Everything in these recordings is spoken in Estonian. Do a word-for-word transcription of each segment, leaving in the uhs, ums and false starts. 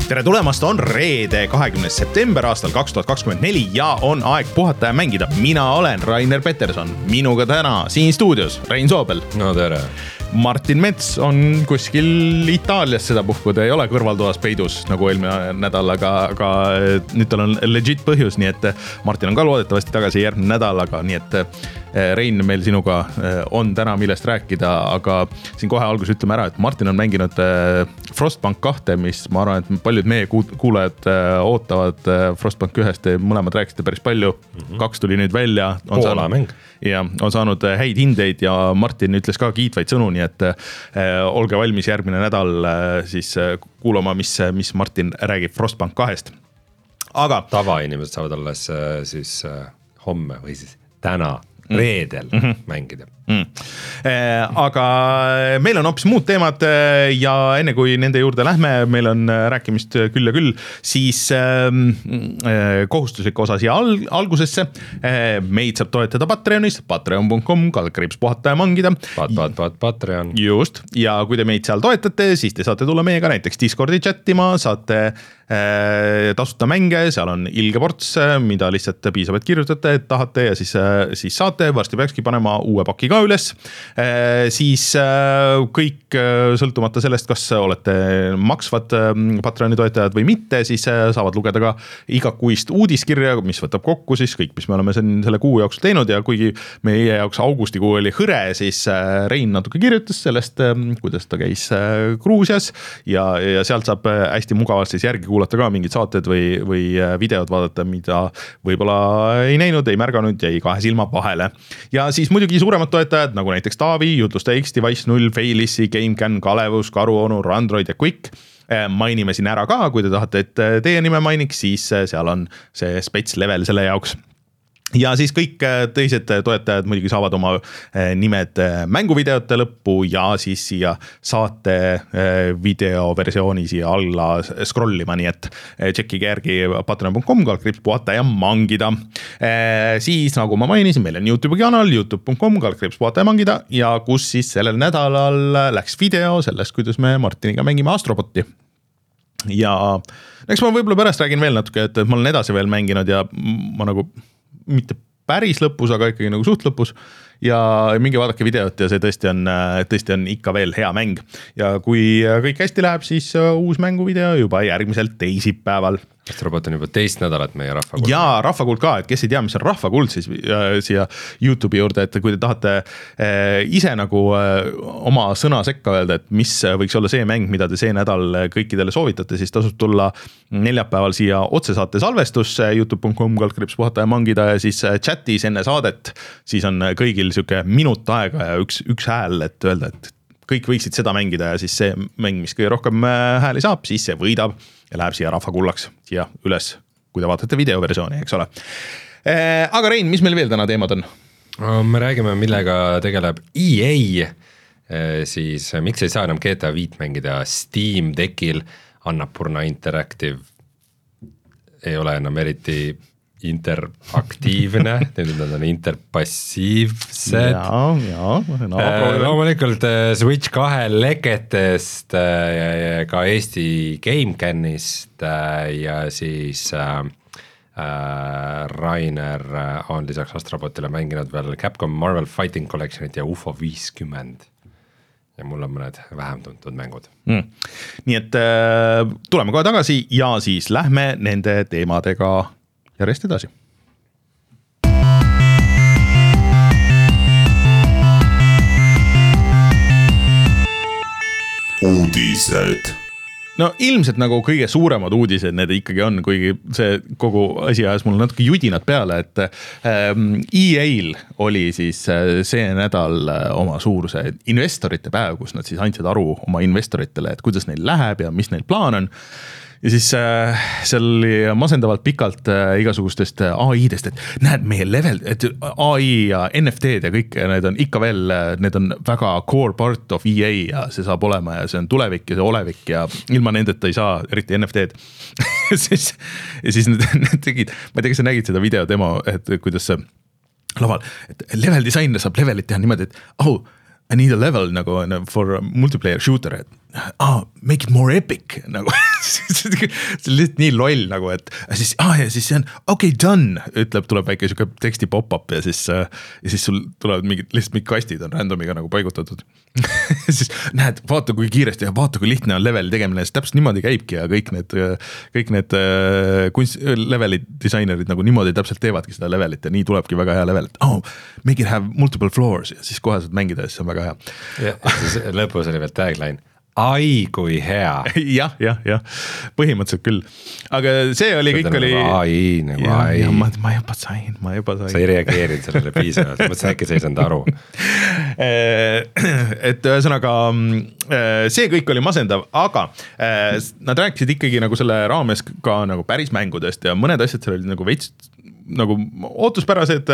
tere tulemast, on reede kahekümnes september aastal kaks tuhat kakskümmend neli ja on aeg puhata ja mängida. Mina olen Rainer Peterson, minuga täna siin stuudios Rein Soobel. No tere. Martin Mets on kuskil Itaalias seda puhkud, ei ole kõrvaltoas peidus nagu eelmine nädal, aga, aga nüüd tal on legit põhjus, nii et Martin on ka loodetavasti tagasi järgmine nädal, aga nii et Rein, meil sinuga on täna millest rääkida, aga siin kohe algus ütleme ära, et Martin on mänginud Frostpunk kahte, mis ma arvan, et paljud meie kuulajad ootavad Frostpunk ühest, mõlemad rääkisite päris palju, mm-hmm. kaks tuli nüüd välja. Poola saanud, mäng. Ja on saanud häid hindeid ja Martin ütles ka kiitvaid sõnu, nii et äh, olge valmis järgmine nädal äh, siis äh, kuulama, mis, mis Martin räägib Frostpunk kahest. Aga tavainimesed saavad alles äh, siis äh, homme või siis täna reedel mm-hmm. mängida. Mm. Äh, aga meil on hoopis muud teemad ja enne kui nende juurde lähme, meil on rääkimist küll ja küll, siis äh, kohustuslik osa siia al algusesse. Äh, meid saab toetada Patreonis, patreon punkt com, kaldkriips puhata ja mangida. Pat, pat, pat, Patreon. Just, ja kui te meid seal toetate, siis te saate tulla meiega näiteks Discordi chattima, saate äh, tasuta mänge, seal on ilge ports, mida lihtsalt piisab, et kirjutate, et tahate ja siis, äh, siis saate, varsti peakski panema uue paki ka üles, siis kõik sõltumata sellest, kas olete maksvad Patreoni toetajad või mitte, siis saavad lugeda ka igakuist uudiskirja, mis võtab kokku siis kõik, mis me oleme selle kuu jooksul teinud ja kuigi meie jaoks augustikuu oli hõre, siis Rein natuke kirjutas sellest, kuidas ta käis Gruusias ja, ja sealt saab hästi mugavalt siis järgi kuulata ka mingid saated või, või videod vaadata, mida võib-olla ei näinud, ei märganud, jäi kahe silma vahele. Ja siis muidugi suuremad toetajad, nagu näiteks Taavi, Jutlusta X, Device null, Failissi, GameCAN, Kalevus, Karuonu, Randroid ja Quick. Mainime siin ära ka, kui te tahate, et teie nime mainiks, siis seal on see spets level selle jaoks. Ja siis kõik teised toetajad muidugi saavad oma nimed mänguvideote lõppu ja siis siia saate videoversiooni siia alla scrollima, nii et tšekkige järgi patreon punkt com, kaldkriips puhata ja mangida. Siis nagu ma mainisin, meil on YouTube'i kanal, youtube punkt com, kaldkriips puhata ja mangida ja kus siis sellel nädalal läks video sellest, kuidas me Martiniga mängime Astrobotti. Ja eks ma võib-olla pärast räägin veel natuke, et ma olen edasi veel mänginud ja ma nagu mitte päris lõpus, aga ikkagi nagu suht lõpus ja mingi vaadake videot ja see tõesti on, tõesti on ikka veel hea mäng. Ja kui kõik hästi läheb, siis uus mänguvideo juba järgmisel teisipäeval. Astrobot on juba teist nädalat meie rahvakuld. Ja rahvakuld ka, et kes ei tea, mis on rahvakuld, siis äh, siia YouTube'i juurde, et kui te tahate äh, ise nagu äh, oma sõna sekka öelda, et mis võiks olla see mäng, mida te see nädal kõikidele soovitate, siis tasub tulla neljapäeval siia otsesaate salvestus youtube punkt com, kaldkriips puhata ja mangida ja siis chatis enne saadet, siis on kõigil siuke minut aega ja üks, üks hääl, et öelda, et kõik võiksid seda mängida ja siis see mäng, mis kõige rohkem hääli saab, siis see võidab ja läheb siia rahvakullaks siia üles, kui te vaatate videoversiooni, eks ole. Aga Rein, mis meil veel täna teemad on? Me räägime, millega tegeleb E A, siis miks ei saa enam G T A viis mängida Steam Deckil, Annapurna Interactive ei ole enam eriti interaktiivne, nüüd on interpassiivsed. Ja, ja. No, äh, loomulikult Switch kahe leketest äh, ka Eesti GameCANist äh, ja siis äh, äh, Rainer on lisaks Astrobotile mänginud veel Capcom Marvel Fighting Collectionit ja U F O viiskümmend. Ja mul on mõned vähem tuntud mängud. Mm. Nii et äh, tuleme kohe tagasi ja siis lähme nende teemadega järjest edasi. Uudised. No ilmselt nagu kõige suuremad uudised need ikkagi on, kuigi see kogu asi ajas mul natuke judinad peale, et E A-l oli siis see nädal oma suuruse investorite päev, kus nad siis andsid aru oma investoritele, et kuidas neil läheb ja mis neil plaan on. Ja siis äh, seal oli masendavalt pikalt äh, igasugustest A I-dest, et näed meie level, et A I ja N F T-d ja kõik need on ikka veel, need on väga core part of E A ja see saab olema ja see on tulevik ja see olevik ja ilma nendeta ei saa, eriti N F T-d. siis, ja siis need, need tegid, ma ei tea, kas sa nägid seda video demo, et kuidas see laval, et level designer saab levelit teha niimoodi, et oh, I need a level nagu for multiplayer shooter, et ah, make it more epic nagu see on lihtsalt nii loll nagu, et siis, ah, ja siis see on okei, okay, done, ütleb, tuleb väike siuke teksti pop-up ja siis, ja siis sul tulevad mingid, lihtsalt mingid kastid on randomiga nagu paigutatud siis näed, vaata kui kiiresti ja vaata kui lihtne on leveli tegemine, siis täpselt niimoodi käibki ja kõik need, kõik need kunst, leveli disainerid nagu niimoodi täpselt teevadki seda levelit ja nii tulebki väga hea level, et oh, make it have multiple floors ja siis kohe saad mängida ja siis on väga hea. Ja siis lõpus oli veel tagline. Ai kui hea. jah, jah, jah, põhimõtteliselt küll. Aga see oli, kõik oli... Ai, nagu ai. Ja, ma, ma juba sain, ma juba sain. Sa ei reageerinud sellele piisavalt, ma mõtlesin äkki sa ei saanud aru. et ühesõnaga, see kõik oli masendav, aga nad rääkisid ikkagi nagu selle raames ka nagu päris mängudest ja mõned asjad seal olid nagu veits nagu ootuspärased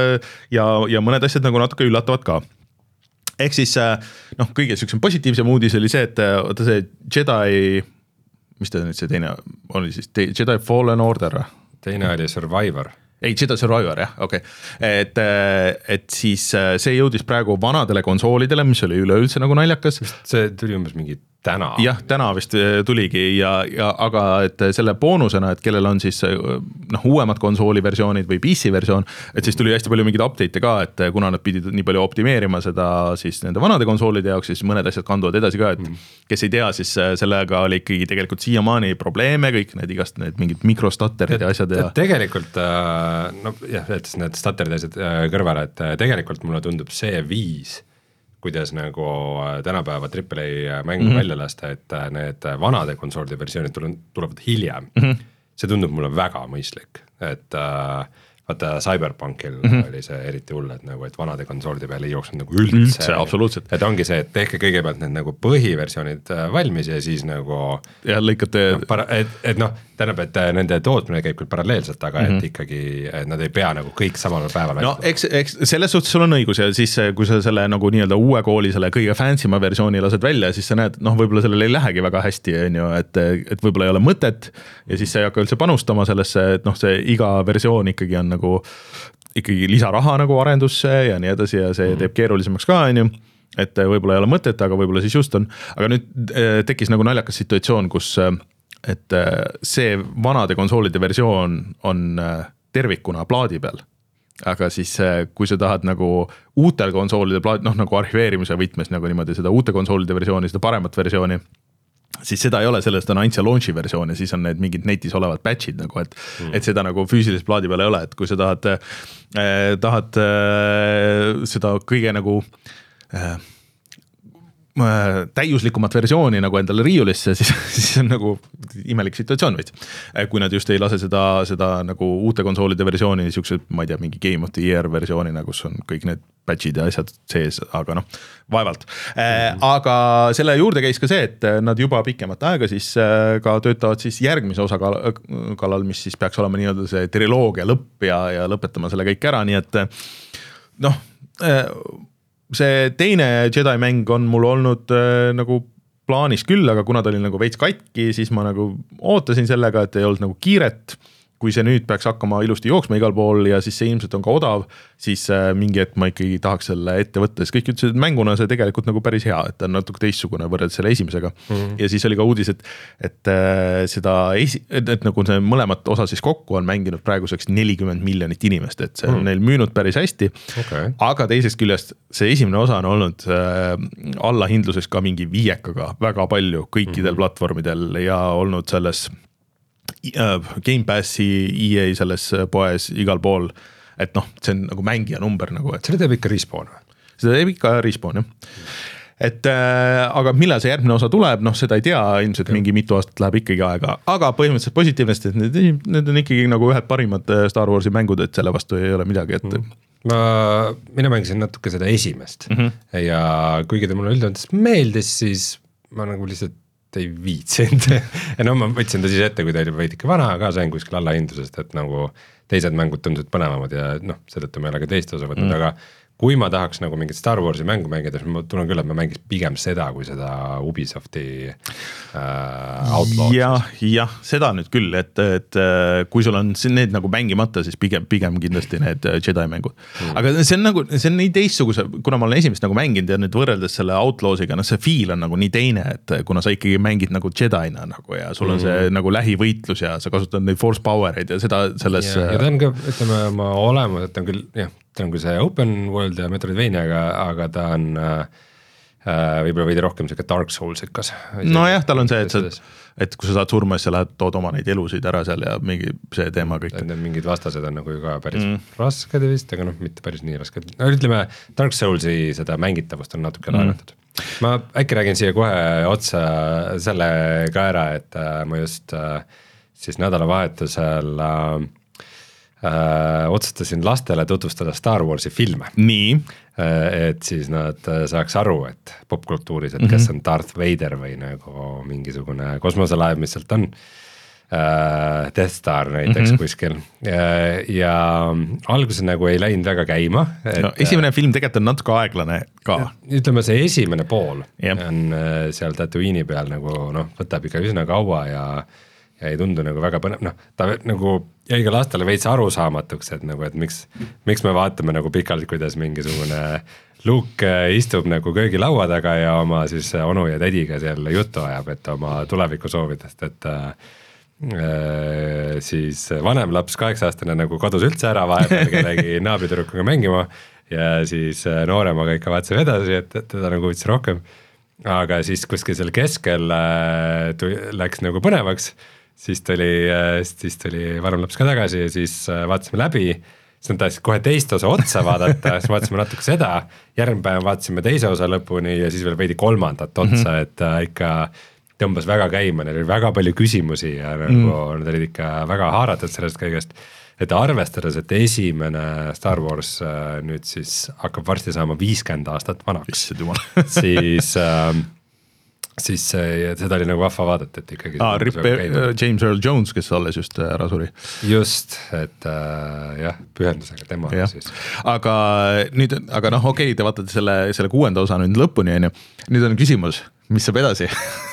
ja, ja mõned asjad nagu natuke üllatavad ka. Ehk siis noh, kõige sükse positiivsem uudis oli see, et oota see Jedi, mis ta nüüd see teine oli siis, Jedi Fallen Order? Teine oli Survivor. Ei, Jedi Survivor, jah, okei okay.. Et, et siis see jõudis praegu vanadele konsoolidele, mis oli üleüldse nagu naljakas. See tuli umbes mingi täna. Jah, täna vist tuligi ja, ja aga et selle boonusena, et kellel on siis noh, uuemad konsooli versioonid või P C versioon, et siis tuli hästi palju mingid update'e ka, et kuna nad pidid nii palju optimeerima seda siis nende vanade konsoolide jaoks, siis mõned asjad kanduvad edasi ka, et mm. kes ei tea, siis sellega oli ikkagi tegelikult siiamaani probleeme, kõik need igast need mingid mikrostatterid ja asjad ja... Tegelikult, no jah, et need statterid asjad kõrvale, et tegelikult mulle tundub see viis, kuidas nagu tänapäeva triple A mängu mm-hmm. välja lasta, et need vanade konsoolide versioonid tulevad hiljem. Mm-hmm. See tundub mulle väga mõistlik, et äh, vaata Cyberpunkil mm-hmm. oli see eriti hull, et nagu, et vanade konsoolide peale ei jooksnud nagu üldse. Üldse, absoluutselt. Et ongi see, et tehke kõigepealt need nagu põhiversioonid valmis ja siis nagu ja lõikate no, para, et, et noh, tähendab, et nende tootmine käib küll paralleelselt, aga mm-hmm. et ikkagi et nad ei pea nagu kõik samal päeval no eks, eks selles suhtes sul on õigus ja siis kui sa selle nagu nii-öelda uue kooli selle kõige fancyma versiooni lased välja, siis sa näed, noh, võib-olla sellel ei lähegi väga hästi, on ju, et, et võib-olla ei ole mõtet ja siis sa ei hakka üldse panustama sellesse, et noh, see iga versioon ikkagi on nagu ikkagi lisaraha nagu arendusse ja nii edasi ja see mm-hmm. teeb keerulisemaks ka, on ju, et võib-olla ei ole mõtet, aga võib-olla siis just on, aga nüüd tekkis nagu naljakas situatsioon, kus et see vanade konsoolide versioon on tervikuna plaadi peal, aga siis kui sa tahad nagu uutel konsoolide plaadi, noh nagu arhiveerimise võtmes nagu niimoodi seda uute konsoolide versiooni, seda paremat versiooni, siis seda ei ole, sellest on ainult see launchi versioon ja siis on need mingid netis olevad patchid nagu, et, mm. et seda nagu füüsilist plaadi peal ei ole, et kui sa tahad, eh, tahad eh, seda kõige nagu eh, täiuslikumat versiooni nagu endale riiulisse, siis, siis on nagu imelik situatsioon võits. Kui nad just ei lase seda, seda nagu uute konsoolide versiooni, niisugused, ma ei tea, mingi Game of the Year versioonina, kus on kõik need patchid ja asjad sees, aga noh, vaevalt. Mm-hmm. Aga selle juurde käis ka see, et nad juba pikemat aega siis ka töötavad siis järgmise osa kallal, mis siis peaks olema nii-öelda see triloogia lõpp ja, ja lõpetama selle kõik ära, nii et noh, see teine Jedi mäng on mul olnud äh, nagu plaanis küll, aga kuna ta oli nagu veits katki, siis ma nagu ootasin sellega, et ei olnud nagu kiiret. Kui see nüüd peaks hakkama ilusti jooksma igal pool ja siis see ilmselt on ka odav, siis äh, mingi hetk ma ikkagi tahaks selle ette võtta. Kõik ütlesid, et mänguna see tegelikult nagu päris hea, et ta on natuke teistsugune võrreldes selle esimesega. Mm-hmm. Ja siis oli ka uudis, et, et äh, seda esi, et, et nagu see mõlemat osa siis kokku on mänginud praeguseks nelikümmend miljonit inimest, et see on mm. neil müünud päris hästi. Okay. Aga teisest küljest see esimene osa on olnud äh, allahindluses ka mingi viiekaga väga palju kõikidel mm-hmm. platvormidel ja olnud selles Game Passi E A selles poes igal pool, et noh, see on nagu mängija number nagu, et seda teeb ikka Respawn. Seda teeb ikka Respawn, jah. Et äh, aga millal see järgmine osa tuleb, noh seda ei tea, ilmselt ja. Mingi mitu aastat läheb ikkagi aega, aga põhimõtteliselt positiivnest, et need, need on ikkagi nagu ühed parimad Star Warsi mängud, et selle vastu ei ole midagi, et mm. ma, mina mängisin natuke seda esimest mm-hmm. ja kuigi ta mulle üldse meeldis, siis ma nagu lihtsalt ei viitsinud ja no ma võtsin ta siis ette, kui ta oli veidike vana, aga sain kuskil allahindlusest, et nagu teised mängud tundusid põnevamad ja noh, seetõttu ma ei ole ka teist osa võtnud mm., aga kui ma tahaks nagu mingit Star Warsi mängu mängida, siis ma tunnen küll, et ma mängiks pigem seda, kui seda Ubisofti äh, Outlaw'd. jah, jah, seda nüüd küll, et, et kui sul on need nagu mängimata, siis pigem, pigem kindlasti need Jedi mängud mm.. aga see on nagu, see on nii teistsuguse, kuna ma olen esimest nagu mänginud ja nüüd võrreldes selle Outlaw'siga, no see feel on nagu nii teine, et kuna sa ikkagi mängid nagu Jedina nagu ja sul on mm. see nagu lähivõitlus ja sa kasutad neid force power'id ja seda selles. ja, ja ta on ka, ütleme oma olemus, et ta on küll, jah, ta on kui see open world ja Metroidvania, aga, aga ta on äh, võib-olla veidi rohkem selline Dark Souls-ikas. no jah, tal on see, et, sa, et kui sa saad surma, siis sa lähed, tood oma neid elusid ära seal ja mingi see teema kõik. Mingid vastased on nagu ka päris mm. rasked vist, aga noh, mitte päris nii rasked. No ütleme, Dark Soulsi seda mängitavust on natuke mm. laenatud. Ma äkki räägin siia kohe otsa selle ka ära, et äh, ma just äh, siis nädalavahetusel äh, Äh, otsustasin lastele tutvustada Star Warsi filme. Nii. Äh, et siis nad saaks aru, et popkultuuris, et mm -hmm. kes on Darth Vader või nagu mingisugune kosmoselaev, mis sealt on. Äh, Death Star näiteks mm -hmm. kuskil. Ja, ja alguses nagu ei läinud väga käima. Et, no, esimene film tegelikult on natuke aeglane ka. Ütleme, see esimene pool yeah. on seal Tatooine'i peal nagu noh, võtab ikka üsna kaua ja ja ei tundu nagu väga põnev, noh, ta nagu jäi ka lastele veits arusaamatuks, et nagu, et miks, miks me vaatame nagu pikalt, kuidas mingisugune Luke istub nagu köögilaua taga ja oma siis onu ja tädiga seal juttu ajab, et oma tulevikusoovidest, et äh, siis vanem laps kaheksa-aastane nagu kodus üldse ära vahepeal kellegi naabritüdrukuga mängima ja siis nooremaga ikka vaatasime edasi, et teda nagu võttis rohkem, aga siis kuskil seal keskel äh, tuli, läks nagu põnevaks, siis tuli, siis tuli vanem laps ka tagasi ja siis vaatasime läbi, siis on tahtsid kohe teist osa otsa vaadata, siis vaatasime natuke seda, järgmine päev vaatasime teise osa lõpuni ja siis veel veidi kolmandat otsa, mm -hmm. et ta ikka tõmbas väga käima, neil oli väga palju küsimusi ja nagu mm -hmm. nad olid ikka väga haaratud sellest kõigest, et arvestades, et esimene Star Wars nüüd siis hakkab varsti saama viiskümmend aastat vanaks, siis äh, siis seda oli nagu vahva vaadata, et ikkagi ah, Rippe, James Earl Jones, kes alles just ära suri. Just, et äh, jah, pühendusega tema ja. Siis. Aga nüüd, aga noh, okei okay,, te vaatate selle, selle kuuenda osa nüüd lõpuni, on ju. Nüüd on küsimus, mis saab edasi?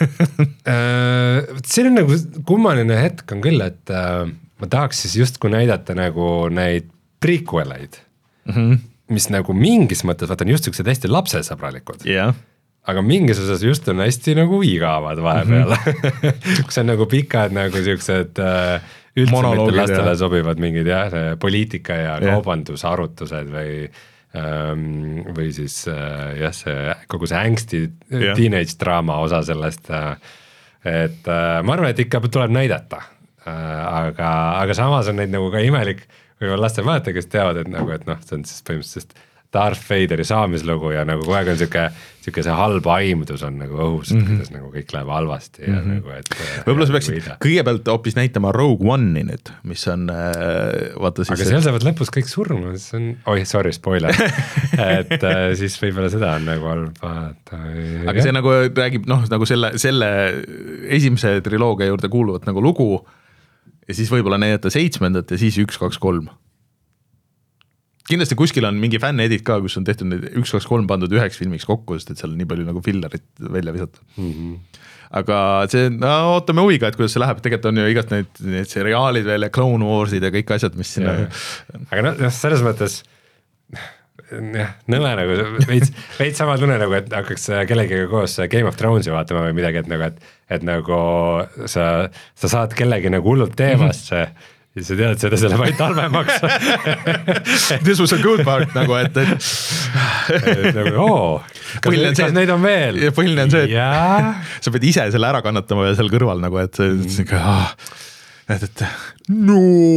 See on nagu kummaline hetk on küll, et äh, ma tahaks siis justkui näidata nagu neid prequeleid, mm -hmm. mis nagu mingis mõttes, vaata, on just siuksed hästi lapsesõbralikud. jah yeah. Aga mingis osas just on hästi nagu igavad vahepeal mm -hmm. kus on nagu pikad nagu siuksed äh, üldse mitte lastele ja. Sobivad mingid jah, poliitika ja yeah. kaubandusarutlused või ähm, või siis äh, jah, see kogu see ängsti yeah. teenage draama osa sellest äh, et äh, ma arvan, et ikka tuleb näidata äh, aga, aga samas on neid nagu ka imelik või laste vaata, kes teavad, et nagu, et noh, see on siis põhimõtteliselt Darth Vaderi saamislugu ja nagu kogu aeg on siuke, siuke see halb aimdus on nagu õhus, et mm -hmm. kuidas nagu kõik läheb halvasti ja mm -hmm. nagu, et võib-olla sa peaksid kõigepealt hoopis näitama Rogue One'i nüüd, mis on vaata siis aga seal saavad lõpus kõik surma, siis on, oi, sorry, spoiler et siis võib-olla seda on nagu halb vaata. aga jah. See nagu räägib noh, nagu selle, selle esimese triloogia juurde kuuluvat nagu lugu ja siis võib-olla näidata seitsmendat ja siis üks, kaks, kolm. Kindlasti kuskil on mingi fänn-edit ka, kus on tehtud need üks, kaks, kolm pandud üheks filmiks kokku, sest et seal on nii palju nagu fillerit välja visatud. Mm -hmm. aga see, no ootame huviga, et kuidas see läheb, tegelikult on ju igast need, need seriaalid veel ja Clone Warsid ja kõik asjad, mis sinna. aga noh, selles mõttes jah, nõme nagu veits, veits sama tunne nagu, et hakkaks kellegiga koos Game of Thronesi vaatama või midagi, et nagu, et, et nagu sa, sa saad kellegi nagu hullult teemasse mm -hmm. ja sa tead, seda selle vaid halvemaks. This was a good part nagu, et, et, et nagu, oo, kas, kas see, neid on veel? Põhiline on see, et ja. Sa pead ise selle ära kannatama ja seal kõrval nagu, et see mm. ah, et, et no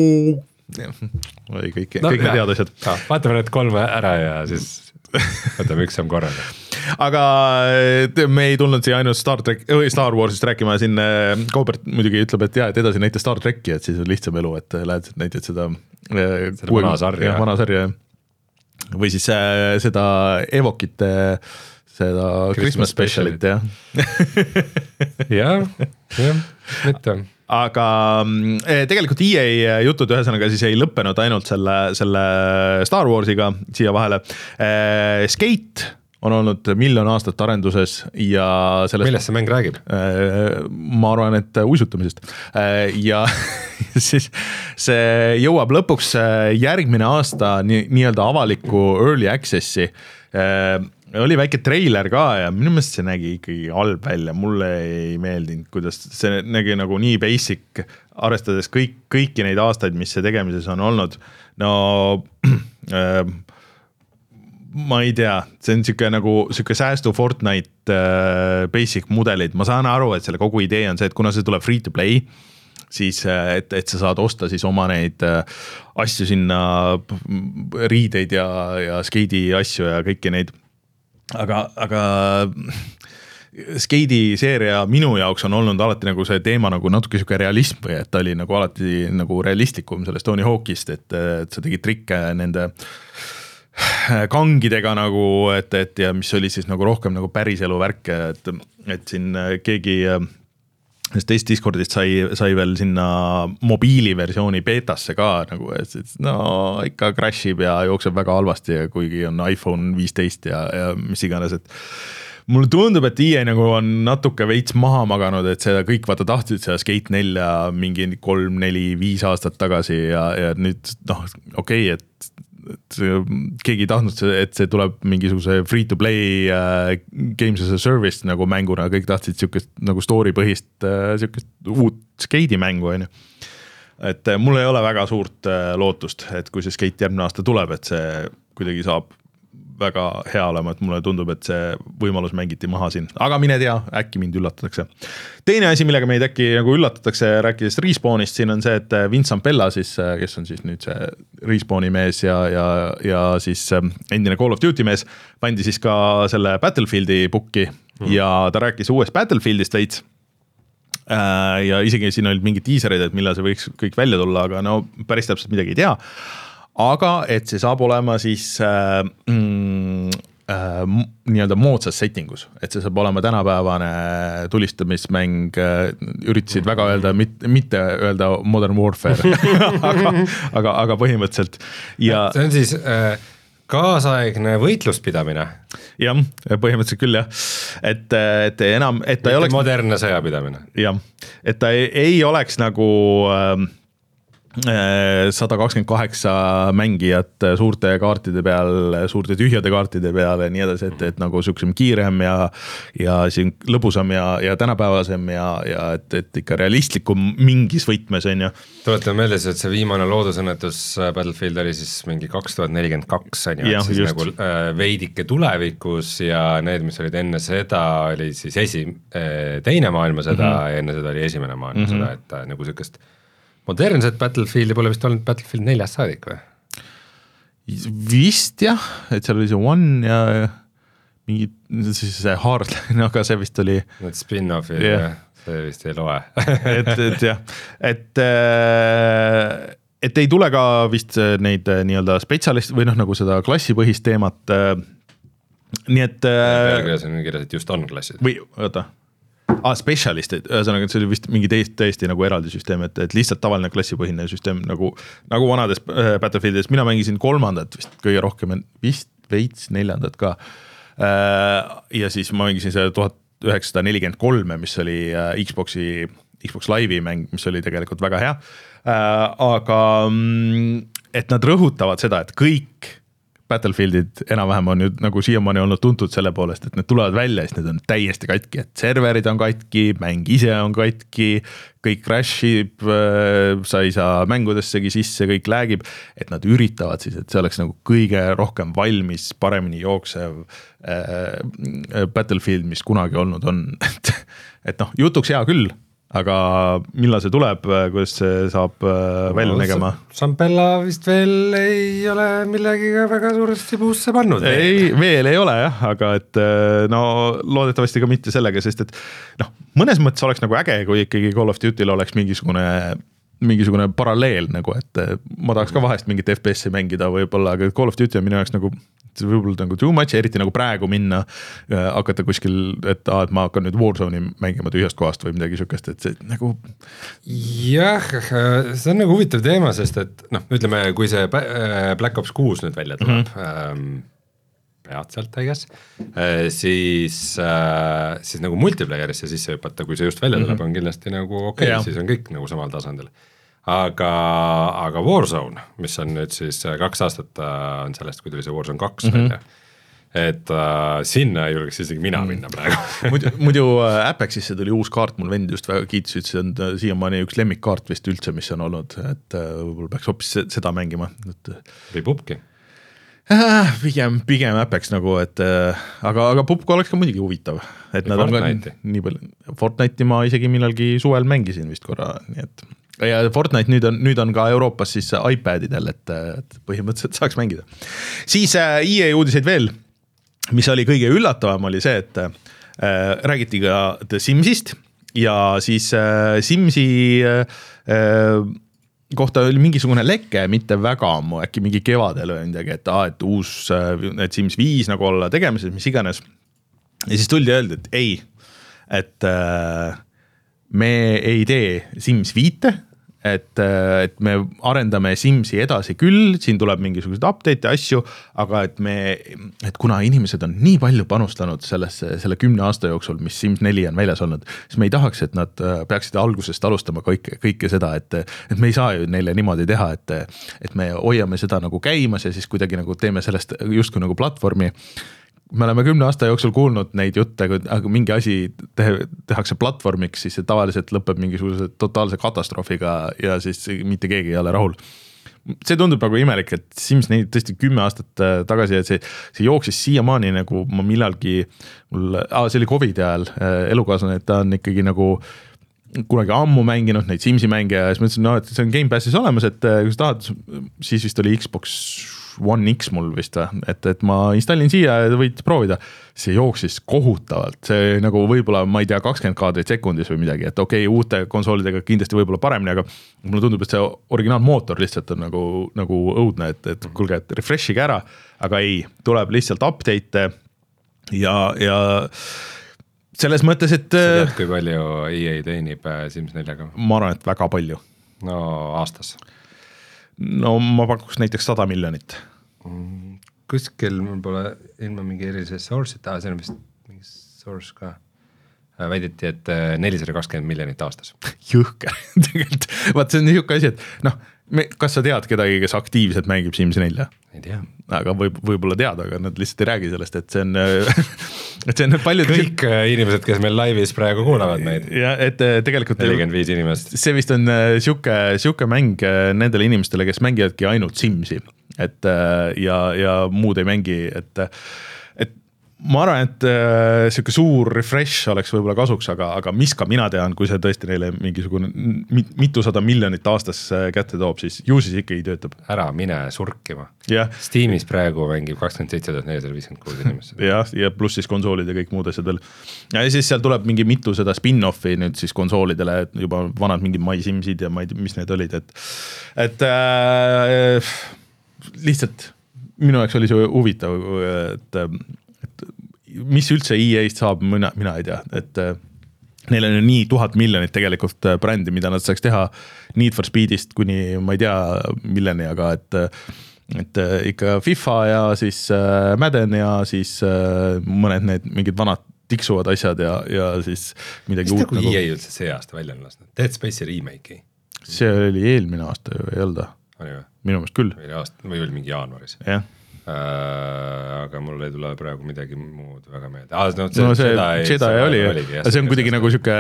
või kõik, no, kõik need head asjad. Vaatame need kolme ära ja siis võtame üks samm korraga. Aga me ei tulnud siia ainult Star Trek, Star Warsist rääkima, siin Kaubert muidugi ütleb, et jah, et edasi näita Star Trekki, et siis on lihtsam elu, et lähed näitad seda vana sarja. vana sarja või siis seda Evokite seda Christmas, Christmas specialit, jah. jah, jah, mitte. aga tegelikult E A jutud ühesõnaga siis ei lõppenud ainult selle, selle Star Warsiga siia vahele. Skate on olnud miljon aastat arenduses ja sellest... Millest see mäng räägib? Ma arvan, et uisutamisest. Ja siis see jõuab lõpuks järgmine aasta nii, nii-öelda avaliku early access'i. Oli väike treiler ka ja minu meelest see nägi ikkagi halb välja, mulle ei meeldinud, kuidas see nägi nagu nii basic, arvestades kõik, kõiki neid aastaid, mis see tegemises on olnud. No äh, ma ei tea, see on siuke nagu siuke säästu Fortnite äh, basic mudelid, ma saan aru, et selle kogu idee on see, et kuna see tuleb free to play, siis et, et sa saad osta siis oma neid äh, asju sinna, riideid ja, ja skeidi asju ja kõiki neid. Aga, aga Skeidi seeria minu jaoks on olnud alati nagu see teema nagu natuke siuke realism või et ta oli nagu alati nagu realistlikum sellest Tony Hawkist, et, et sa tegid trikke nende kangidega nagu, et, et ja mis oli siis nagu rohkem nagu päriselu värke, et, et siin keegi teist Discordist sai, sai veel sinna mobiiliversiooni beetasse ka nagu, et no ikka crashib ja jookseb väga halvasti, kuigi on iPhone viisteist ja, ja mis iganes, et mulle tundub, et E A nagu on natuke veits maha maganud, et seda kõik vaata tahtsid seda Skate nelja mingi kolm, neli, viis aastat tagasi ja, ja nüüd noh, okei, okay, et et keegi tahtnud, et see tuleb mingisuguse free to play uh, games as a service nagu mänguna, kõik tahtsid siukest nagu story põhist uh, siukest uut Skate'i mängu, on ju. Et uh, mul ei ole väga suurt uh, lootust, et kui see Skate järgmine aasta tuleb, et see kuidagi saab väga hea olema, et mulle tundub, et see võimalus mängiti maha siin, aga mine tea, äkki mind üllatatakse. Teine asi, millega meid äkki nagu üllatatakse, rääkides Respawnist, siin on see, et Vincent Bella siis, kes on siis nüüd see Respawni mees ja, ja, ja siis endine Call of Duty mees, pandi siis ka selle Battlefieldi pukki mm. ja ta rääkis uuest Battlefieldist veits. Ja isegi siin olid mingid teaserid, et millal see võiks kõik välja tulla, aga no päris täpselt midagi ei tea. Aga et see saab olema siis äh, mm, äh, nii-öelda moodsas settingus, et see saab olema tänapäevane tulistamismäng, üritasid väga öelda, mitte, mitte öelda Modern Warfare, aga, aga, aga põhimõtteliselt. Ja see on siis äh, kaasaegne võitluspidamine. Jah, põhimõtteliselt küll jah, et, et enam, et ta ei oleks modernne sõjapidamine. Jah, et ta ei, ei oleks nagu äh, sada kakskümmend kaheksa mängijat suurte kaartide peal, suurte tühjade kaartide peal ja nii edasi, et, et nagu siuksem kiirem ja, ja siin lõbusam ja, ja tänapäevasem ja, ja et, et ikka realistlikum mingis võtmes on ju. Tuletame meelde, et see viimane loodusõnnetus Battlefield oli siis mingi kaks tuhat nelikümmend kaks on ju, et siis just. Nagu äh, veidike tulevikus ja need, mis olid enne seda, oli siis esi, äh, teine maailmasõda mm -hmm. ja enne seda oli esimene maailmasõda mm, -hmm. et äh, nagu siukest modernset Battlefieldi pole vist olnud Battlefield neljast saadik või? Vist jah, et seal oli see One ja, ja mingi siis see Hardline, aga see vist oli need spin-offid yeah. ja see vist ei loe et, et jah, et et ei tule ka vist neid nii-öelda spetsialist või noh, nagu seda klassipõhist teemat nii et pealkirjas on kirjas, et just on klassid või oota Ah, spetsialistid, ühesõnaga, see oli vist mingi teist, täiesti nagu eraldi süsteem, et, et lihtsalt tavaline klassipõhine süsteem nagu, nagu vanades äh, Battlefieldides, mina mängisin kolmandat vist kõige rohkem, vist veits neljandat ka äh, ja siis ma mängisin see tuhat üheksasada nelikümmend kolm, mis oli äh, Xboxi, Xbox Live'i mäng, mis oli tegelikult väga hea äh, aga et nad rõhutavad seda, et kõik Battlefieldid enam-vähem on nüüd nagu siiamaani olnud tuntud selle poolest, et need tulevad välja, siis need on täiesti katki, et serverid on katki, mäng ise on katki, kõik crashib, sa ei saa mängudessegi sisse, kõik lagib, et nad üritavad siis, et see oleks nagu kõige rohkem valmis, paremini jooksev äh, Battlefield, mis kunagi olnud on, et, et noh, jutuks hea küll, aga millal see tuleb, kuidas see saab välja no, nägema? Sampella vist veel ei ole millegiga väga suuresti puusse pannud. Ei, veel ei ole jah, aga et no loodetavasti ka mitte sellega, sest et noh, mõnes mõttes oleks nagu äge, kui ikkagi Call of Duty'l oleks mingisugune mingisugune paralleel nagu, et ma tahaks ka vahest mingit F P S-i mängida võib-olla, aga Call of Duty on minu jaoks nagu võib-olla nagu too much, eriti nagu praegu minna, hakata kuskil, et, ah, et ma hakkan nüüd Warzone'i mängima tühjast kohast või midagi sükest, et see nagu. Jah, see on nagu huvitav teema, sest et noh, ütleme, kui see Black Ops kuus nüüd välja tuleb, mm-hmm. peatselt, I guess, siis, siis nagu multiplayerisse sisse hüpata, kui see just välja tuleb, mm-hmm. on kindlasti nagu okei okay,, siis on kõik nagu samal tasandil. Aga, aga Warzone, mis on nüüd siis kaks aastat on sellest, kui tuli see Warzone kaks mm-hmm. välja, et uh, sinna julgeks isegi mina minna praegu. muidu, muidu Apexisse tuli uus kaart, mul vend just väga kiitis, et see on siiamaani üks lemmikkaart vist üldse, mis on olnud, et võib-olla peaks hoopis seda mängima. Et... või pupki? Äh, pigem, pigem Apex nagu, et aga, aga pupka oleks ka muidugi huvitav. Et nad Fortnite'i. On nii palju, Fortnite'i ma isegi millalgi suvel mängisin vist korra, nii et ja Fortnite nüüd on, nüüd on ka Euroopas siis iPadidel, et, et põhimõtteliselt saaks mängida. Siis äh, E A uudiseid veel, mis oli kõige üllatavam, oli see, et äh, räägiti ka The Simsist ja siis äh, Simsi äh, kohta oli mingisugune leke, mitte väga ammu, äkki mingi kevadel või midagi, et, ah, et uus et Sims viis nagu olla tegemises, mis iganes. Ja siis tuldi öelda, et ei, et äh, me ei tee Sims viite, et, et me arendame Simsi edasi küll, siin tuleb mingisugused update ja asju, aga et me, et kuna inimesed on nii palju panustanud sellesse, selle kümne aasta jooksul, mis Sims neli on väljas olnud, siis me ei tahaks, et nad peaksid algusest alustama kõike, kõike seda, et, et me ei saa ju neile niimoodi teha, et, et me hoiame seda nagu käimas ja siis kuidagi nagu teeme sellest justkui nagu platvormi. Me oleme kümne aasta jooksul kuulnud neid jutte, aga mingi asi te- tehakse platvormiks, siis see tavaliselt lõpeb mingisuguse totaalse katastroofiga ja siis mitte keegi ei ole rahul. See tundub nagu imelik, et Sims neid tõesti kümme aastat tagasi, et see, see jooksis siiamaani nagu ma millalgi, mul, ah, see oli Covid ajal elukaaslane, et ta on ikkagi nagu kunagi ammu mänginud neid Simsi mänge ja siis ma ütlesin, no, et see on Game Passis olemas, et kui sa tahad, siis vist oli Xbox One X mul vist, et, et ma installin siia ja võid proovida. See jooksis kohutavalt, see nagu võib-olla, ma ei tea, kakskümmend kaadrit sekundis või midagi, et okei, okay, uute konsoolidega kindlasti võib-olla paremini, aga mulle tundub, et see originaalmootor lihtsalt on nagu, nagu õudne, et, et kuulge, et refreshige ära, aga ei, tuleb lihtsalt update ja, ja selles mõttes, et sa tead, kui palju E A teenib Sims neljaga? Ma arvan, et väga palju. No aastas. No ma pakuks näiteks sada miljonit. Kuskil mul pole ilma mingi erilise source'ita, see on vist mingi source ka. Väideti, et nelisada kakskümmend miljonit aastas. Jõhke, tegelikult. Vaat see on niisugune asi, et noh, me, kas sa tead kedagi, kes aktiivselt mängib Sims nelja? Ei tea. Aga võib, võib-olla tead, aga nad lihtsalt ei räägi sellest, et see on, et see on paljud... Kõik inimesed, kes meil laivis praegu kuulavad meid. Ja, et tegelikult... nelikümmend viis inimest. See vist on siuke, siuke mäng nendele inimestele, kes mängivadki ainult Simsi. Et, ja, ja muud ei mängi, et... et ma arvan, et äh, siuke suur refresh oleks võib-olla kasuks, aga, aga mis ka mina tean, kui see tõesti neile mingisugune mitusada miljonit aastas kätte toob, siis ju siis ikka ei töötab. Ära mine surkima. Yeah. Steamis praegu mängib kakskümmend seitse tuhat nelisada viiskümmend kuus inimest. Ja, ja pluss siis konsoolid ja kõik muud asjad veel. Ja siis seal tuleb mingi mitu seda spin-offi nüüd siis konsoolidele, et juba vanad mingid My Simsid ja ma ei tea, mis need olid, et, et äh, lihtsalt minu jaoks oli see huvitav, et mis üldse E A-st saab, mina, mina ei tea, et äh, neil on ju nii tuhat miljonit tegelikult brändi, mida nad saaks teha Need for Speedist kuni ma ei tea milleni, aga et, et äh, ikka FIFA ja siis äh, Madden ja siis äh, mõned need mingid vanad tiksuvad asjad ja, ja siis midagi uut. Mis nagu E A üldse see aasta välja on lasnud? Dead Space'i remake'i? See oli eelmine aasta ju, ei olda. Minu meelest küll. Või, aasta, või oli mingi jaanuaris. Jah. Uh, aga mul ei tule praegu midagi muud väga meelde ah, no, see, no see Jedi, Jedi oli, oligi, jah, see on kuidagi nagu siuke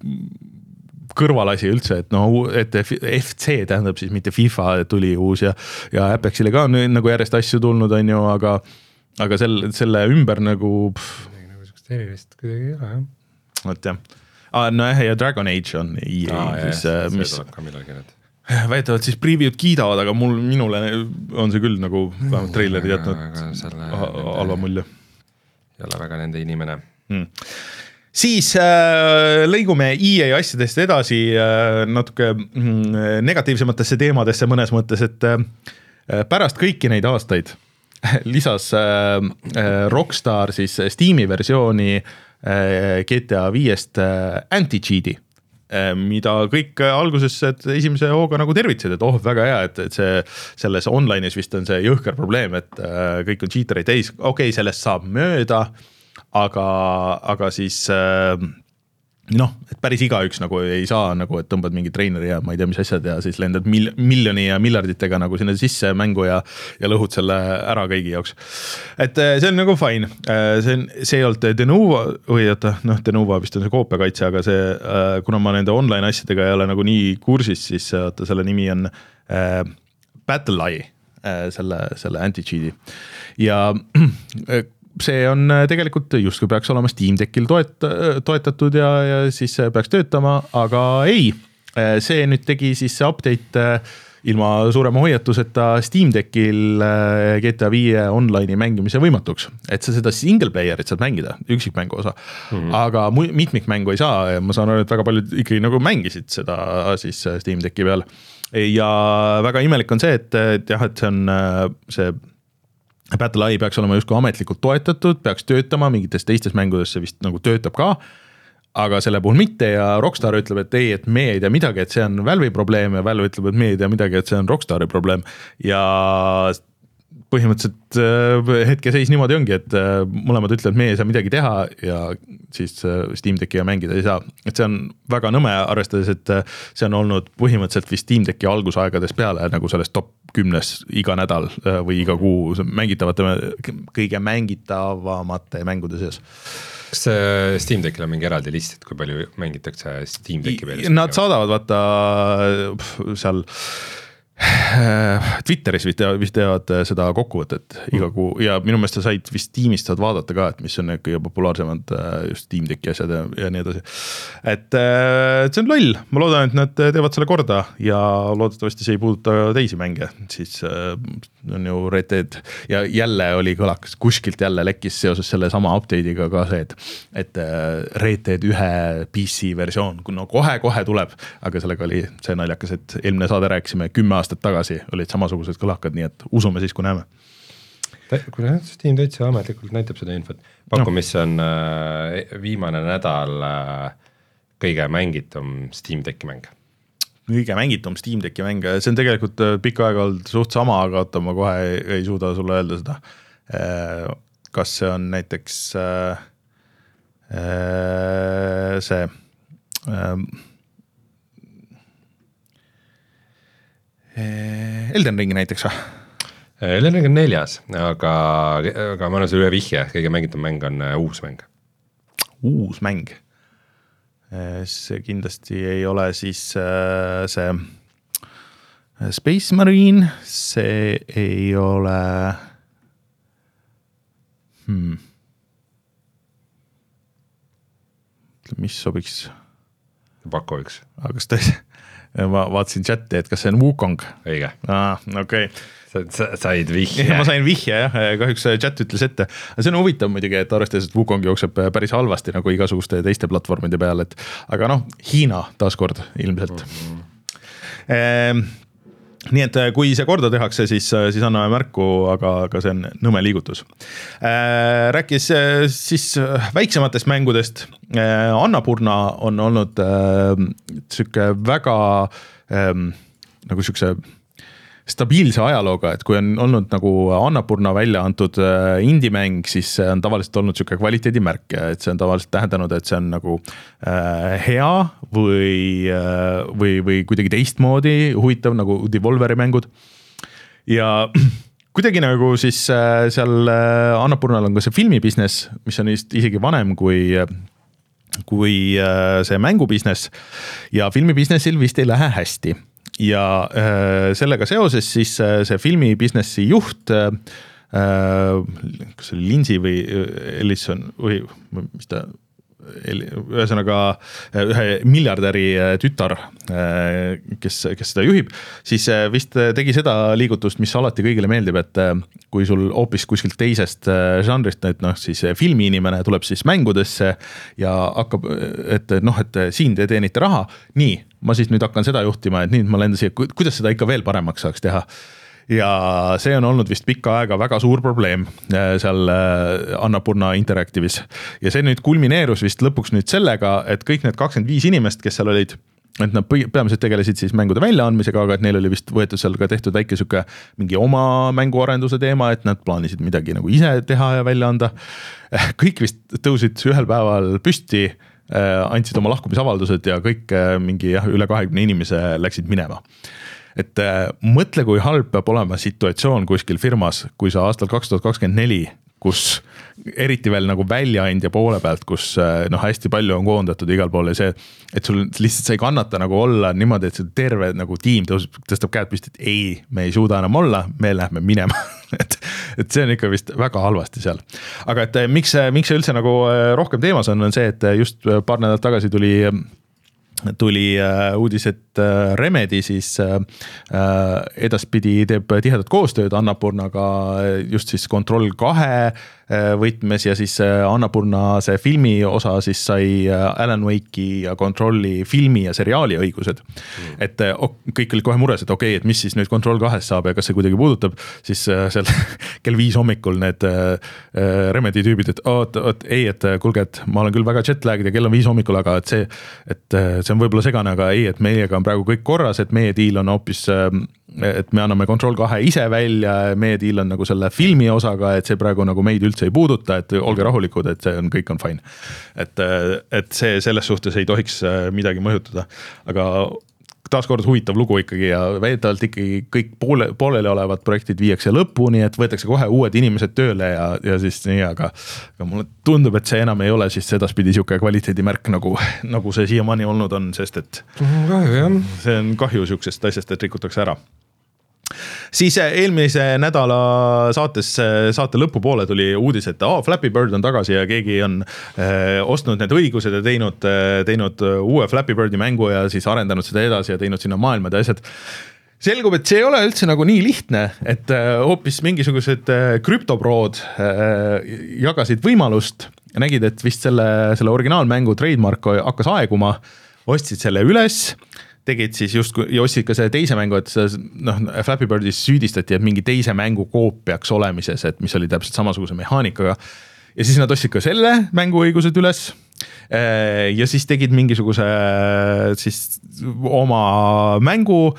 kõrvalasi üldse, et no et F C tähendab siis mitte FIFA tuli uus ja, ja Apexile ka on nagu järjest asju tulnud, on ju, aga aga selle, selle ümber nagu pff. nagu siukest erilist kuidagi ei ole, jah. Vot jah ah, no jah, ja Dragon Age on E A ah, siis, jah, see mis tuleb ka millalgi need väidavad siis preview'd kiidavad, aga mul, minule on see küll nagu vähemalt treileri jätnud halva mulje. Ei ole väga nende inimene. Hmm. siis äh, lõigume E A asjadest edasi äh, natuke mm, negatiivsematesse teemadesse mõnes mõttes, et äh, pärast kõiki neid aastaid lisas äh, Rockstar siis Steam'i versiooni äh, G T A viiest äh, anti-cheat'i, mida kõik alguses esimese hooga nagu tervitsid, et oh, väga hea, et, et see selles online'is vist on see jõhker probleem, et äh, kõik on cheatereid täis, okei okay,, sellest saab mööda, aga, aga siis äh, noh, et päris igaüks nagu ei saa nagu, et tõmbad mingi treeneri ja ma ei tea, mis asjad ja siis lendad mil, miljoni ja miljarditega nagu sinna sisse mängu ja, ja lõhud selle ära kõigi jaoks. Et see on nagu fine, see on, see ei olnud Denuvo või oota, noh, Denuvo vist on see koopiakaitse, aga see, kuna ma nende online asjadega ei ole nagu nii kursis, siis oota, selle nimi on äh, BattleEye, äh, selle, selle anti-cheat'i ja see on tegelikult justkui peaks olema Steam Deckil toet, toetatud ja, ja siis peaks töötama, aga ei, see nüüd tegi siis see update ilma suurema hoiatuseta Steam Deckil G T A viie online'i mängimise võimatuks, et sa seda single player'it saad mängida, üksikmängu osa, mm-hmm. aga mitmikmängu ei saa ja ma saan aru, et väga paljud ikkagi nagu mängisid seda siis Steam Decki peal ja väga imelik on see, et, et jah, et see on see BattleEye peaks olema justkui ametlikult toetatud, peaks töötama, mingites teistes mängudes see vist nagu töötab ka, aga selle puhul mitte ja Rockstar ütleb, et ei, et me ei tea midagi, et see on Valve'i probleem ja Valve ütleb, et me ei tea midagi, et see on Rockstari probleem ja põhimõtteliselt hetke seis niimoodi ongi, et mõlemad ütlevad, et me ei saa midagi teha ja siis Steam Deckiga mängida ei saa. Et see on väga nõme, arvestades, et see on olnud põhimõtteliselt vist Steam Decki algusaegades peale nagu sellest top kümnes iga nädal või iga kuu mängitavate, kõige mängitavamate mängude sees. Kas Steam Deckil on mingi eraldi list, et kui palju mängitakse Steam Decki peal? Nad saadavad vaata seal Twitteris vist teevad, vist teevad seda kokkuvõtet iga kuu ja minu meelest sa said vist tiimist saad vaadata ka, et mis on need kõige populaarsemad just Steam Decki asjad ja, ja nii edasi. Et see on loll, ma loodan, et nad teevad selle korda ja loodetavasti see ei puuduta teisi mänge, siis on ju Red Dead ja jälle oli kõlakas, kuskilt jälle lekkis seoses selle sama update'iga ka see, et, et Red Dead ühe P C versioon, no kohe-kohe tuleb, aga sellega oli see naljakas, et eelmine saade rääkisime kümme aastat tagasi olid samasugused kõlakad, nii et usume siis, kui näeme. Kui Steam täitsa ametlikult näitab seda infot, paku, no. Mis on äh, viimane nädal äh, kõige mängitum Steam Decki mäng? Kõige mängitum Steam Decki mäng, see on tegelikult pikka aega olnud suht sama, aga oota, ma kohe ei, ei suuda sulle öelda seda. Äh, kas see on näiteks äh, äh, see äh, Elden Ring näiteks või? Elden Ring on neljas, aga, aga ma olen sulle üle vihje, kõige mängitud mäng on uus mäng. Uus mäng? See kindlasti ei ole siis see Space Marine, see ei ole hmm. mis sobiks? Paku üks. Aga kas tõesti? Ma vaatasin chati, et kas see on Wukong? Õige. Ah, okei. Okay. Sa said vihje. Ma sain vihje, jah. Kahjuks chat ütles ette. See on huvitav muidugi, et arvestades, et Wukong jookseb päris halvasti nagu igasuguste teiste platvormide peal, et aga noh, Hiina taaskord ilmselt. Mm-hmm. Ehm, nii et kui see korda tehakse, siis, siis anname märku, aga, aga see on nõme liigutus. Ehm, rääkis siis väiksematest mängudest. Ehm, Annapurna on olnud ehm, süke väga ehm, nagu sükse stabiilse ajalooga, et kui on olnud nagu Annapurna välja antud indie-mäng, siis on tavaliselt olnud süke kvaliteedimärk, et see on tavaliselt tähendanud, et see on nagu äh, hea või, äh, või, või kuidagi teistmoodi huvitav nagu Devolveri mängud. Ja kuidagi nagu siis äh, seal äh, Annapurnal on ka see filmibusiness, mis on isegi vanem kui kui äh, see mängubusiness ja filmibusinessil vist ei lähe hästi. Ja äh, sellega seoses siis äh, see filmibusinessi juht äh, kas see oli Lindsay või Ellison või mis ta ühesõnaga ühe miljardäri tütar, kes, kes seda juhib, siis vist tegi seda liigutust, mis alati kõigile meeldib, et kui sul hoopis kuskilt teisest žanrist, et noh, siis filmiinimene tuleb siis mängudesse ja hakkab, et noh, et siin te teenite raha, nii, ma siis nüüd hakkan seda juhtima, et nüüd ma lendan siia, kuidas seda ikka veel paremaks saaks teha. Ja see on olnud vist pikka aega väga suur probleem seal Annapurna Interactive'is. Ja see nüüd kulmineerus vist lõpuks nüüd sellega, et kõik need kakskümmend viis inimest, kes seal olid, et nad peamiselt tegelesid siis mängude väljaandmisega, aga et neil oli vist võetud seal ka tehtud väike suke mingi oma mänguarenduse teema, et nad plaanisid midagi nagu ise teha ja välja anda. Kõik vist tõusid ühel päeval püsti, andsid oma lahkumisavaldused ja kõik mingi jah, üle kahekümne inimese läksid minema. Et mõtle, kui halb peab olema situatsioon kuskil firmas, kui sa aastal kaks tuhat kakskümmend neli, kus eriti veel nagu väljaandja poole pealt, kus noh, hästi palju on koondatud igal pool ja see, et sul lihtsalt sa ei kannata nagu olla niimoodi, et see terve nagu tiim tõuseb, tõstab käed püsti, et ei, me ei suuda enam olla, me lähme minema. et, et see on ikka vist väga halvasti seal. Aga et miks, miks see üldse nagu rohkem teemas on, on see, et just paar nädalat tagasi tuli tuli uudis, et Remedy siis edaspidi teeb tihedat koostööd Annapurnaga just siis Control kahe võtmes ja siis Annapurna see filmi osa siis sai Alan Wake'i ja Control'i filmi ja seriaali õigused. Mm. Et kõik olid kohe mures, et okei, okay, et mis siis nüüd Control kahest saab ja kas see kuidagi puudutab, siis seal kell viis hommikul need Remedy tüübid, et oot, oot, ei, et kuulge, et ma olen küll väga jetlagid ja kell on viis hommikul, aga et see, et see on võib-olla segane, aga ei, et meiega on praegu kõik korras, et meie deal on hoopis, et me anname Control kahe ise välja, meie deal on nagu selle filmi osaga, et see praegu nagu meid üldse ei puuduta, et olge rahulikud, et see on, kõik on fine. Et, et see selles suhtes ei tohiks midagi mõjutada, aga taaskord huvitav lugu ikkagi ja väidetavalt ikkagi kõik poole, pooleli olevad projektid viiakse lõpuni, et võetakse kohe uued inimesed tööle ja, ja siis nii, aga, aga mulle tundub, et see enam ei ole siis sedaspidi siuke kvaliteedimärk nagu, nagu see siiamaani olnud on, sest et kahju, jah. See on kahju siuksest asjast, et rikutakse ära. Siis eelmise nädala saates, saate lõpupoole tuli uudis, et oh, Flappy Bird on tagasi ja keegi on eh, ostnud need õigused ja teinud, teinud uue Flappy Birdi mängu ja siis arendanud seda edasi ja teinud sinna maailmad ja asjad. Selgub, et see ei ole üldse nagu nii lihtne, et hoopis mingisugused krüptoprood jagasid võimalust ja nägid, et vist selle, selle originaalmängu trademark hakkas aeguma, ostsid selle üles, tegid siis just ja ostsid ka see teise mängu, et noh, Flappy Birdis süüdistati, et mingi teise mängu koopiaks olemises, et mis oli täpselt samasuguse mehaanikaga. Ja siis nad ostsid ka selle mänguõigused üles ja siis tegid mingisuguse siis oma mängu,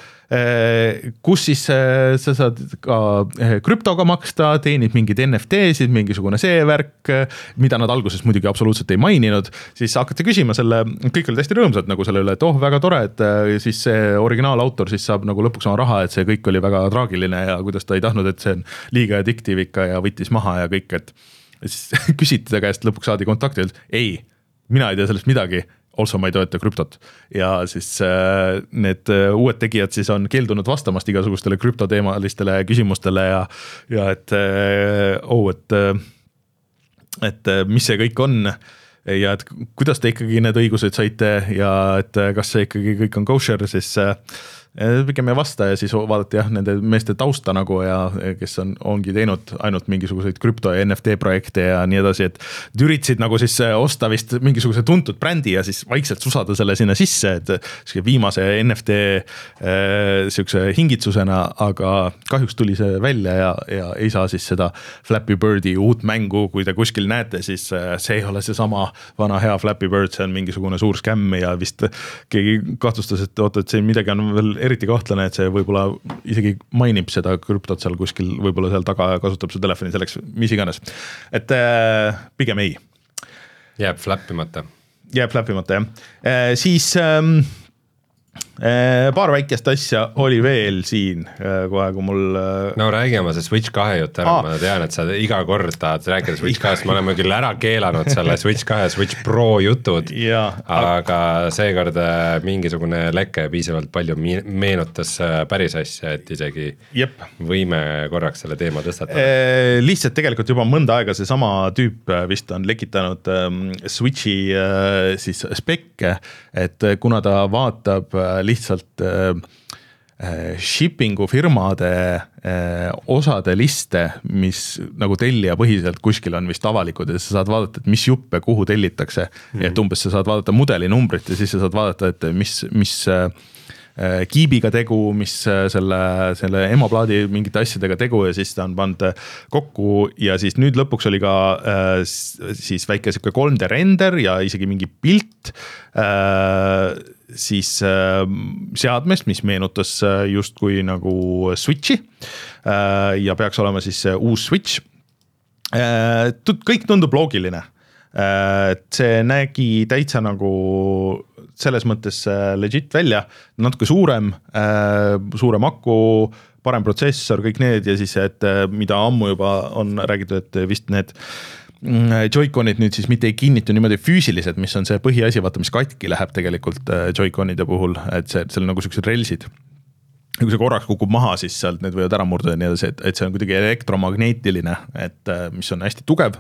kus siis sa saad ka krüptoga maksta, teenid mingid N F T-sid, mingisugune see värk, mida nad alguses muidugi absoluutselt ei maininud, siis hakkate küsima selle, kõik oli hästi rõõmsad nagu selle üle, et oh, väga tore, et siis see originaalautor siis saab nagu lõpuks oma raha, et see kõik oli väga traagiline ja kuidas ta ei tahtnud, et see on liiga addiktiiv ikka ja võttis maha ja kõik, et siis küsiti ta käest, lõpuks saadi kontakti, et ei, mina ei tea sellest midagi, also ma ei toeta krüptot. Ja siis äh, need uued tegijad siis on keeldunud vastamast igasugustele krüptoteemalistele küsimustele ja, ja et äh, oh, et, et mis see kõik on ja et kuidas te ikkagi need õigused saite ja et kas see ikkagi kõik on kosher, siis äh, pigem ei vasta ja siis vaadati jah, nende meeste tausta nagu ja kes on, ongi teinud ainult mingisuguseid krüpto ja N F T projekte ja nii edasi, et üritasid nagu siis osta vist mingisuguse tuntud brändi ja siis vaikselt susada selle sinna sisse, et viimase N F T äh, siukse hingitsusena, aga kahjuks tuli see välja ja, ja ei saa siis seda Flappy Birdi uut mängu, kui te kuskil näete, siis see ei ole see sama vana hea Flappy Bird, see on mingisugune suur skämm ja vist keegi kahtlustas, et oota, et see midagi on veel eriti kahtlane, et see võib-olla isegi mainib seda krüptot seal kuskil, võib-olla seal taga kasutab su telefoni selleks, mis iganes. Et äh, pigem ei. Jääb flappimata. Jääb flappimata, jah. Äh, siis ähm, paar väikest asja oli veel siin kohe, kui mul... No räägi oma see Switch kahe jutt ära, ma tean, et sa iga kord tahad rääkida Switch kahest, me oleme küll ära keelanud selle Switch kahe ja Switch Pro jutud, ja, aga seekord mingisugune leke piisavalt palju meenutas päris asja, et isegi Jep. võime korraks selle teema tõstatada. Lihtsalt tegelikult juba mõnda aega see sama tüüp vist on lekitanud Switchi siis spekke, et kuna ta vaatab lihtsalt äh, shippingu firmade äh, osade liste, mis nagu tellija põhiselt kuskil on vist avalikud ja sa saad vaadata, et mis juppe kuhu tellitakse mm. et umbes sa saad vaadata mudelinumbrit ja siis sa saad vaadata, et mis, mis äh, kiibiga tegu, mis selle, selle emaplaadi mingite asjadega tegu ja siis ta on pannud kokku ja siis nüüd lõpuks oli ka äh, siis väike siuke kolm D render ja isegi mingi pilt äh, siis äh, seadmest, mis meenutas justkui nagu Switchi äh, ja peaks olema siis uus Switch. Äh, kõik tundub loogiline. Äh, see nägi täitsa nagu selles mõttes legit välja, natuke suurem, äh, suurem aku, parem protsessor, kõik need ja siis, et mida ammu juba on räägitud, et vist need Joy-Conid nüüd siis mitte ei kinnitu niimoodi füüsilised, mis on see põhiasi, vaata, mis katki läheb tegelikult Joy-Conide puhul, et see, see on nagu sellised relsid. Ja kui see korraks kukub maha, siis sealt need võivad ära murduda, nii et, et see on kuidagi elektromagneetiline, et mis on hästi tugev.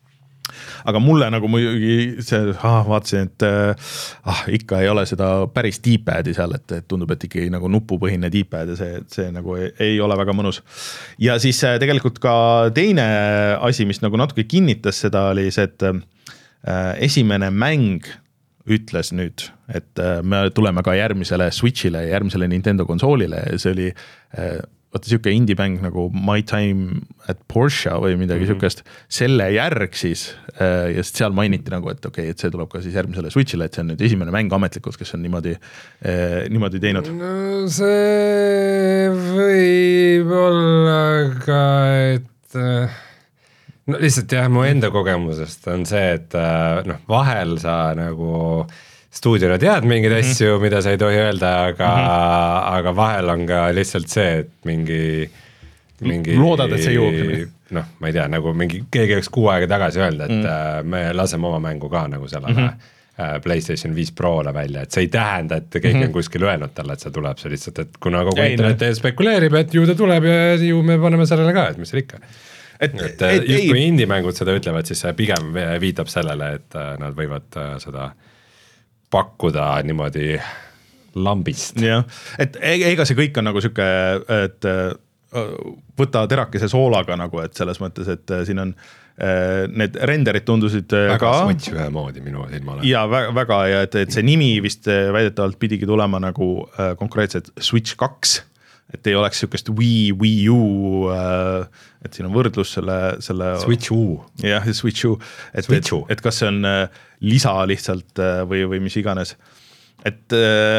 Aga mulle nagu muidugi see, ah, vaatasin, et ah, ikka ei ole seda päris D-pad'i seal, et, et tundub, et ikkagi nagu nupupõhine D-pad ja see, see nagu ei, ei ole väga mõnus. Ja siis tegelikult ka teine asi, mis nagu natuke kinnitas seda, oli see, et äh, esimene mäng ütles nüüd, et äh, me tuleme ka järgmisele Switchile, järgmisele Nintendo konsoolile ja see oli äh, vaata siuke indie-bäng nagu My Time at Porsche või midagi mm -hmm. siukest, selle järg siis ja seal mainiti nagu, et okei, okay, et see tuleb ka siis järgmisele Switchile, et see on nüüd esimene mäng ametlikult, kes on niimoodi, eh, niimoodi teinud. No see võib olla ka, et no lihtsalt jah, mu enda kogemusest on see, et noh, vahel sa nagu stuudiona tead mingeid asju, mm -hmm. mida sa ei tohi öelda, aga, mm -hmm. aga vahel on ka lihtsalt see, et mingi, mingi loodad, et see jõuab. Noh, ma ei tea, nagu mingi keegi oleks kuu aega tagasi öelda, et mm -hmm. me laseme oma mängu ka nagu sellele mm -hmm. PlayStation viis Pro'le välja, et see ei tähenda, et keegi mm -hmm. on kuskil öelnud talle, et see tuleb, see lihtsalt, et kuna kogu ei, internet no. spekuleerib, et ju ta tuleb ja ju me paneme sellele ka, et mis seal ikka. Et, et, et just ei, kui indie-mängud seda ütlevad, siis see pigem viitab sellele, et nad võivad seda pakkuda niimoodi lambist. Jah, et ega see kõik on nagu siuke, et võta terakese soolaga nagu, et selles mõttes, et siin on need renderid tundusid väga ka. Väga Switch ühe moodi minu silmale. Ja väga, väga ja et, et see nimi vist väidetavalt pidigi tulema nagu konkreetselt Switch kaks, et ei oleks siukest Wii, Wii U, et siin on võrdlus selle, selle Switch U. Jah, Switch U, et, et, et kas see on lisa lihtsalt või, või mis iganes. Et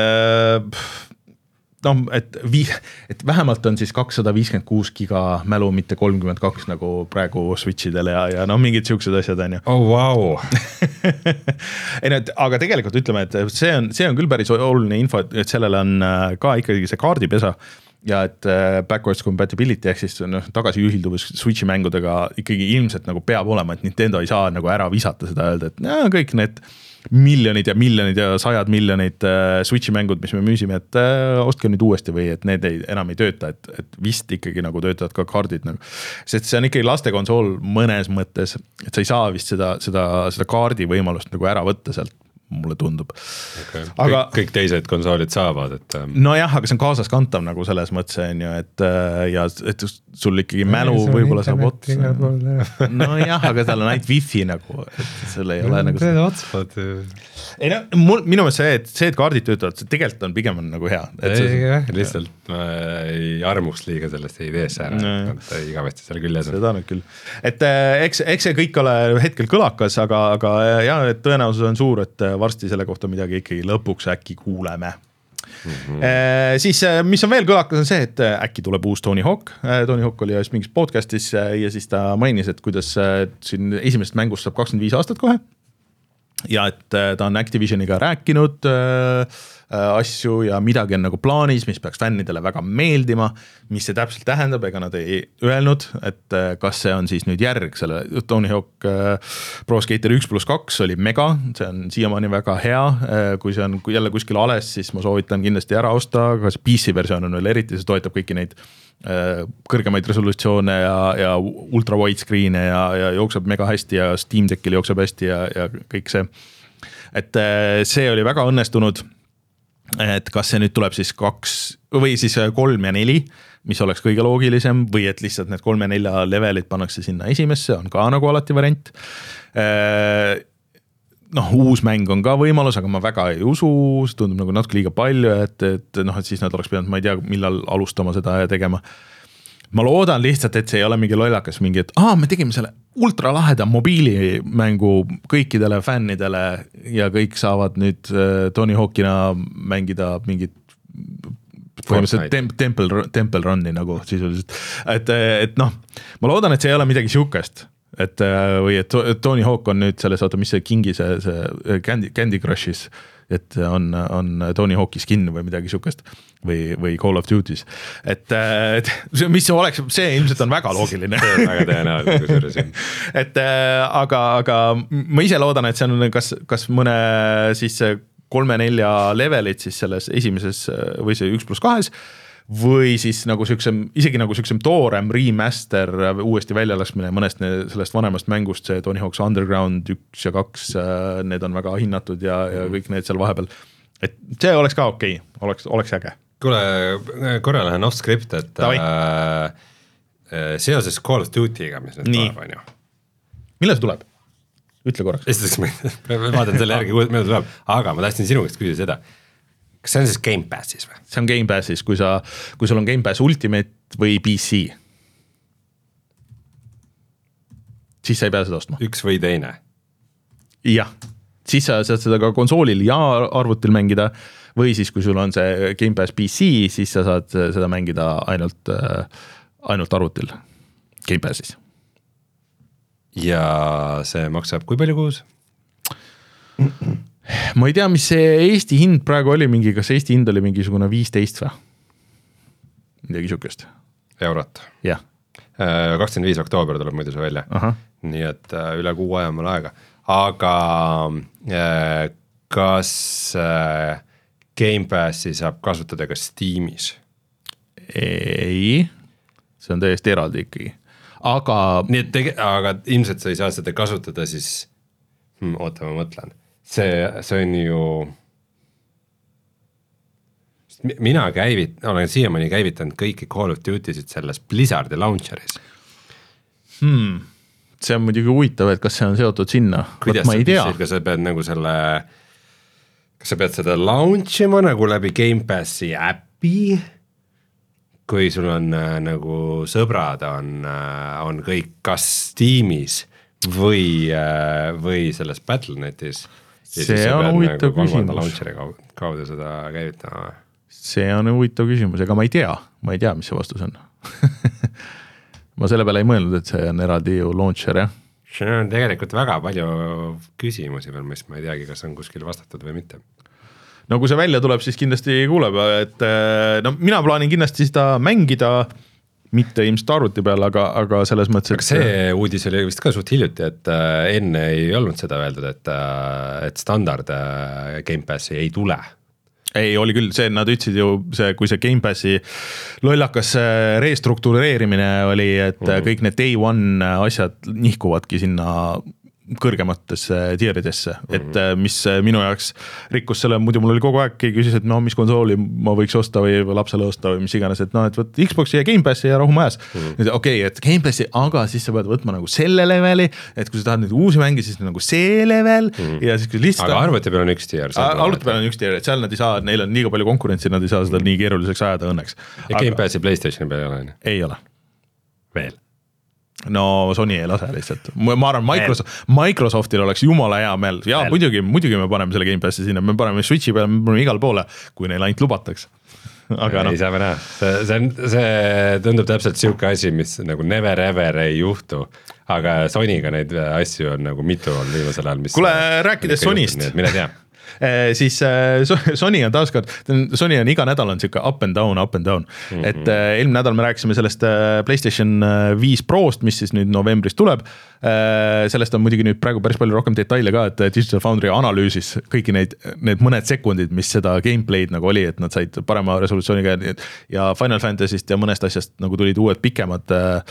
noh, et, vii, et vähemalt on siis kakssada viiskümmend kuus giga mälu, mitte kolmkümmend kaks nagu praegu Switchidele ja, ja noh, mingid siuksed asjad on ju. Oh, wow. ei, no, aga tegelikult ütleme, et see on, see on küll päris oluline info, et sellele on ka ikkagi see kaardipesa ja et backwards compatibility ehk siis noh, tagasi ühilduvus Switchi mängudega ikkagi ilmselt nagu peab olema, et Nintendo ei saa nagu ära visata seda öelda, et no, kõik need miljonid ja miljonid ja sajad miljonid Switchi mängud, mis me müüsime, et ostke nüüd uuesti või et need ei, enam ei tööta, et, et vist ikkagi nagu töötavad ka kaardid nagu. Sest see on ikkagi lastekonsool mõnes mõttes, et sa ei saa vist seda, seda, seda kaardi võimalust nagu ära võtta sealt, mulle tundub. Okay. Aga kõik, kõik teised konsoolid saavad, et no jah, aga see on kaasas kantav nagu selles mõttes on ju, et ja et sul ikkagi mälu no, võib-olla saab otsa. No jah, aga tal on ainult wifi nagu, et seal ei ole nagu seda otsvad. Ei no, mul, minu meelest see, et see, et kaardid töötavad, see tegelikult on pigem on nagu hea. Et ei, see, jah, lihtsalt ma ei armuks liiga sellest ideesse ära, no, et igavesti seal küll jäsud. Seda nüüd küll. Et eks, eks see kõik ole hetkel kõlakas, aga, aga jah, et tõenäosus on suur, et varsti selle kohta midagi ikkagi lõpuks äkki kuuleme. Mm-hmm. E, siis mis on veel kõlakas on see, et äkki tuleb uus Tony Hawk. Tony Hawk oli just mingis podcastis ja siis ta mainis, et kuidas siin esimesest mängust saab kakskümmend viis aastat kohe. Ja et ta on Activisioniga rääkinud asju ja midagi on nagu plaanis, mis peaks fännidele väga meeldima, mis see täpselt tähendab, ega nad ei öelnud, et kas see on siis nüüd järg selle Tony Hawk Pro Skater üks pluss kaks oli mega, see on siiamaani väga hea, kui see on jälle kuskil ales, siis ma soovitan kindlasti ära osta, aga see P C versioon on veel eriti, see toetab kõiki neid kõrgemaid resolutsioone ja, ja ultra widescreen'e ja, ja jookseb mega hästi ja Steam Deckil jookseb hästi ja, ja kõik see. Et see oli väga õnnestunud, et kas see nüüd tuleb siis kaks või siis kolm ja neli, mis oleks kõige loogilisem või et lihtsalt need kolm ja nelja levelid pannakse sinna esimesse, on ka nagu alati variant. Noh, uus mäng on ka võimalus, aga ma väga ei usu, see tundub nagu natuke liiga palju, et, et noh, et siis nad oleks pidanud, ma ei tea, millal alustama seda ja tegema. Ma loodan lihtsalt, et see ei ole mingi lollakas, mingi, et aa, me tegime selle ultra laheda mobiilimängu kõikidele fännidele ja kõik saavad nüüd Tony Hawkina mängida mingit põhimõtteliselt temp, Temple, Temple Run'i nagu sisuliselt. Et, et noh, ma loodan, et see ei ole midagi siukest. Et või et Tony Hawk on nüüd selles, oota, mis see Kingi see, see Candy, Candy Crushis, et on, on Tony Hawk'i skin või midagi siukest või, või Call of Duty's. Et, et mis see oleks, see ilmselt on väga loogiline. See on väga tõenäoline, kui suurus on. Et aga, aga ma ise loodan, et see on kas, kas mõne siis kolme-nelja levelit siis selles esimeses või see üks pluss kahes või siis nagu siuksem, isegi nagu siuksem toorem remaster uuesti välja laskmine mõnest sellest vanemast mängust, see Tony Hawk's Underground üks ja kaks, need on väga hinnatud ja, ja kõik need seal vahepeal. Et see oleks ka okei, okay. oleks, oleks äge. Kuule, korra lähen off script, et äh, seoses Call of Duty'ga, mis nüüd tuleb, on ju. Millal see tuleb? Ütle korraks. Esiteks ma vaatan selle järgi, millal tuleb, aga ma tahtsin sinu käest küsida seda. Kas see on siis Game Passis või? See on Game Passis, kui, sa, kui sul on Game Pass Ultimate või P C. Siis sa ei pea seda ostma. Üks või teine? Jah, siis sa saad seda ka konsoolil ja arvutil mängida või siis kui sul on see Game Pass P C, siis sa saad seda mängida ainult, ainult arvutil Game Passis. Ja see maksab kui palju kuus? Ma ei tea, mis see Eesti hind praegu oli mingi, kas Eesti hind oli mingisugune viisteist või? Midagi siukest. Eurot. Jah. kakskümmend viis oktoober tuleb muidu see välja. Aha. Nii et üle kuu aja mul aega. Aga kas Game Passi saab kasutada ka Steamis? Ei, see on täiesti eraldi ikkagi. Aga... Nii et tege... aga ilmselt sa ei saa seda kasutada siis... Hmm, oota, ma mõtlen. See, see on ju, mina käivit, olen siiamaani käivitanud kõiki Call of Duty'sid selles Blizzardi launcheris. Hmm. See on muidugi huvitav, et kas see on seotud sinna. Kuidas ma ei tea. Kas sa pead nagu selle, kas sa pead seda launchima nagu läbi Game Passi äppi, kui sul on nagu sõbrad on, on kõik kas Steamis või, või selles Battlenetis. Ja see on huvitav nagu küsimus. Kaudu seda käivitama. See on huvitav küsimus, ega ma ei tea, ma ei tea, mis see vastus on. Ma selle peale ei mõelnud, et see on eraldi ju launcher, jah? See on tegelikult väga palju küsimusi veel, mis ma ei teagi, kas on kuskil vastatud või mitte. No kui see välja tuleb, siis kindlasti kuuleb, et no, mina plaanin kindlasti seda mängida, mitte ilmselt arvuti peal, aga, aga selles mõttes, et... Aga see uudis oli vist ka suht hiljuti, et enne ei olnud seda öeldud, et, et standard Game Passi ei tule. Ei, oli küll, see, nad ütlesid ju, see, kui see Game Passi lollakas restruktureerimine oli, et mm. kõik need day one asjad nihkuvadki sinna kõrgematesse tieridesse, et mis minu jaoks rikkus selle, muidu mul oli kogu aeg, keegi küsis, et no mis konsooli ma võiks osta või lapsele osta või mis iganes, et noh, et võt Xboxi ja Game Passi ja rahu majas. Mm. Okei, okay, et Game Passi, aga siis sa pead võtma nagu selle leveli, et kui sa tahad nüüd uusi mängi, siis nagu see level mm. ja siis kui lihtsalt... Aga arvuti peal on üks tier. Arvuti peal on üks tier, et seal nad ei saa, neil on nii palju konkurentsi, nad ei saa seda mm. nii keeruliseks ajada õnneks. Ja aga... Game Passi PlayStationi peal ei ole? Ei ole. Veel? No Sony ei lase lihtsalt. Ma arvan, Microsoft, Microsoftil oleks jumala hea meel. Ja muidugi, muidugi me paneme selle Game Passi sinna, me paneme Switchi peale, me paneme igal poole, kui neil ainult lubataks. Aga ei no. Saa me näha. See, see, see tundub täpselt siuke asi, mis nagu never ever ei juhtu. Aga Sonyga neid asju on nagu mitu on viimasel ajal, mis... Kule, rääkides Sonyst. Mine tea. siis Sony on taaskord, Sony on iga nädal on siuke up and down, up and down mm. -hmm. et eelmine nädal me rääkisime sellest PlayStation viis Prost, mis siis nüüd novembris tuleb. Sellest on muidugi nüüd praegu päris palju rohkem detaile ka, et Digital Foundry analüüsis kõiki neid, need mõned sekundid, mis seda gameplay'd nagu oli, et nad said parema resolutsiooniga ja Final Fantasy'st ja mõnest asjast nagu tulid uued pikemad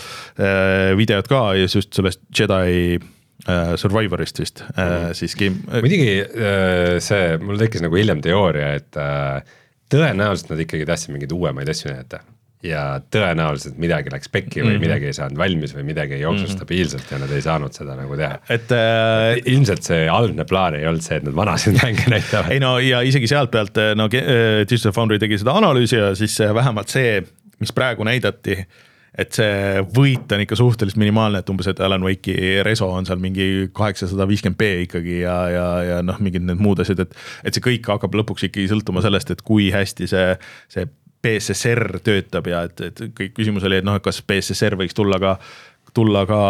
videod ka ja just sellest Jedi Survivorist vist mm. siis game muidugi see, mul tekkis nagu hiljem teooria, et tõenäoliselt nad ikkagi tahtsid mingeid uuemaid asju näidata ja tõenäoliselt midagi läks pekki või mm -hmm. midagi ei saanud valmis või midagi ei jooksu mm -hmm. stabiilselt ja nad ei saanud seda nagu teha. Et, äh, ilmselt see algne plaan ei olnud see, et nad vanasid mänge näitavad. Ei no ja isegi sealt pealt no, Digital Foundry tegi seda analüüsi ja siis vähemalt see, mis praegu näidati, et see võit on ikka suhteliselt minimaalne, et umbes, et Alan Wake'i reso on seal mingi kaheksasada viiskümmend p ikkagi ja, ja, ja noh, mingid need muud asjad, et, et see kõik hakkab lõpuks ikkagi sõltuma sellest, et kui hästi see, see P S S R töötab ja et, et kõik küsimus oli, et noh, kas P S S R võiks tulla ka, tulla ka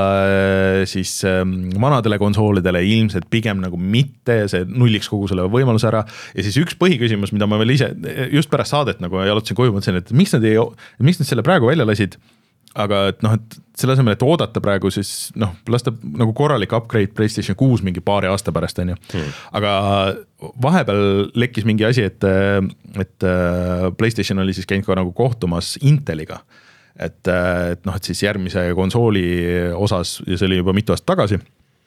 siis vanadele konsoolidele, ilmselt pigem nagu mitte ja see nulliks kogu selle võimaluse ära. Ja siis üks põhiküsimus, mida ma veel ise just pärast saadet nagu jalutasin koju, mõtlesin, et miks nad, ei, miks nad selle praegu välja lasid, aga et noh, et selle asemel, et oodata praegu siis noh, lasta nagu korralik upgrade PlayStation kuus mingi paari aasta pärast on ju hmm. aga vahepeal lekkis mingi asi, et, et PlayStation oli siis käinud ka nagu kohtumas Inteliga, et, et noh, et siis järgmise konsooli osas ja see oli juba mitu aastat tagasi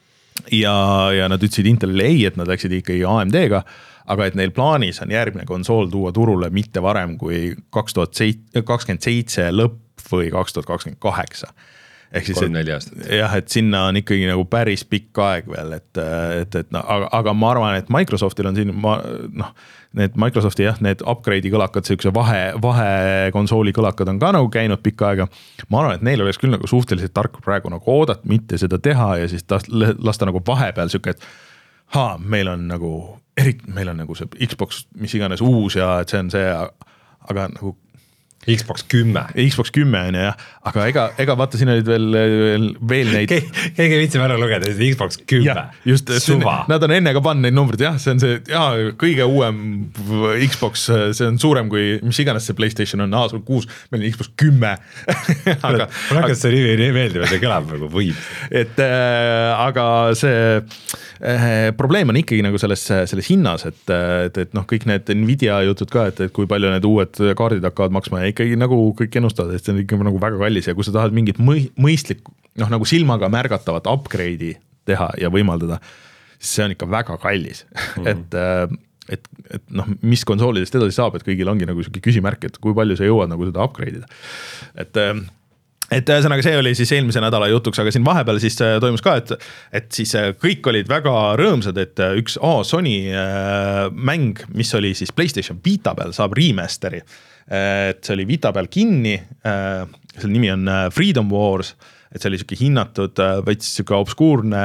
ja, ja nad ütlesid Intelile ei, et nad läksid ikkagi A M D-ga, aga et neil plaanis on järgmine konsool tuua turule mitte varem kui kaks tuhat kakskümmend seitse lõpp või kaks tuhat kakskümmend kaheksa. Ehk siis, kolm-neli aastat. Jah, et sinna on ikkagi nagu päris pikk aeg veel, et, et, et no, aga, aga ma arvan, et Microsoftil on siin, ma, noh, need Microsofti jah, need upgrade'i kõlakad, see vahe, vahe konsooli kõlakad on ka nagu käinud pikka aega. Ma arvan, et neil oleks küll nagu suhteliselt tark praegu nagu oodat, mitte seda teha ja siis lasta nagu vahepeal siuke, et haa, meil on nagu, eriti meil on nagu see Xbox, mis iganes uus ja et see on see, aga nagu Xbox kümme. Xbox kümme on jah, aga ega, ega vaata siin olid veel, veel, veel neid. Keegi viitsib ära lugeda, Xbox kümme. Just, nad on enne ka pannud neid numbrid, jah, see on see jah, kõige uuem Xbox, see on suurem kui, mis iganes see PlayStation on, aa, sul kuus, meil on Xbox kümme. aga mul hakkas see rivi nii meeldib, et see kõlab nagu võib. Et äh, aga see äh, probleem on ikkagi nagu selles, selles hinnas, et, et, et noh, kõik need Nvidia jutud ka, et, et kui palju need uued kaardid hakkavad maksma ja ikkagi nagu kõik ennustavad, et see on ikka nagu väga kallis ja kui sa tahad mingit mõistlik, noh nagu silmaga märgatavat upgrade'i teha ja võimaldada, siis see on ikka väga kallis mm. et, et, et noh, mis konsoolidest edasi saab, et kõigil ongi nagu selline küsimärk, et kui palju sa jõuad nagu seda upgrade'ida. Et et ühesõnaga see oli siis eelmise nädala jutuks, aga siin vahepeal siis toimus ka, et, et siis kõik olid väga rõõmsad, et üks A, Sony mäng, mis oli siis PlayStation Vita peal, saab remasteri. Et see oli Vita peal kinni, selle nimi on Freedom Wars, et see oli siuke hinnatud, veits siuke obskuurne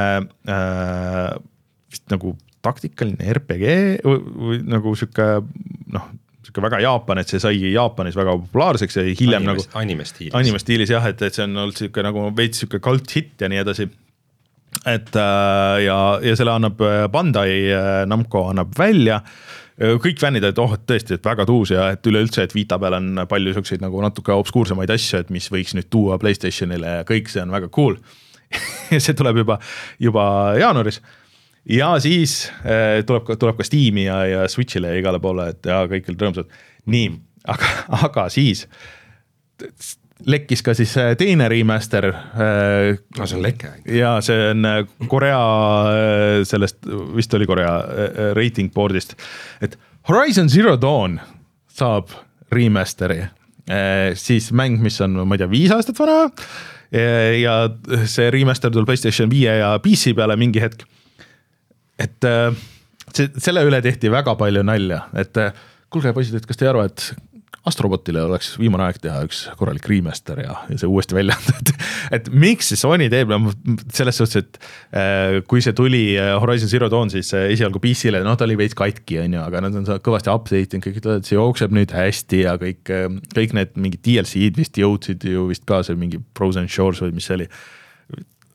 vist nagu taktikaline R P G või, või nagu siuke noh, siuke väga Jaapan, et see sai Jaapanis väga populaarseks ja hiljem anime, nagu anime stiilis, anime stiilis jah, et, et see on olnud siuke nagu veits siuke cult hit ja nii edasi. Et ja, ja selle annab Bandai Namco annab välja. Kõik fännid, et oh, et tõesti, et väga tuus ja et üleüldse, et Vita peal on palju selliseid nagu natuke obskuursemaid asju, et mis võiks nüüd tuua PlayStationile ja kõik see on väga cool. See tuleb juba, juba jaanuaris. Ja siis tuleb, tuleb ka Steam'i ja, ja Switch'ile ja igale poole, et ja kõik olid rõõmsad. Nii, aga, aga siis lekkis ka siis teine remaster. No see on leke. Ja see on Korea, sellest vist oli Korea rating boardist, et Horizon Zero Dawn saab remasteri. Siis mäng, mis on, ma ei tea, viis aastat vana ja see remaster tuleb PlayStation viie ja P C peale mingi hetk. Et see, selle üle tehti väga palju nalja, et kuulge poisid, et kas te ei arva, et Astrobotile oleks viimane aeg teha üks korralik remaster ja, ja see uuesti välja et, et miks see Sony teeb selles suhtes, et kui see tuli Horizon Zero Dawn siis esialgu P C-le, noh ta oli veits katki on ju, aga nad on kõvasti update in, kõik ütlevad, et see jookseb nüüd hästi ja kõik, kõik need mingid D L C-d vist jõudsid ju vist ka see mingi Frozen Shores või mis see oli.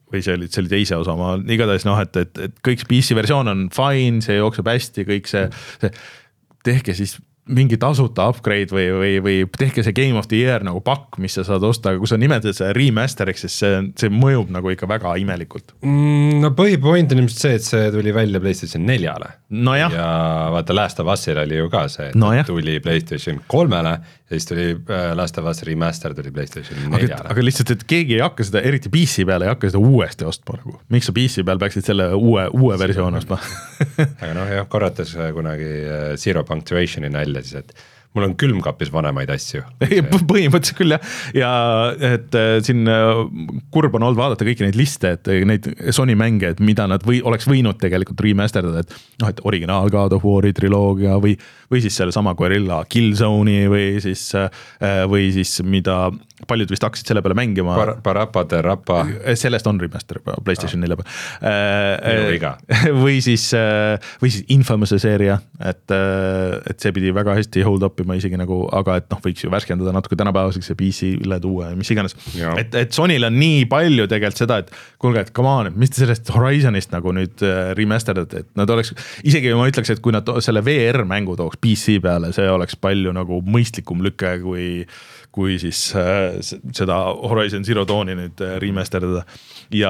või see oli, see oli teise osa, ma igatahes noh, et, et, et kõik P C versioon on fine, see jookseb hästi, kõik see, see tehke siis mingi tasuta upgrade või, või, või tehke see Game of the Year nagu pakk, mis sa saad osta, aga kui sa nimetad see remaster'iks, siis see, see mõjub nagu ikka väga imelikult. Mm, no põhipoint on ilmselt see, et see tuli välja PlayStation neljale. No jah. Ja vaata Last of Us'il oli ju ka see, et no tuli PlayStation kolmele ja siis tuli Last of Us Remaster tuli PlayStation neljale. Aga, aga lihtsalt, et keegi ei hakka seda, eriti P C peale ei hakka seda uuesti ostma nagu. Miks sa P C peal peaksid selle uue, uue versioon ostma? Aga noh, jah, korrates kunagi Zero Punctuationi nalja siis, et mul on külmkapis vanemaid asju. Põhimõtteliselt küll jah, ja et siin kurb on olnud vaadata kõiki neid liste, et neid Sony mänge, et mida nad või, oleks võinud tegelikult remasterdada, et noh, et originaal God of War'i triloogia või, või siis selle sama Guerrilla Killzone'i või siis, või siis mida paljud vist hakkasid selle peale mängima Par. Parapa de Rapa. Sellest on remaster PlayStation nelja peal. Minu iga. Või siis, või siis Infamous'e seeria, et, et see pidi väga hästi hold up ma isegi nagu, aga et noh, võiks ju värskendada natuke tänapäevaseks ja P C-le tuua ja mis iganes. Et, et Sonyl on nii palju tegelikult seda, et kuulge, et come on, mis te sellest Horizonist nagu nüüd remasterdate, et nad oleks, isegi ma ütleks, et kui nad selle V R mängu tooks P C peale, see oleks palju nagu mõistlikum lüke, kui, kui siis äh, seda Horizon Zero Dawni nüüd remasterdada. Ja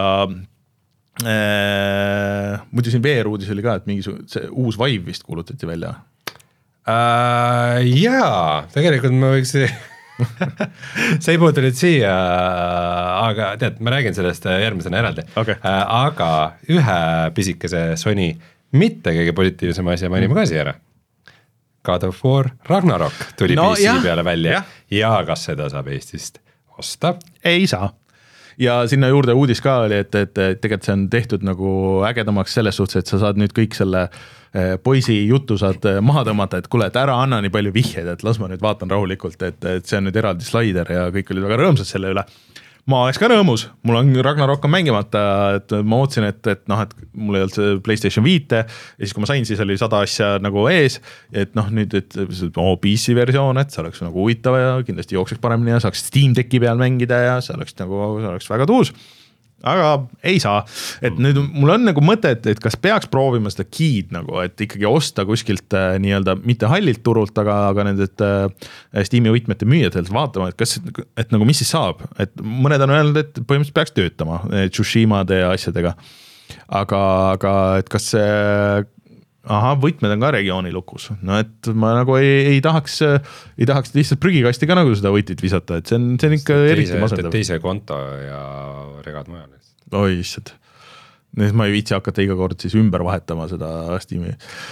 äh, muidu siin V R-uudis oli ka, et mingi see uus Vive vist kuulutati välja. Uh, jaa, tegelikult ma võiks see ei puutu nüüd siia, aga tead, ma räägin sellest järgmisena eraldi okay. uh, aga ühe pisikese Sony mitte kõige positiivsema asja mainime ka siia ära. God of War Ragnarok tuli no, P C jah, peale välja jah. Ja kas seda saab Eestist osta? Ei saa. Ja sinna juurde uudis ka oli, et, et tegelikult see on tehtud nagu ägedamaks selles suhtes, et sa saad nüüd kõik selle poisi jutu saad maha tõmmata, et kuule, et ära anna nii palju vihjeid, et las ma nüüd vaatan rahulikult, et, et see on nüüd eraldi slider ja kõik olid väga rõõmsad selle üle. Ma oleks ka rõõmus, mul on Ragnarok on mängimata, et ma ootsin, et, et noh, et mul ei olnud see PlayStation viite ja siis kui ma sain, siis oli sada asja nagu ees, et noh, nüüd, et oh, P C versioon, et see oleks nagu huvitav ja kindlasti jookseks paremini ja saaks Steam Decki peal mängida ja see oleks nagu, see oleks väga tuus. Aga ei saa, et nüüd mul on nagu mõte, et, et kas peaks proovima seda key'd nagu, et ikkagi osta kuskilt äh, nii-öelda mitte hallilt turult, aga, aga nendelt äh, Steam'i võtmete müüjatelt vaatama, et kas, et nagu mis siis saab, et mõned on öelnud, et põhimõtteliselt peaks töötama Tsushimade ja asjadega, aga, aga et kas see aha, võtmed on ka regiooni lukus, no et ma nagu ei, ei tahaks, ei tahaks lihtsalt prügikasti ka nagu seda võtit visata, et see on, see on ikka teise, eriti masendav. Teise konto ja regad mujal. Oi, issand. Nüüd ma ei viitsi hakata iga kord siis ümber vahetama seda Steam'i.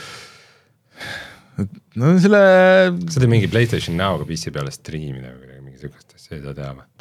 No selle... Sa teed mingi PlayStation Now'ga P C peale streamida või mingi sükast, see ei saa teha või?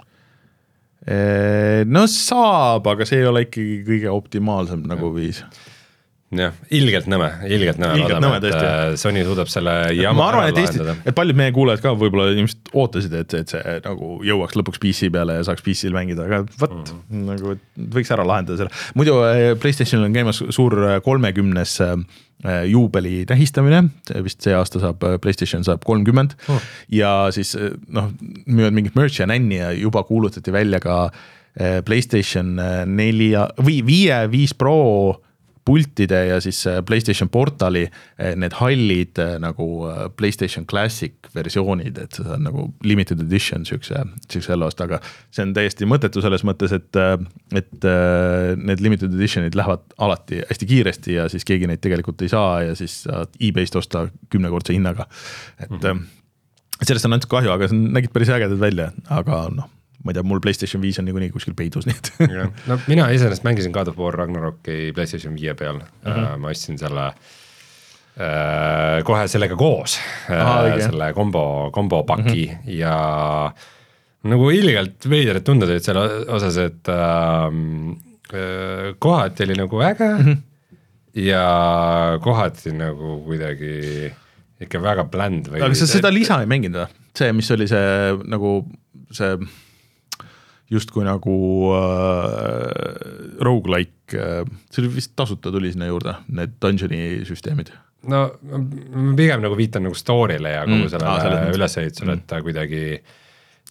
No saab, aga see ei ole ikkagi kõige optimaalsem nagu viis. jah, ilgelt nõme, ilgelt nõme, ilgelt loodame, nõme, et Sony suudab selle jama ära lahendada. Et paljud meie kuulajad ka võib-olla ilmselt ootasid, et, et see nagu jõuaks lõpuks P C peale ja saaks P C-l mängida, aga võt, mm -hmm. nagu võiks ära lahendada selle. Muidu PlayStationil on käimas suur kolmekümnes juubeli tähistamine, vist see aasta saab PlayStation saab kolmkümmend oh. ja siis noh, müüvad mingit merch ja nänni ja juba kuulutati välja ka PlayStation nelja või viie, viis Pro pultide ja siis PlayStation Portali need hallid nagu PlayStation Classic versioonid, et see on nagu limited edition sükse, sükse elust, aga see on täiesti mõttetu selles mõttes, et, et need limited editionid lähevad alati hästi kiiresti ja siis keegi neid tegelikult ei saa ja siis saad eBayst osta kümnekordse hinnaga. Et mm-hmm. sellest on natuke kahju, aga see nägid päris ägedad välja, aga noh, ma ei tea, mul PlayStation viis on niikuinii kuskil peidus, nii et. No mina iseenesest mängisin God of War Ragnaroki PlayStation viie peal, mm-hmm. ma ostsin selle äh, kohe sellega koos, äh, selle kombo, kombo paki mm-hmm. ja nagu ilgelt veiderad tunded olid selle osas, et äh, kohati oli nagu äge mm-hmm. ja kohati nagu kuidagi ikka väga bland. Või aga sa seda lisa ei mänginud või? See, mis oli see nagu see justkui nagu äh, roguelike, äh, see oli vist tasuta tuli sinna juurde, need dungeoni süsteemid. No pigem nagu viitan nagu story'le ja kogu mm, sellele ah, ülesehitusele, et ta kuidagi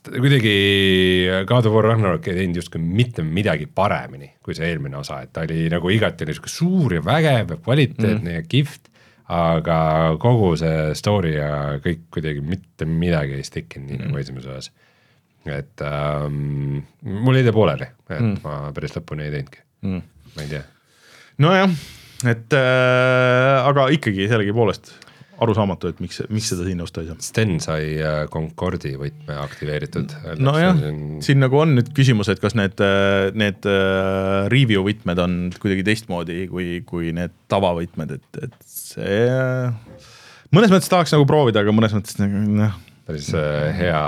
kuidagi God of War Ragnarok ei teinud justkui mitte midagi paremini kui see eelmine osa, et ta oli nagu igati niisugune suur ja vägev ja kvaliteetne mm. ja kihvt, aga kogu see story ja kõik kuidagi mitte midagi ei stikkinud nii mm. nagu esimeses osas. Et ähm, mul ei tee pooleli, et mm. ma päris lõpuni ei teinudki mm., ma ei tea. Nojah, et äh, aga ikkagi sellegi poolest arusaamatu, et miks, miks seda siin osta ei saa. Sten sai Concordi võtme aktiveeritud. No jah, siin... siin nagu on nüüd küsimus, et kas need, need review võtmed on kuidagi teistmoodi kui, kui need tavavõtmed, et, et see mõnes mõttes tahaks nagu proovida, aga mõnes mõttes nagu päris hea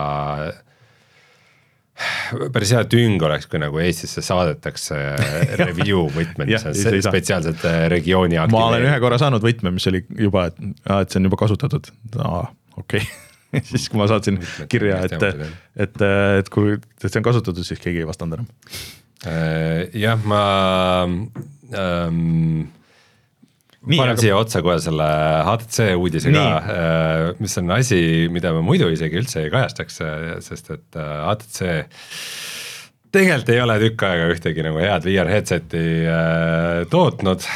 päris hea tüng oleks, kui nagu Eestisse saadetakse review võtmed, mis on spetsiaalselt regiooni aktiveeritud. Ma olen ühe korra saanud võtme, mis oli juba, et, et see on juba kasutatud. Aa, okei. Okay. siis kui ma saatsin kirja, et, et, et kui see on kasutatud, siis keegi ei vastanud enam. Jah, ma ähm, Nii, panen aga... siia otsa kohe selle H T C uudise Nii. ka, mis on asi, mida ma muidu isegi üldse ei kajastaks, sest et H T C tegelikult ei ole tükk aega ühtegi nagu head V R headseti tootnud,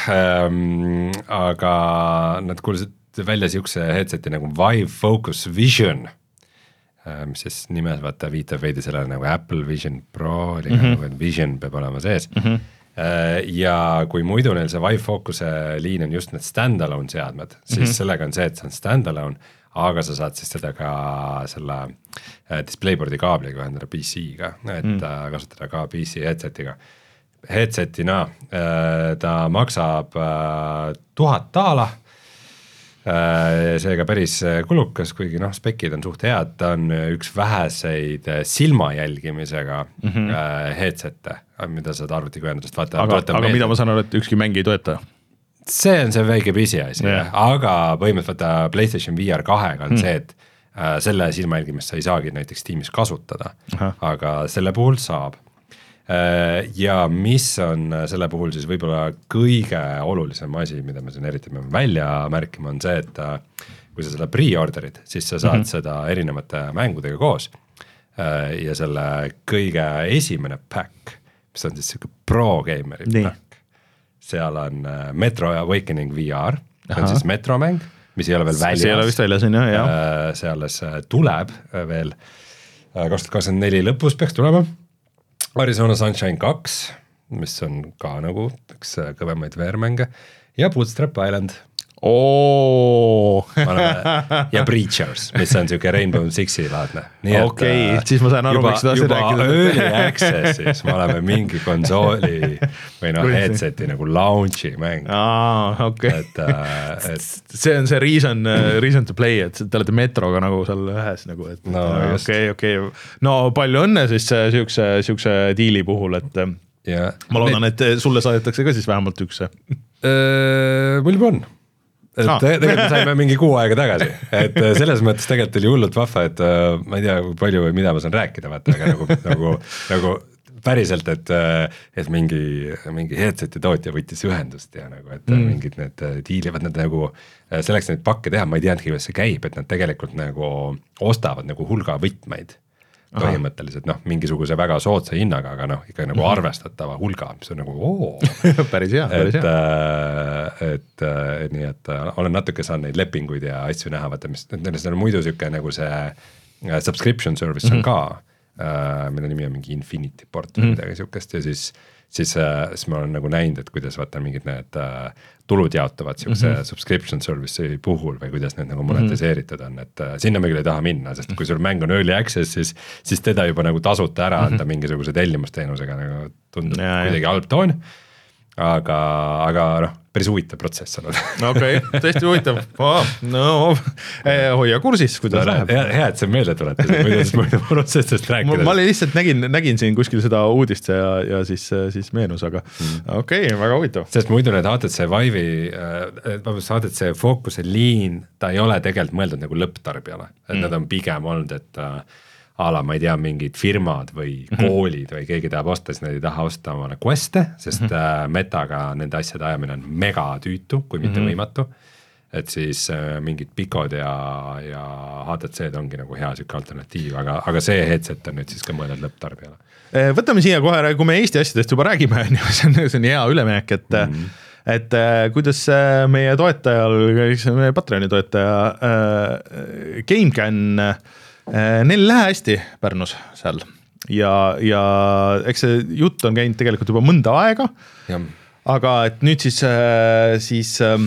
aga nad kuulsid välja siukse headseti nagu Vive Focus Vision, mis siis nimes vaata viitab veidi sellele nagu Apple Vision Pro, mm -hmm. nagu Vision peab olema sees. Mm -hmm. Ja kui muidu neil see Vive Focuse liin on just need stand-alone seadmed, siis mm -hmm. sellega on see, et see on stand-alone, aga sa saad siis seda ka selle displayboardi kaabliga ühendada P C-ga, et mm -hmm. kasutada ka P C headsetiga. Headsetina ta maksab tuhat daala, seega päris kulukas, kuigi noh, spekid on suht head, ta on üks väheseid silma jälgimisega mm -hmm. headsette, mida saad arvutiga ühendadest vaata. Aga, aga mida ma saan aru, et ükski mäng ei toeta? See on see väike pisi asi, yeah. aga põhimõtteliselt vaata PlayStation V R kahega on mm. see, et äh, selle silma jälgimist sa ei saagi näiteks tiimis kasutada, Aha. aga selle puhul saab. Ja mis on selle puhul siis võib-olla kõige olulisem asi, mida me siin eriti peame välja märkima, on see, et kui sa selle pre-orderid, siis sa saad mm -hmm. seda erinevate mängudega koos. Ja selle kõige esimene pack, mis on siis selline pro-gameri Nii. pack, seal on Metro Awakening V R, see on siis metromäng, mis ei ole veel väljas. See ei ole vist väljas, on jah. See alles tuleb veel, kaks tuhat kakskümmend neli lõpus peaks tulema. Arizona Sunshine kaks, mis on ka nagu üks kõvemaid V R-mänge, ja Bootstrap Island. Oo. ja Breachers, mis on siuke Rainbow Sixi laadne. Okei, okay, siis ma sain aru, miks seda juba early access'is me oleme mingi konsooli või noh, headseti nagu launch'i mäng. Aa, okei. Okay. Et, et see on see reason, reason to play, et te olete metroga nagu seal ühes nagu, et no, okei, okei. No palju õnne siis siukse, siukse diili puhul, et ja. ma loodan, et sulle saadetakse ka siis vähemalt üks. Mul juba on. Et ah. tegelikult me saime mingi kuu aega tagasi, et selles mõttes tegelikult oli hullult vahva, et ma ei tea, palju või mida ma saan rääkida, vaata, aga nagu, nagu, nagu päriselt, et, et mingi, mingi headseti tootja võttis ühendust ja nagu, et mm. mingid need diilivad nad nagu, selleks neid pakke teha, ma ei teadnudki, kuidas see käib, et nad tegelikult nagu ostavad nagu hulga võtmeid. Põhimõtteliselt noh, mingisuguse väga soodsa hinnaga, aga noh, ikka nagu arvestatava hulga, mis on nagu oo. päris hea, päris et, hea. Et, et nii, et olen natuke saanud neid lepinguid ja asju näha, vaata, mis nendest on muidu siuke nagu see subscription service mm -hmm. on ka, mille nimi on mingi Infinity Port või mm -hmm. midagi siukest ja siis, siis, siis ma olen nagu näinud, et kuidas vaata mingid need uh, tulud jaotavad siukse mm -hmm. subscription service'i puhul või kuidas need nagu monetiseeritud on, et uh, sinna me küll ei taha minna, sest kui sul mäng on early access, siis, siis teda juba nagu tasuta ära anda mm -hmm. mingisuguse tellimusteenusega nagu tundub ja, kuidagi halb toon, aga, aga noh, päris huvitav protsess olnud. Okei, okay, tõesti huvitav. Oh, no, hoia kursis, kuidas no, läheb. Hea, et see meelde tuletas, kuidas muidu protsessist rääkida. Ma lihtsalt nägin, nägin siin kuskil seda uudist ja, ja siis, siis meenus, aga mm. okei, okay, väga huvitav. Sest muidu need H T C Vive'i, H T C Focuse liin, ta ei ole tegelikult mõeldud nagu lõpptarbijale. Et mm. nad on pigem olnud, et ala, ma ei tea, mingid firmad või koolid või keegi tahab osta, siis nad ei taha osta omale Queste, sest mm -hmm. metaga nende asjade ajamine on mega tüütu, kui mitte mm -hmm. võimatu. et siis äh, mingid Picod ja, ja H T C-d ongi nagu hea siuke alternatiiv, aga, aga see headset on nüüd siis ka mõeldud lõpptarbijale. Võtame siia kohe, kui me Eesti asjadest juba räägime, see on, see on hea üleminek, et mm-hmm. et kuidas meie toetajal, meie Patreoni toetaja äh, GameCAN, äh, neil lähe hästi Pärnus seal ja, ja eks see jutt on käinud tegelikult juba mõnda aega, ja. Aga et nüüd siis, äh, siis äh,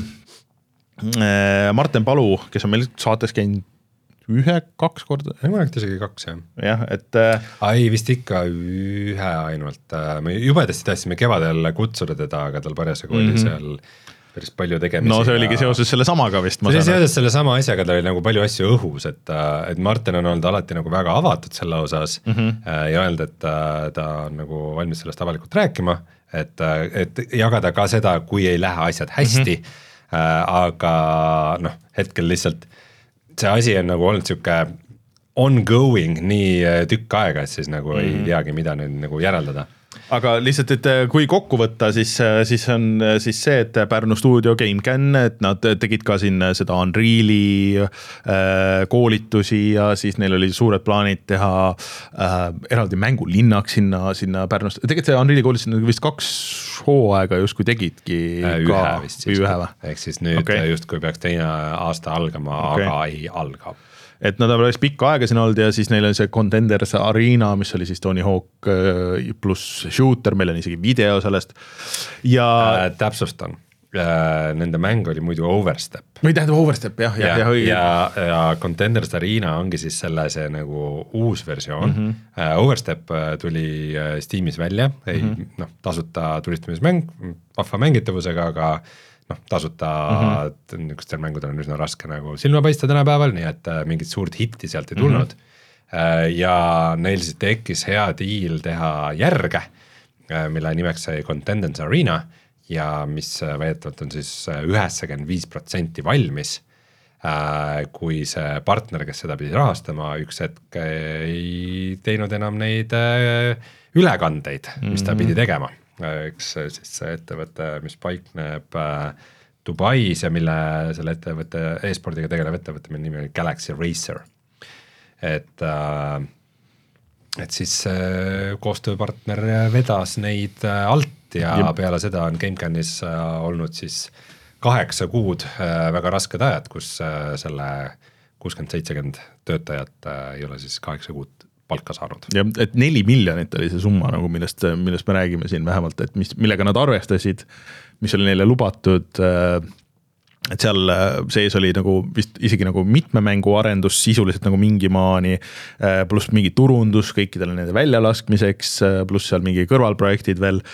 Martin Palu, kes on meil saates käinud ühe, kaks korda. Ma räägiti isegi kaks, jah. Jah, et... Ai, vist ikka ühe ainult. Me jubedasti tahtsime kevadel kutsuda teda, aga tal parjasagu oli mm-hmm. seal päris palju tegemisi. No see oligi seoses selle samaga vist. See oli seoses selle sama asjaga, ta oli nagu palju asju õhus, et, et Martin on olnud alati nagu väga avatud selle osas mm-hmm. ja öelnud, et ta on nagu valmis sellest avalikult rääkima, et, et jagada ka seda, kui ei lähe asjad hästi, mm-hmm. aga noh, hetkel lihtsalt see asi on nagu olnud siuke ongoing nii tükk aega, et siis nagu mm. ei teagi, mida nüüd nagu järeldada. Aga lihtsalt, et kui kokku võtta, siis, siis on siis see, et Pärnu stuudio GameCAN, et nad tegid ka siin seda Unreali äh, koolitusi ja siis neil oli suured plaanid teha äh, eraldi mängulinnaks sinna, sinna Pärnust. Tegelikult see Unreali koolitus vist kaks hooaega justkui tegidki äh, ühe ka, vist siis. Ühe ehk siis nüüd okay. justkui peaks teine aasta algama, okay. aga ei alga. Et nad on päris pikka aega siin olnud ja siis neil on see Contenders Arena, mis oli siis Tony Hawk pluss shooter, meil on isegi video sellest. Ja äh, täpsustan, äh, nende mäng oli muidu Overstep. Või tähendab Overstep, jah. Ja, ja, ja, ja Contenders Arena ongi siis selle see nagu uus versioon. Mm-hmm. Äh, Overstep tuli Steamis välja, ei mm-hmm. noh, tasuta tulistamismäng, vahva mängitavusega, aga noh, tasuta mm-hmm. niisugustel mängudel on üsna raske nagu silma paista tänapäeval, nii et äh, mingit suurt hitti sealt ei tulnud mm-hmm. äh, ja neil siis tekkis hea diil teha järge, äh, mille nimeks sai Contenders Arena ja mis äh, väidetavalt on siis üheksakümmend viis protsenti valmis, äh, kui see partner, kes seda pidi rahastama, üks hetk ei teinud enam neid äh, ülekandeid, mis ta mm-hmm. pidi tegema. Üks siis see ettevõte, mis paikneb Dubais ja mille selle ettevõtte, e-spordiga tegelev ettevõtte, mille nimi oli Galaxy Racer. Et, et siis koostööpartner vedas neid alt ja Jep. peale seda on GameCANis olnud siis kaheksa kuud väga rasked ajad, kus selle kuuskümmend seitsekümmend töötajat ei ole siis kaheksa kuud palka saanud. Ja et neli miljonit oli see summa, nagu millest, millest me räägime siin vähemalt, et mis, millega nad arvestasid, mis oli neile lubatud, et seal sees oli nagu vist isegi nagu mitme mängu arendus sisuliselt nagu mingi maani, pluss mingi turundus kõikidele nende väljalaskmiseks, pluss seal mingi kõrvalprojektid veel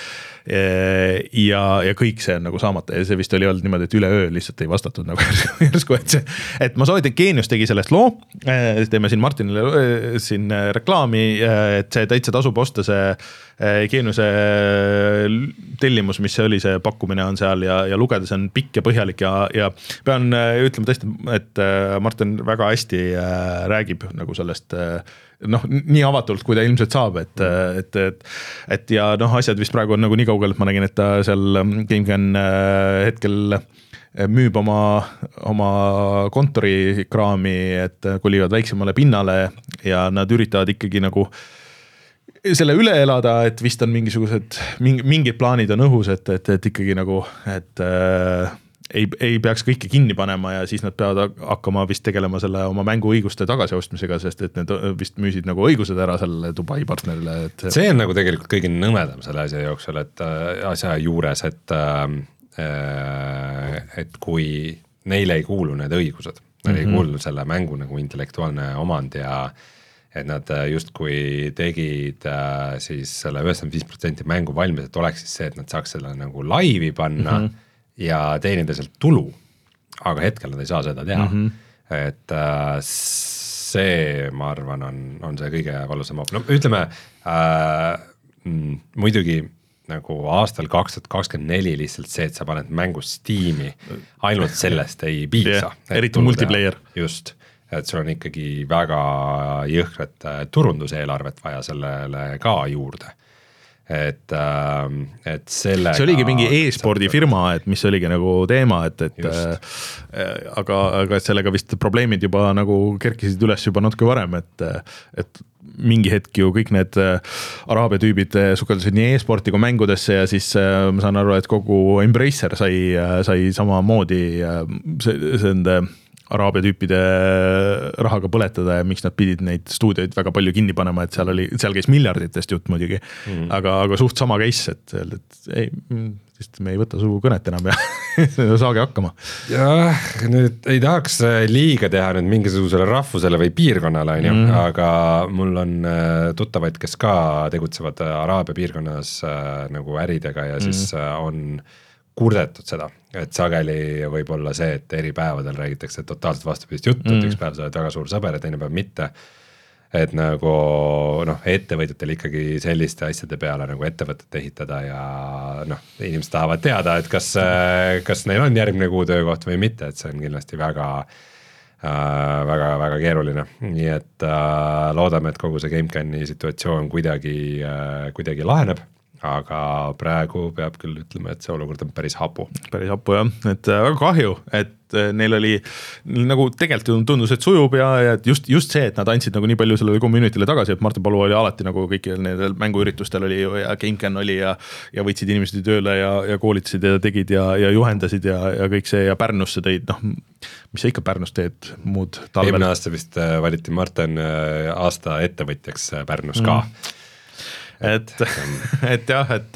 ja, ja kõik see on nagu saamata ja see vist oli olnud niimoodi, et üleöö lihtsalt ei vastatud nagu järsku, et see, et ma soovitan, Geenius tegi sellest loo, teeme siin Martinile siin reklaami, et see täitsa tasub osta see Geeniuse tellimus, mis see oli, see pakkumine on seal ja, ja lugeda, see on pikk ja põhjalik ja, ja pean ütlema tõesti, et Martin väga hästi räägib nagu sellest noh, nii avatult, kui ta ilmselt saab, et, et, et, et ja noh, asjad vist praegu on nagu nii kaugel, et ma nägin, et ta seal GameCAN hetkel müüb oma, oma kontorikraami, et kolivad väiksemale pinnale ja nad üritavad ikkagi nagu selle üle elada, et vist on mingisugused, mingid plaanid on õhus, et, et, et ikkagi nagu, et äh, ei, ei peaks kõike kinni panema ja siis nad peavad hakkama vist tegelema selle oma mänguõiguste tagasiostmisega, sest et need vist müüsid nagu õigused ära sellele Dubai partnerile. Et see on nagu tegelikult kõige nõmedam selle asja jooksul, et asja juures, et, et kui neile ei kuulu need õigused, neile mm-hmm. ei kuulu selle mängu nagu intellektuaalne omand ja et nad justkui tegid siis selle üheksakümmend viis protsenti mängu valmis, et oleks siis see, et nad saaks selle nagu laivi panna mm-hmm. ja teenida sealt tulu, aga hetkel nad ei saa seda teha. Mm-hmm. Et äh, see, ma arvan, on, on see kõige valusam. No, ütleme, äh, m, muidugi nagu aastal kaks tuhat kakskümmend neli lihtsalt see, et sa paned mängu Steam'i, ainult sellest ei piisa. Yeah, eriti multiplayer. Just, et sul on ikkagi väga jõhkrat turunduseelarvet vaja sellele ka juurde. et, et sellega see oligi mingi e-spordi firma, et mis oligi nagu teema, et, et äh, aga, aga sellega vist probleemid juba nagu kerkisid üles juba natuke varem, et, et mingi hetk ju kõik need araabia tüübid sukeldusid nii e-sporti kui mängudesse ja siis ma saan aru, et kogu Embracer sai, sai samamoodi see, see ende araabia tüüpide rahaga põletada ja miks nad pidid neid stuudioid väga palju kinni panema, et seal oli, seal käis miljarditest jutt muidugi, mm. aga, aga suht sama case, et, et ei, sest me ei võta su kõnet enam ja saage hakkama. Jah, nüüd ei tahaks liiga teha nüüd mingisugusele rahvusele või piirkonnale, on ju, mm. aga mul on tuttavaid, kes ka tegutsevad araabia piirkonnas nagu äridega ja mm. siis on kurdetud seda, et sageli võib olla see, et eri päevadel räägitakse totaalselt vastupidist juttu, mm. et üks päev sa oled väga suur sõber ja teine päev mitte. Et nagu noh, ettevõtjatel ikkagi selliste asjade peale nagu ettevõtet ehitada ja noh, inimesed tahavad teada, et kas, kas neil on järgmine kuu töökoht või mitte, et see on kindlasti väga äh, väga, väga keeruline. Nii et äh, loodame, et kogu see GameCami situatsioon kuidagi, äh, kuidagi laheneb. Aga praegu peab küll ütlema, et see olukord on päris hapu. Päris hapu jah, et väga kahju, et neil oli nagu tegelikult tundus, et sujub ja, ja just, just see, et nad andsid nagu nii palju sellele community'le tagasi, et Martin Palu oli alati nagu kõikidel nendel mänguüritustel oli ja GameCam oli ja, ja võtsid inimesed tööle ja, ja koolitasid ja tegid ja, ja juhendasid ja, ja kõik see ja Pärnusse tõid, noh, mis sa ikka Pärnus teed muud talvel. Eelmine aasta vist valiti Martin aasta ettevõtjaks Pärnus ka. Mm. et, et jah, et,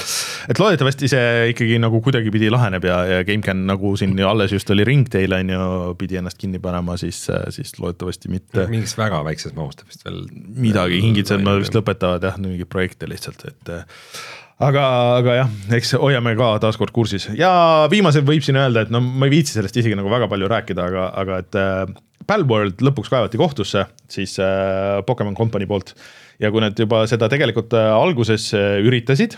et loodetavasti see ikkagi nagu kuidagi pidi laheneb ja, ja GameCam nagu siin alles just oli Ringtail on ju, pidi ennast kinni panema, siis, siis loodetavasti mitte. Mingis väga väikses mahus ta vist veel. Midagi, hingitsed nad vist lõpetavad jah, mingi projekte lihtsalt, et aga, aga jah, eks hoiame ka taaskord kursis ja viimased võib siin öelda, et no ma ei viitsi sellest isegi nagu väga palju rääkida, aga, aga et Palworld lõpuks kaevati kohtusse siis Pokemon Company poolt ja kui nad juba seda tegelikult alguses üritasid,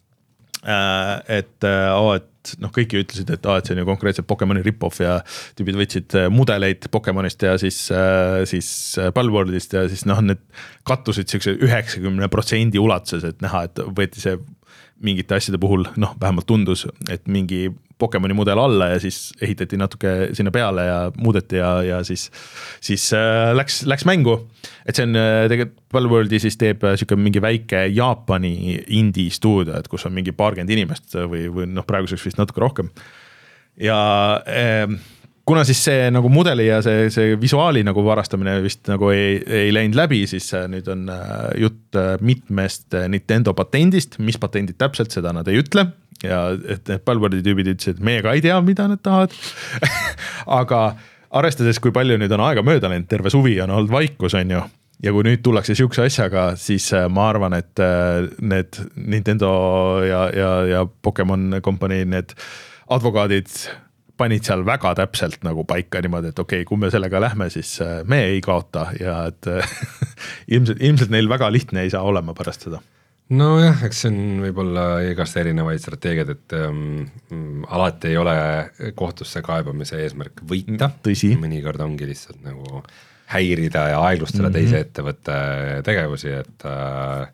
et, et noh, kõiki ütlesid, et, et see on ju konkreetselt Pokemoni rip-off ja tüübid võtsid mudeleid Pokemonist ja siis, siis Palworldist ja siis noh, need kattusid siukse üheksakümne protsendi ulatuses, et näha, et võeti see mingite asjade puhul, noh, vähemalt tundus, et mingi Pokemoni mudel alla ja siis ehitati natuke sinna peale ja muudeti ja, ja siis, siis äh, läks, läks mängu. Et see on äh, tegelikult Palworldi siis teeb siuke mingi väike Jaapani indie stuudio, et kus on mingi paarkümmend inimest või, või noh, praeguseks vist natuke rohkem. Ja äh, kuna siis see nagu mudeli ja see, see visuaali nagu varastamine vist nagu ei, ei läinud läbi, siis nüüd on jutt mitmest Nintendo patendist, mis patendid täpselt, seda nad ei ütle. Ja et need Palworldi tüübid ütlesid, et meie ka ei tea, mida nad tahavad. Aga arvestades, kui palju nüüd on aega mööda läinud, terve suvi on olnud vaikus, on ju. Ja kui nüüd tullakse siukse asjaga, siis ma arvan, et need Nintendo ja, ja, ja Pokemon Company, need advokaadid panid seal väga täpselt nagu paika niimoodi, et okei, okay, kui me sellega lähme, siis me ei kaota ja et ilmselt, ilmselt neil väga lihtne ei saa olema pärast seda. No jah, eks see on võib-olla igast erinevaid strateegiad, et um, alati ei ole kohtusse kaebamise eesmärk võita. Tõsi. Mõnikord ongi lihtsalt nagu häirida ja aeglustada mm -hmm. teise ettevõtte tegevusi, et äh,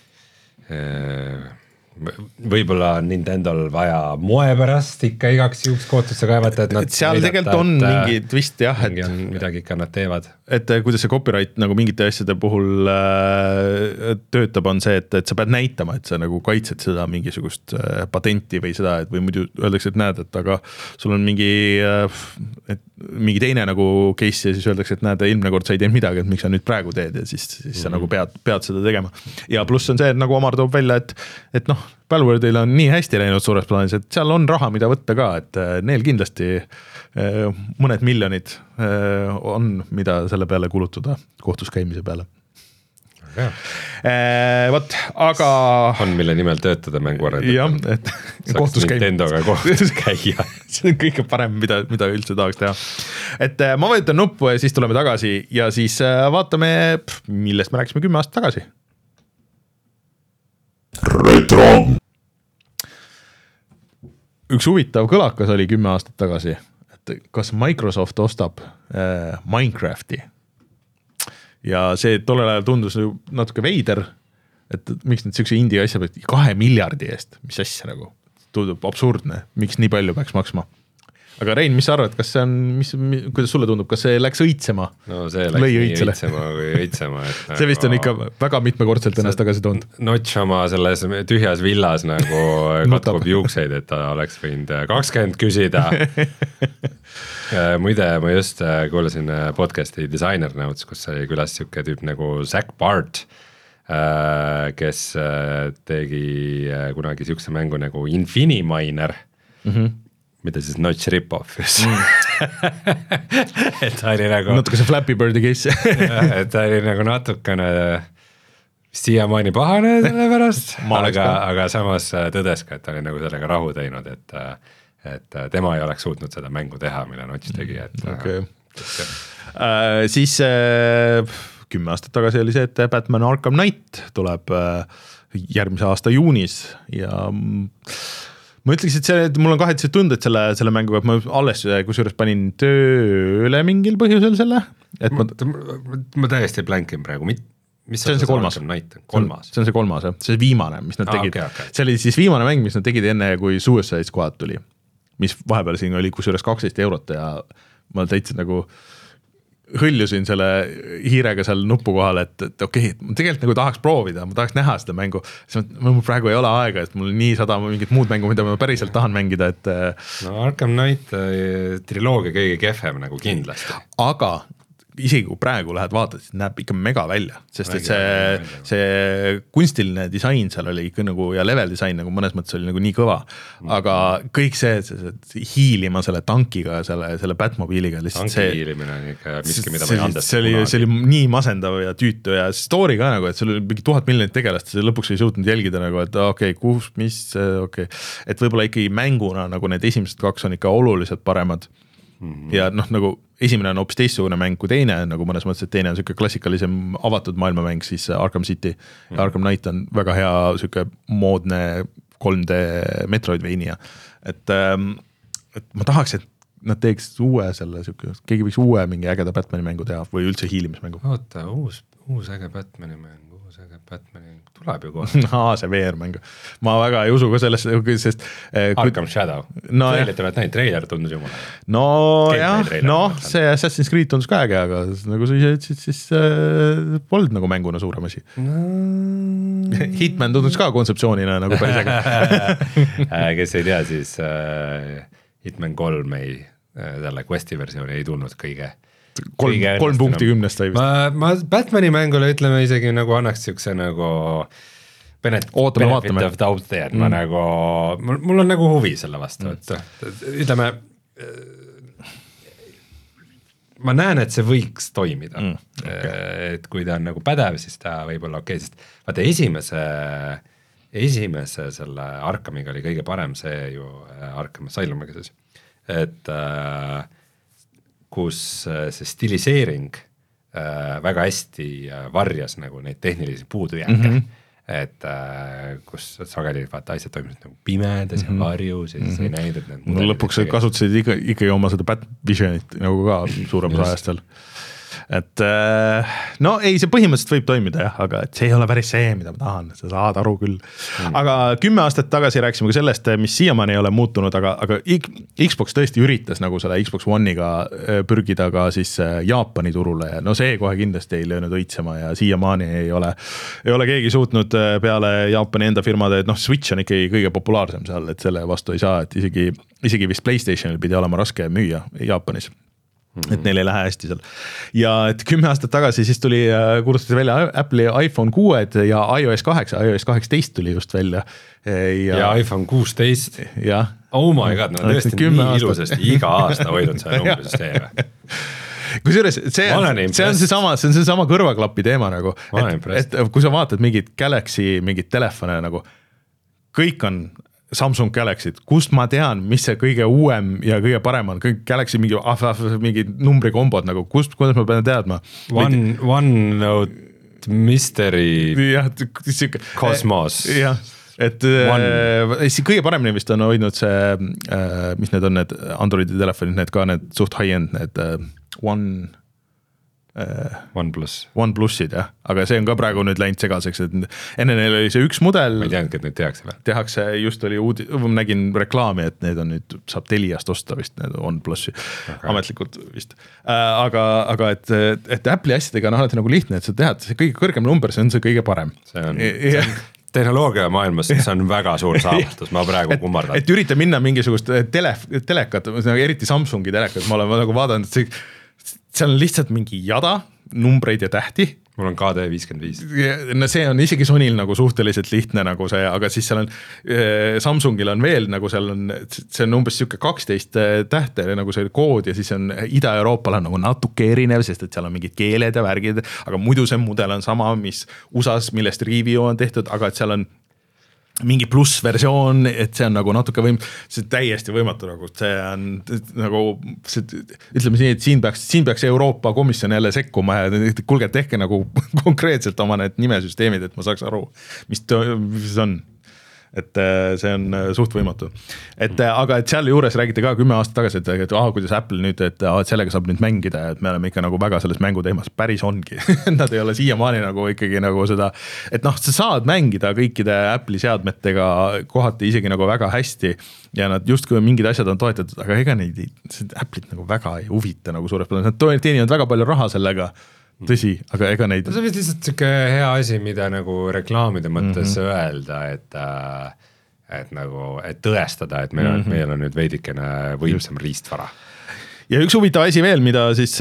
äh, võib-olla Nintendol vaja moe pärast ikka igaks juhuks kohtusse kaevata, et nad seal tegelikult on et, mingi twist jah, et midagi ikka nad teevad. Et kuidas see copyright nagu mingite asjade puhul äh, töötab, on see, et, et sa pead näitama, et sa nagu kaitsed seda mingisugust äh, patenti või seda, et või muidu öeldakse, et näed, et aga sul on mingi äh, et mingi teine nagu case ja siis öeldakse, et näed, eelmine kord sa ei teinud midagi, et miks sa nüüd praegu teed ja siis, siis mm-hmm. sa nagu pead, pead seda tegema. Ja pluss on see, et nagu Omar toob välja, et, et noh, Palworldil on nii hästi läinud suures plaanis, et seal on raha, mida võtta ka, et neil kindlasti mõned miljonid on, mida selle peale kulutada kohtus käimise peale. Ja. Eee, võt, aga on mille nimel töötada mänguarendajad. Jah, et kohtus Nintendoga kohtus käia. See on kõige parem, mida, mida üldse tahaks teha. Et ma vajutan nuppu ja siis tuleme tagasi ja siis vaatame, millest me rääkisime kümme aastat tagasi. Retro. Üks huvitav kõlakas oli kümme aastat tagasi, et kas Microsoft ostab äh, Minecrafti. Ja see tollel ajal tundus natuke veider, et miks nüüd siukse indie asja peab kahe miljardi eest, mis asja nagu tundub absurdne, miks nii palju peaks maksma. Aga Rein, mis sa arvad, kas see on, mis, kuidas sulle tundub, kas see läks õitsema? No see läks nii õitsema kui õitsema. Et see vist on ikka väga mitmekordselt ennast tagasi toonud. Notch oma selles tühjas villas nagu katkub juukseid, et ta oleks võinud kakskümmend küsida. Muide, ma just kuulasin podcasti Designer Notes, kus oli külas siuke tüüp nagu Zach Bart, kes tegi kunagi siukse mängu nagu Infiniminer, mm-hmm. mida siis Notch rip-off just mm. et ta oli nagu natuke see Flappy Birdi case et ta oli nagu natukene siiamaani pahane selle pärast aga, aga samas tõdes ka, et ta oli nagu sellega rahu teinud, et, et tema ei oleks suutnud seda mängu teha, mille Notch tegi, et okay. äh, siis äh, kümme aastat tagasi oli see, et Batman Arkham Knight tuleb äh, järgmise aasta juunis ja ma ütleks, et, see, et mul on kahetseid tunded selle, selle mänguga, et ma alles kusjuures panin tööle mingil põhjusel selle. Et ma, ma, ma täiesti blänkin praegu, mis see on see kolmas. kolmas. See on see kolmas, see viimane, mis nad ah, tegid. Okay, okay. See oli siis viimane mäng, mis nad tegid enne, kui Suicide Squad tuli, mis vahepeal siin oli kusjuures kaksteist eurot ja ma täitsa nagu hõljusin selle hiirega seal nupu kohal, et, et okei, okay, ma tegelikult nagu tahaks proovida, ma tahaks näha seda mängu, siis mul praegu ei ole aega, et mul on nii sada mingit muud mängu, mida ma päriselt tahan mängida, et no Arkham Knight triloogia kõige kehvem nagu kindlasti. Aga isegi kui praegu lähed vaatad, siis näeb ikka mega välja, sest et see, see kunstiline disain seal oli ikka nagu ja level disain nagu mõnes mõttes oli nagu nii kõva, aga kõik see, see, see hiilima selle tankiga, selle, selle Batmobiiliga tanki see, hiilimine on ikka miski, mida ma ei andesta. See oli, see oli nii masendav ja tüütu ja story ka nagu, et seal oli mingi tuhat miljonit tegelast, see lõpuks ei suutnud jälgida nagu, et okei, okay, kus, mis, okei okay. Et võib-olla ikkagi mänguna nagu need esimesed kaks on ikka oluliselt paremad. Ja noh, nagu esimene on hoopis teistsugune mäng kui teine, nagu mõnes mõttes, et teine on siuke klassikalisem avatud maailmamäng, siis Arkham City ja Arkham Knight on väga hea siuke moodne kolm D Metroidvania, et, et ma tahaks, et nad teeks uue selle siuke, keegi võiks uue mingi ägeda Batmani mängu teha või üldse hiilimismängu. Oota, uus, uus äge Batmani mäng, uus äge Batmani tuleb ju kohe. Aa, see V R-mäng. Ma väga ei usu ka sellesse, sest Arkham Shadow. No, Trailit oled näinud, trailer tundus jumala. No jah, no see Assassin's Creed tundus ka äge, aga nagu sa ise ütlesid, siis äh, polnud nagu mänguna suurem asi. No. Hitman tundus ka kontseptsioonina nagu päris äge. Kes ei tea, siis äh, Hitman kolm ei, äh, selle Questi versiooni ei tulnud kõige kolm, kolm punkti kümnest sai vist. Ma, ma Batmani mängule ütleme isegi nagu annaks siukse nagu benet, ootame, vaatame. Of doubt there, mm. ma nagu, mul, mul on nagu huvi selle vastu, et ütleme, ma näen, et see võiks toimida, mm. okay. Et kui ta on nagu pädev, siis ta võib olla okei, okay, sest vaata esimese, esimese selle Arkhamiga oli kõige parem see ju Arkham Asylumiga siis, et äh, kus see stiliseering äh, väga hästi äh, varjas nagu neid tehnilisi puudujääke, mm -hmm. et äh, kus sageli vaata asjad toimisid nagu pimedas mm -hmm. ja varjus ja siis mm -hmm. ei näinud, et need no, lõpuks tegel... kasutasid ikka, ikkagi oma seda Batvisionit nagu ka suuremas ajast seal. Et no ei, see põhimõtteliselt võib toimida jah, aga et see ei ole päris see, mida ma tahan, sa saad aru küll mm. Aga kümme aastat tagasi rääkisime ka sellest, mis siiamaani ei ole muutunud, aga, aga Xbox tõesti üritas nagu selle Xbox One'iga pürgida ka siis Jaapani turule ja no see kohe kindlasti ei löönud õitsema ja siiamaani ei ole, ei ole keegi suutnud peale Jaapani enda firmade, et noh, Switch on ikkagi kõige populaarsem seal, et selle vastu ei saa, et isegi, isegi vist PlayStationil pidi olema raske müüa Jaapanis. Mm-hmm. Et neil ei lähe hästi seal. Ja et kümme aastat tagasi siis tuli, kuulustati välja Apple'i iPhone kuus ja iOS kaheksa, iOS kaheksateist tuli just välja. Ja, ja iPhone kuusteist. Ja. Oh my god, no tõesti nii aastat. Ilusasti iga aasta hoidnud see numbrisüsteemi. Kusjuures see, see on see sama, see on see sama kõrvaklapi teema nagu, et, et kui sa vaatad mingid Galaxy, mingid telefone nagu, kõik on Samsung Galaxy'd, kust ma tean, mis see kõige uuem ja kõige parem on, kõik Galaxy mingi, mingi numbrikombod nagu, kust, kuidas ma pean teadma? One, OneNote Mystery jah, Cosmos. Jah, et One. Kõige paremini vist on hoidnud see, mis need on need Androidi telefonid, need ka need suht high-end, need One OnePlus. OnePlusid jah, aga see on ka praegu nüüd läinud segaseks, et enne neil oli see üks mudel. Ma ei teadnud, et neid tehakse veel. Tehakse, just oli uudi, nägin reklaami, et need on nüüd, saab Teliast osta vist need OnePlusi okay. Ametlikult vist. Aga, aga et, et Apple'i asjadega on alati nagu lihtne, et sa tead, see kõige kõrgem number, see on see kõige parem. See on, see on tehnoloogia maailmas, see on väga suur saavutus, ma praegu kummardan. Et, et ürita minna mingisugust tele, telekat, eriti Samsungi telekat, ma olen nagu vaadanud, et see seal on lihtsalt mingi jada, numbreid ja tähti. Mul on K D viiskümmend viis. No see on isegi Sonyl nagu suhteliselt lihtne nagu see, aga siis seal on Samsungil on veel nagu seal on, see on umbes siuke kaksteist tähte nagu see kood ja siis on Ida-Euroopal on nagu natuke erinev, sest et seal on mingid keeled ja värgid, aga muidu see mudel on sama, mis U S A-s, millest review on tehtud, aga et seal on mingi plussversioon, et see on nagu natuke võim-, see on täiesti võimatu nagu, see on nagu, see, ütleme nii, et siin peaks, siin peaks Euroopa Komisjon jälle sekkuma ja kuulge, tehke nagu konkreetselt oma need nimesüsteemid, et ma saaks aru, mis, mis on. Et see on suht võimatu. Et aga et seal juures räägite ka kümme aastat tagasi, et, et ah, kuidas Apple nüüd, et, ah, et sellega saab nüüd mängida, et me oleme ikka nagu väga selles mänguteemas, päris ongi. Nad ei ole siiamaani nagu ikkagi nagu seda, et noh, sa saad mängida kõikide Apple'i seadmetega kohati isegi nagu väga hästi ja nad justkui mingid asjad on toetatud, aga ega neid Apple'it nagu väga ei huvita nagu suures peale, nad teenivad väga palju raha sellega, tõsi, aga ega neid... See on vist lihtsalt siuke hea asi, mida nagu reklaamide mõttes mm -hmm. öelda, et, et, nagu, et tõestada, et meil on, mm -hmm. meil on nüüd veidikene võimsam riistvara. Ja üks huvitav asi veel, mida siis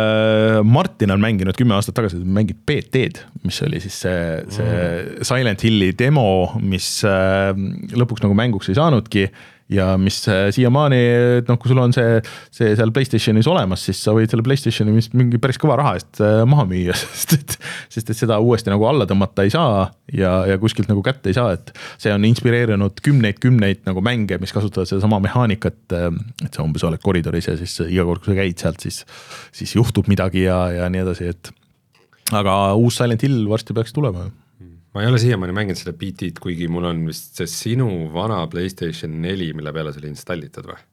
Martin on mänginud kümme aastat tagasi, mängib B T-d, mis oli siis see, see mm. Silent Hilli demo, mis lõpuks nagu mänguks ei saanudki ja mis siiamaani, et noh, kui sul on see, see seal PlayStationis olemas, siis sa võid selle PlayStationi mis mingi päris kõva raha eest maha müüa, sest et, sest et seda uuesti nagu alla tõmmata ei saa ja, ja kuskilt nagu kätte ei saa, et see on inspireerinud kümneid, kümneid nagu mänge, mis kasutavad seda sama mehaanikat, et sa umbes oled koridoris ja siis iga kord, kui sa käid sealt, siis, siis juhtub midagi ja, ja nii edasi, et aga uus Silent Hill varsti peaks tulema. Ma ei ole siiamaani mänginud seda B T-d, kuigi mul on vist see sinu vana PlayStation neli, mille peale see oli installitud või?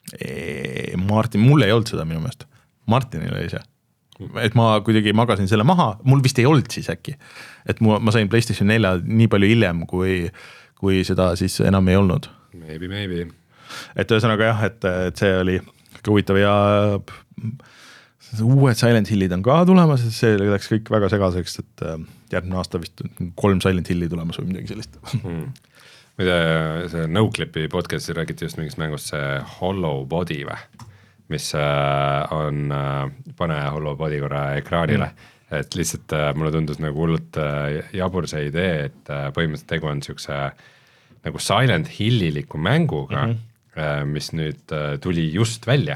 Eee, Martin, mul ei olnud seda minu meelest. Martinil oli see. Et ma kuidagi magasin selle maha, mul vist ei olnud siis äkki. Et mu, ma sain PlayStation nelja nii palju hiljem, kui, kui seda siis enam ei olnud. Maybe, maybe. Et ühesõnaga jah, et, et see oli huvitav ja uued Silent Hillid on ka tulemas, see läks kõik väga segaseks, et järgmine aasta vist kolm Silent Hilli tulemas või midagi sellist. Hmm. Mida see NoClipi podcastis räägiti just mingist mängust see Hollow Body või, mis on, pane Hollow Body korra ekraanile, mm. et lihtsalt mulle tundus nagu hullult jabur see idee, et põhimõtteliselt tegu on siukse nagu Silent Hilliliku mänguga, mm-hmm. mis nüüd tuli just välja.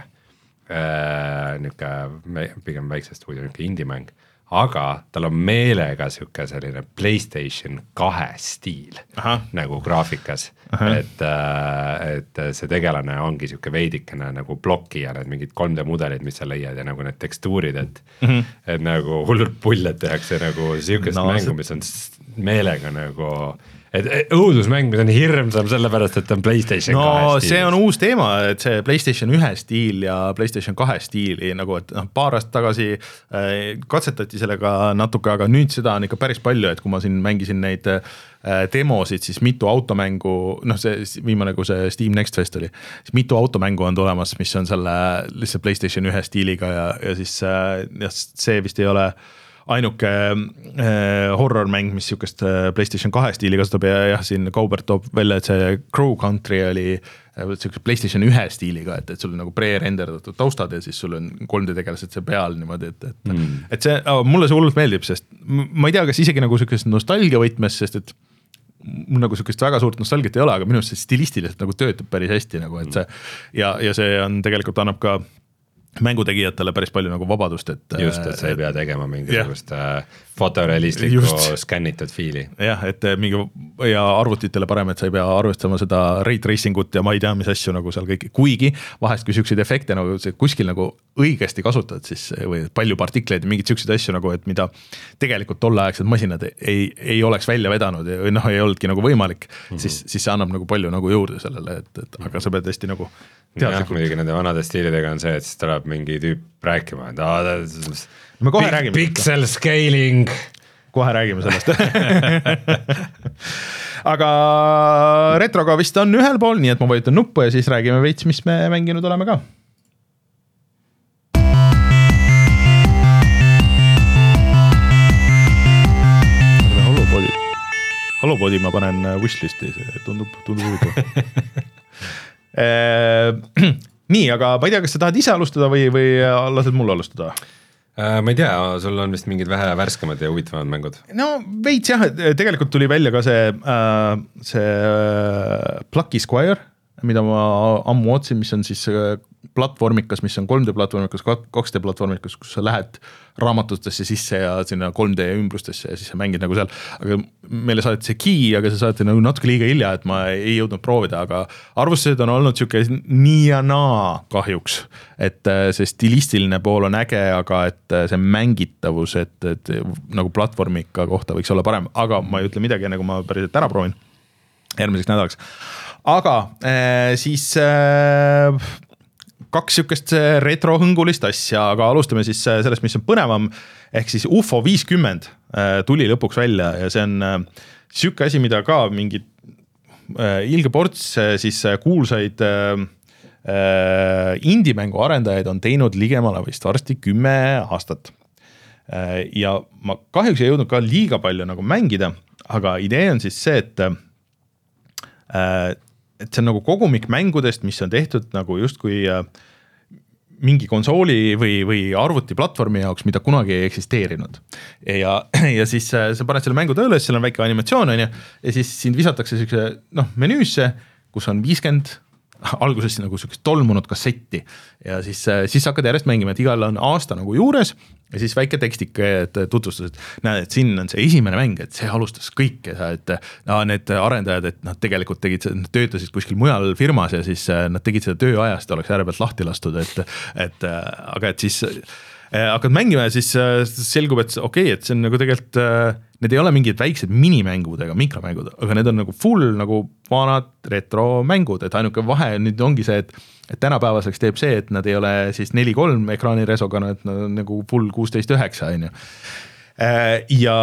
Niuke pigem väikse stuudio, niuke indie-mäng, aga tal on meelega siuke selline PlayStation kahe stiil Aha. nagu graafikas, et, et see tegelane ongi siuke veidikene nagu bloki ja need mingid kolm D mudelid, mis sa leiad ja nagu need tekstuurid, et, mm-hmm. et nagu hullult pulled tehakse nagu siukest no, mängu, mis on meelega nagu et õudusmäng, mis on hirmsam sellepärast, et on PlayStation no, kahe stiil. See on uus teema, et see PlayStation ühe stiil ja PlayStation kahe stiili nagu, et noh, paar aastat tagasi äh, katsetati sellega natuke, aga nüüd seda on ikka päris palju, et kui ma siin mängisin neid äh, demosid, siis mitu automängu, noh see viimane, kui see Steam Next Fest oli, siis mitu automängu on tulemas, mis on selle lihtsalt PlayStation ühe stiiliga ja, ja siis äh, ja see vist ei ole ainuke äh, horror-mäng, mis siukest äh, PlayStation kahe stiili kasutab ja jah, siin Kaubert toob välja, et see Crow Country oli äh, siukest PlayStation ühe stiiliga, et, et sul on nagu pre-renderdatud taustad ja siis sul on kolm D tegelased see peal niimoodi, et, et, mm. et see, mulle see hullult meeldib, sest ma ei tea, kas isegi nagu siukest nostalgia võtmes, sest et mul nagu siukest väga suurt nostalgiat ei ole, aga minu arust see stilistiliselt nagu töötab päris hästi nagu, et see ja, ja see on tegelikult annab ka mängutegijatele päris palju nagu vabadust, et just, et sa ei pea tegema mingisugust yeah. fotorealistlikku skännitud fiili. jah, et mingi ja arvutitele parem, et sa ei pea arvestama seda ray tracing ut ja ma ei tea, mis asju nagu seal kõik, kuigi vahest kui siukseid efekte nagu kuskil nagu õigesti kasutad, siis või palju partikleid ja mingid siukseid asju nagu, et mida tegelikult tolleaegsed masinad ei, ei oleks välja vedanud ja noh, ei olnudki nagu võimalik, mm -hmm. siis, siis see annab nagu palju nagu juurde sellele, et, et aga sa pead hästi nagu jah, muidugi nende vanade stiilidega on see, et siis tuleb mingi tüüp rääkima, et aa, me kohe Big, räägime pixel scaling kohe räägime sellest aga retroga vist on ühel pool, nii et ma vajutan nuppu ja siis räägime veits, mis me mänginud oleme ka. Holopodi, Holopodi ma panen wishlisti, see tundub, tundub huvitav. Nii, aga ma ei tea, kas sa tahad ise alustada või, või lased mul alustada? Ma ei tea, sul on vist mingid vähe värskemad ja huvitavamad mängud. No veits jah, tegelikult tuli välja ka see, see Plucky Squire, mida ma ammu otsin, mis on siis platvormikas, mis on kolm D platvormikas, kaks D platvormikas, kus sa lähed raamatutesse sisse ja sinna kolm D ümbrustesse ja siis sa mängid nagu seal, aga meile saadeti see key, aga see saadeti nagu natuke liiga hilja, et ma ei jõudnud proovida, aga arvustused on olnud siuke nii ja naa kahjuks, et see stilistiline pool on äge, aga et see mängitavus, et, et nagu platvormika kohta võiks olla parem, aga ma ei ütle midagi, nagu ma päriselt ära proovin järgmiseks nädalaks. Aga äh, siis äh, kaks siukest retrohõngulist asja, aga alustame siis sellest, mis on põnevam, ehk siis U F O viiskümmend tuli lõpuks välja ja see on siuke asi, mida ka mingid ilge ports siis kuulsaid indie-mängu arendajaid on teinud ligemale vist varsti kümme aastat. Ja ma kahjuks ei jõudnud ka liiga palju nagu mängida, aga idee on siis see, et et see on nagu kogumik mängudest, mis on tehtud nagu justkui mingi konsooli või, või arvuti platvormi jaoks, mida kunagi ei eksisteerinud. Ja, ja siis sa paned selle mängu tööle, seal on väike animatsioon, on ju, ja siis sind visatakse siukse, noh, menüüsse, kus on viiskümmend alguses nagu siukest tolmunud kassetti ja siis, siis hakkad järjest mängima, et igal on aasta nagu juures ja siis väike tekstike, et tutvustus, et näed, et siin on see esimene mäng, et see alustas kõike, et no, need arendajad, et nad tegelikult tegid, töötasid kuskil mujal firmas ja siis nad tegid seda tööajast, oleks ääre pealt lahti lastud, et, et aga et siis hakkad mängima ja siis selgub, et okei, okay, et see on nagu tegelikult, need ei ole mingid väiksed minimängud ega mikromängud, aga need on nagu full nagu vanad retromängud, et ainuke vahe nüüd ongi see, et, et tänapäevaseks teeb see, et nad ei ole siis neli kolm ekraani resoga, et nad on nagu full kuusteist üheksa, on ju. Ja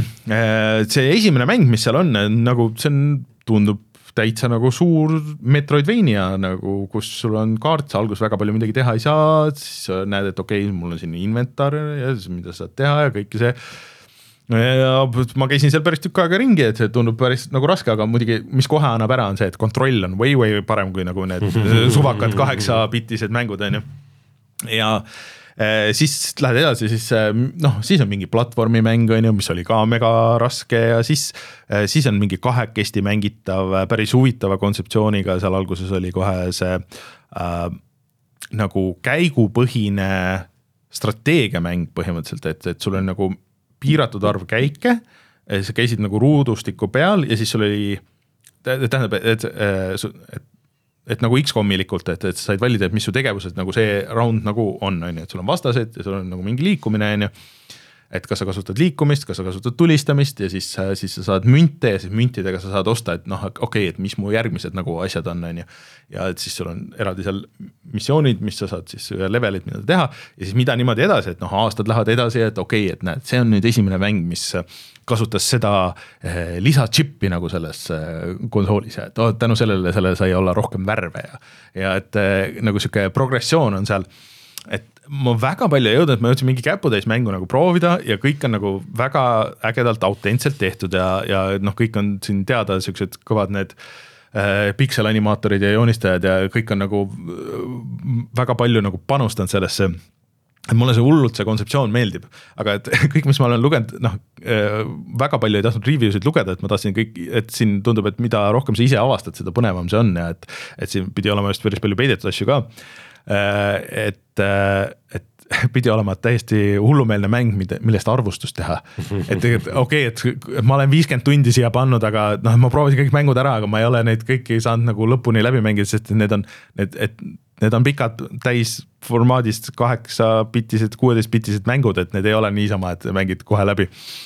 see esimene mäng, mis seal on, nagu see on, tundub täitsa nagu suur Metroidvania, nagu, kus sul on kaart, sa algus väga palju midagi teha ei saa, siis näed, et okei, okay, mul on siin inventar ja mida saad teha ja kõik see. Ja ma käisin seal päris tükk aega ringi, et see tundub päris nagu raske, aga muidugi, mis kohe annab ära, on see, et kontroll on way, way parem kui nagu need suvakad kaheksa bitised mängud, on ju. Ja siis lähed edasi, siis noh, siis on mingi platvormi mäng, on ju, mis oli ka mega raske ja siis, siis on mingi kahekesti mängitav, päris huvitava kontseptsiooniga, seal alguses oli kohe see äh, nagu käigupõhine strateegiamäng põhimõtteliselt, et, et sul on nagu piiratud arv käike, sa käisid nagu ruudustiku peal ja siis sul oli, tähendab, et, et, et et nagu X-komilikult, et, et sa said valida, et mis su tegevused nagu see round nagu on, on ju, et sul on vastased ja sul on nagu mingi liikumine, on ju, et kas sa kasutad liikumist, kas sa kasutad tulistamist ja siis, siis sa saad münte ja siis müntidega sa saad osta, et noh, okei, okay, et mis mu järgmised nagu asjad on, on ju, ja et siis sul on eraldi seal missioonid, mis sa saad siis levelid, mida teha ja siis mida niimoodi edasi, et noh, aastad lähevad edasi, et okei okay,, et näed, see on nüüd esimene mäng, mis kasutas seda eh, lisachippi nagu selles eh, konsoolis, et oh, tänu sellele, sellele sai olla rohkem värve ja, ja et eh, nagu siuke progressioon on seal, et ma väga palju ei jõudnud, et ma jõudsin mingi käputäis mängu nagu proovida ja kõik on nagu väga ägedalt autentselt tehtud ja, ja noh, kõik on siin teada siuksed kõvad need eh, pikselanimaatorid ja joonistajad ja kõik on nagu väga palju nagu panustanud sellesse. Mulle see hullult see kontseptsioon meeldib, aga et kõik, mis ma olen lugenud, noh, väga palju ei tahtnud review'sid lugeda, et ma tahtsin kõik, et siin tundub, et mida rohkem sa ise avastad, seda põnevam see on ja et, et siin pidi olema just päris palju peidetud asju ka. Et, et, pidi olema täiesti hullumeelne mäng, millest arvustust teha. Et okei, okay, et ma olen viiskümmend tundi siia pannud, aga noh, ma proovisin kõik mängud ära, aga ma ei ole neid kõiki saanud nagu lõpuni läbi mängida, sest need on, need, et need on pikad täis formaadist kaheksa bitised, kuueteist bitised mängud, et need ei ole niisama, et mängid kohe läbi.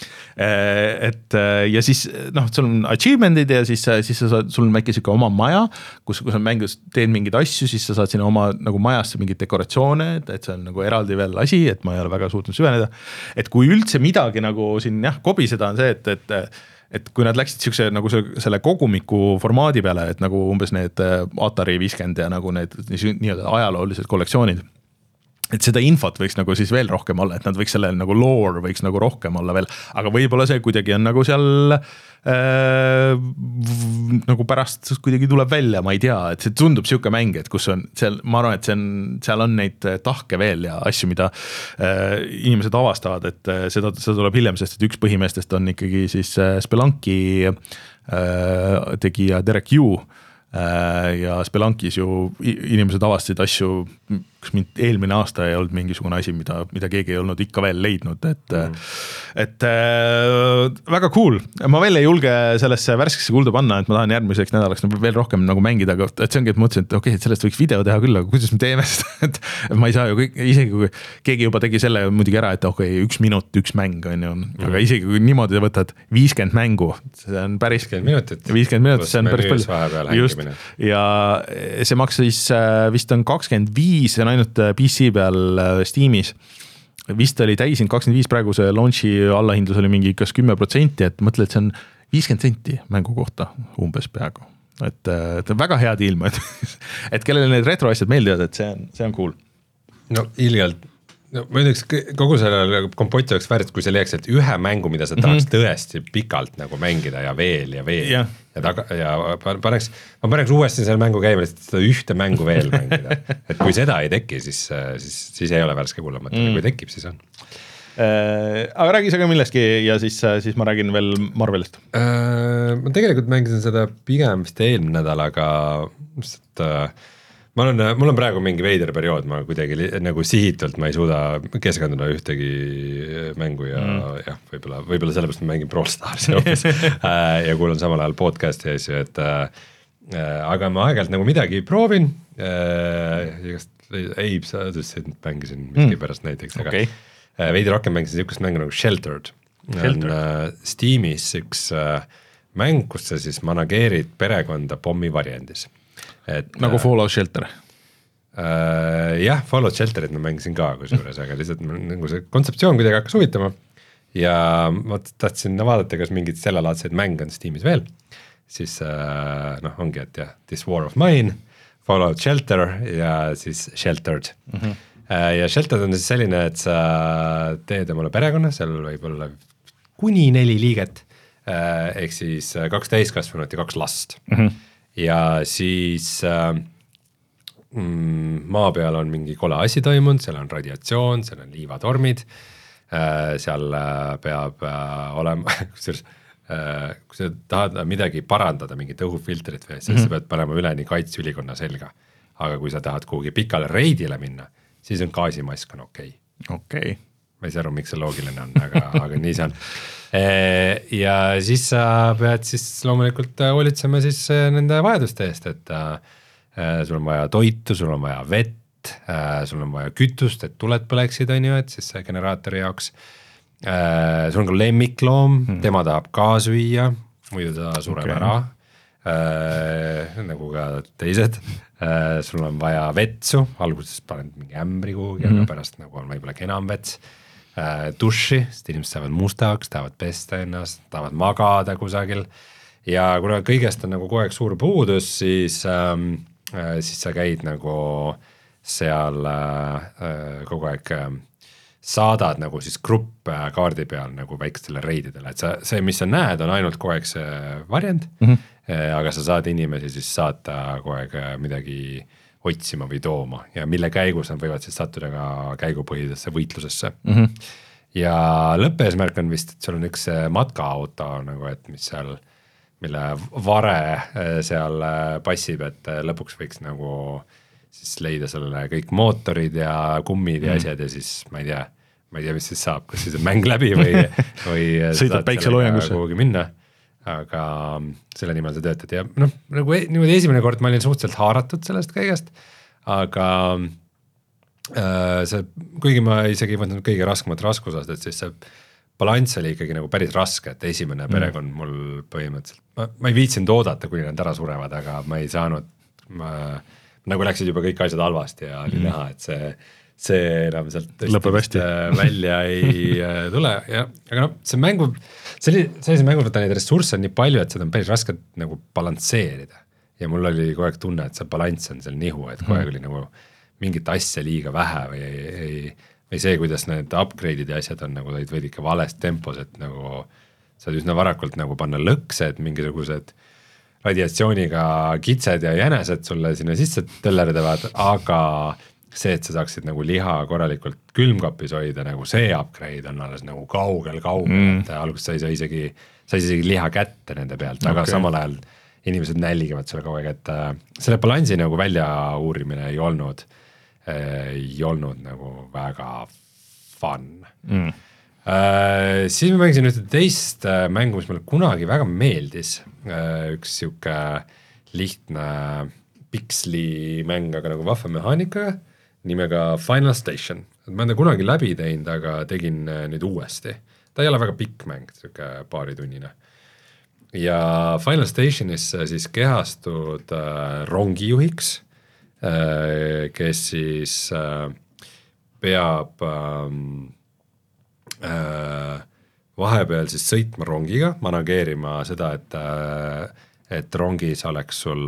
Et ja siis noh, sul on achievement'id ja siis, siis sa saad, sul on väike siuke oma maja, kus, kus on mängus, teed mingeid asju, siis sa saad sinna oma nagu majasse mingid dekoratsioone, et see on nagu eraldi veel asi, et ma ei ole väga suutnud süveneda. Et kui üldse midagi nagu siin jah, kobiseda on see, et, et et kui nad läksid siukse nagu selle kogumiku formaadi peale, et nagu umbes need Atari viiskümmend ja nagu need nii-öelda ajaloolised kollektsioonid, et seda infot võiks nagu siis veel rohkem olla, et nad võiks selle nagu lore võiks nagu rohkem olla veel, aga võib-olla see kuidagi on nagu seal äh, nagu pärast kuidagi tuleb välja, ma ei tea, et see tundub siuke mäng, et kus on seal, ma arvan, et see on, seal on neid tahke veel ja asju, mida äh, inimesed avastavad, et seda, seda tuleb hiljem, sest et üks põhimeestest on ikkagi siis Spelunki äh, tegija Derek Yu ja Spelunkis ju inimesed avastasid asju, kas mind eelmine aasta ei olnud mingisugune asi, mida, mida keegi ei olnud ikka veel leidnud, et mm. et äh, väga cool. Ma veel ei julge sellesse värskesse kulda panna, et ma tahan järgmiseks nädalaks veel rohkem nagu mängida, aga et see ongi, et mõtlesin, et okei, okay, et sellest võiks video teha küll, aga kuidas me teeme seda, et ma ei saa ju kõik, isegi kui keegi juba tegi selle muidugi ära, et okei, okay, üks minut, üks mäng on ju, mm. aga isegi kui niimoodi võtad viiskümmend mängu, see on päris viiskümmend minutit, viiskümmend minutit, see on päris palju. Just, ja see maksis vist on kakskümmend viis, see on ainult P C peal Steamis. Vist oli täisinud kakskümmend viis, praegu see launchi allahindlus oli mingi kas kümme protsenti, et mõtle, et see on viiskümmend senti mängu kohta umbes peaaegu. Et, et väga hea deal, et, et kellele need retroasjad meeldivad, et see on, see on cool. No ilgelt, no ma ütleks, kogu selle kompoti oleks väärt, kui see leiaks, et ühe mängu, mida sa tahaks mm-hmm. tõesti pikalt nagu mängida ja veel ja veel yeah. ja, taga, ja paneks, ma paneks uuesti selle mängu käima, et seda ühte mängu veel mängida. Et kui seda ei teki, siis, siis, siis ei ole värske kuulamata mm., kui tekib, siis on. Äh, aga räägi sa ka millestki ja siis, siis ma räägin veel Marvelist. Äh, ma tegelikult mängisin seda pigem vist eelmine nädal, aga et, äh, ma olen, mul on praegu mingi veider periood, ma kuidagi nagu sihitult, ma ei suuda keskenduda ühtegi mängu ja mm. jah, võib-olla, võib-olla sellepärast ma mängin Brawl Starsi hoopis ja kuulan samal ajal podcasti ja asju, et äh, aga ma aeg-ajalt nagu midagi proovin äh,, ei, sa tõstsid, mängisin miski pärast mm. näiteks, aga okay. äh, veidi rohkem mängisin niisugust mängu nagu Sheltered. Sheltered. On äh, Steamis üks äh, mäng, kus sa siis manageerid perekonda pommi varjendis. Et, nagu Fallout Shelter äh,? Jah, Fallout Shelterit ma mängisin ka kusjuures, aga lihtsalt nagu see kontseptsioon kuidagi hakkas huvitama ja ma tahtsin vaadata, kas mingid sellelaadseid mänge on Steamis veel, siis äh, noh, ongi, et jah, This War of Mine, Fallout Shelter ja siis Sheltered mm-hmm. äh, ja Sheltered on siis selline, et sa teed omale perekonna, seal võib olla kuni neli liiget äh, ehk siis kaks täiskasvanut ja kaks last mm-hmm. ja siis äh, mm, maa peal on mingi kole asi toimunud, seal on radiatsioon, seal on liivatormid äh,, seal äh, peab äh, olema, kusjuures äh, kui sa tahad midagi parandada, mingit õhufiltrit või, siis mm-hmm. sa pead panema üleni kaitseülikonna selga, aga kui sa tahad kuhugi pikale reidile minna, siis on gaasimask on okei okay. okay. ma ei saa aru, miks see loogiline on, aga, aga nii see on. Ja siis sa pead siis loomulikult hoolitsema siis nende vajaduste eest, et äh, sul on vaja toitu, sul on vaja vett, äh, sul on vaja kütust, et tuled põleksid, on ju, et siis see generaatori jaoks. Äh, sul on ka lemmikloom, hmm. tema tahab ka süüa, muidu ta sureb okay. ära, äh, nagu ka teised. Äh, sul on vaja vetsu, alguses paned mingi ämbri kuhugi, hmm. aga pärast nagu on võib-olla kenam vets. Äh, duši, sest inimesed saavad mustaks, tahavad pesta ennast, tahavad magada kusagil ja kuna kõigest on nagu kogu aeg suur puudus, siis, ähm, äh, siis sa käid nagu seal äh, kogu aeg äh, saadad nagu siis gruppe kaardi peal nagu väikestele reididele, et sa, see, mis sa näed, on ainult kogu aeg see varjend mm, -hmm. äh, aga sa saad inimesi siis saata kogu aeg midagi otsima või tooma ja mille käigus nad võivad siis sattuda ka käigupõhisesse võitlusesse mm. -hmm. ja lõppeesmärk on vist, et sul on üks matkaauto nagu, et mis seal, mille vare seal passib, et lõpuks võiks nagu siis leida sellele kõik mootorid ja kummid ja mm. asjad ja siis ma ei tea, ma ei tea, mis siis saab, kas siis on mäng läbi või, või sõidad päikseloojangusse kuhugi minna, aga selle nimel sa töötad ja noh, nagu niimoodi esimene kord ma olin suhteliselt haaratud sellest kõigest, aga äh, see, kuigi ma isegi ei võtnud kõige raskemat raskusastet, siis see balanss oli ikkagi nagu päris raske, et esimene mm. perekond mul põhimõtteliselt, ma, ma ei viitsinud oodata, kuni nad ära surevad, aga ma ei saanud, ma nagu läksid juba kõik asjad halvasti ja oli mm. näha, et see, see enam sealt välja ei tule ja, aga noh, see mängu, sellise mängu võtta neid ressursse on nii palju, et seda on päris raske nagu balansseerida ja mul oli kogu aeg tunne, et see balanss on seal nihu, et kogu aeg oli nagu mingit asja liiga vähe või ei, ei või see, kuidas need upgrade'id ja asjad on nagu olid veidi ikka valest tempos, et nagu saad üsna varakult nagu panna lõksed, mingisugused radiatsiooniga kitsed ja jänesed sulle sinna sisse tellerdavad, aga see, et sa saaksid nagu liha korralikult külmkapis hoida, nagu see upgrade on alles nagu kaugel-kaugel mm., et alguses sa ei saa isegi, sa ei saa isegi liha kätte nende pealt, aga okay. Samal ajal inimesed nälgivad sulle kogu aeg, et selle balansi nagu välja uurimine ei olnud ei olnud nagu väga fun mm. äh, siis ma mängisin ühte teist mängu, mis mulle kunagi väga meeldis, äh, üks siuke lihtne piksli mäng, aga nagu vahva mehaanikaga nimega Final Station, et ma enda kunagi läbi teinud, aga tegin nüüd uuesti, ta ei ole väga pikk mäng, siuke paaritunnine ja Final Stationis siis kehastud äh, rongijuhiks, kes siis peab vahepeal siis sõitma rongiga, manageerima seda, et, et rongis oleks sul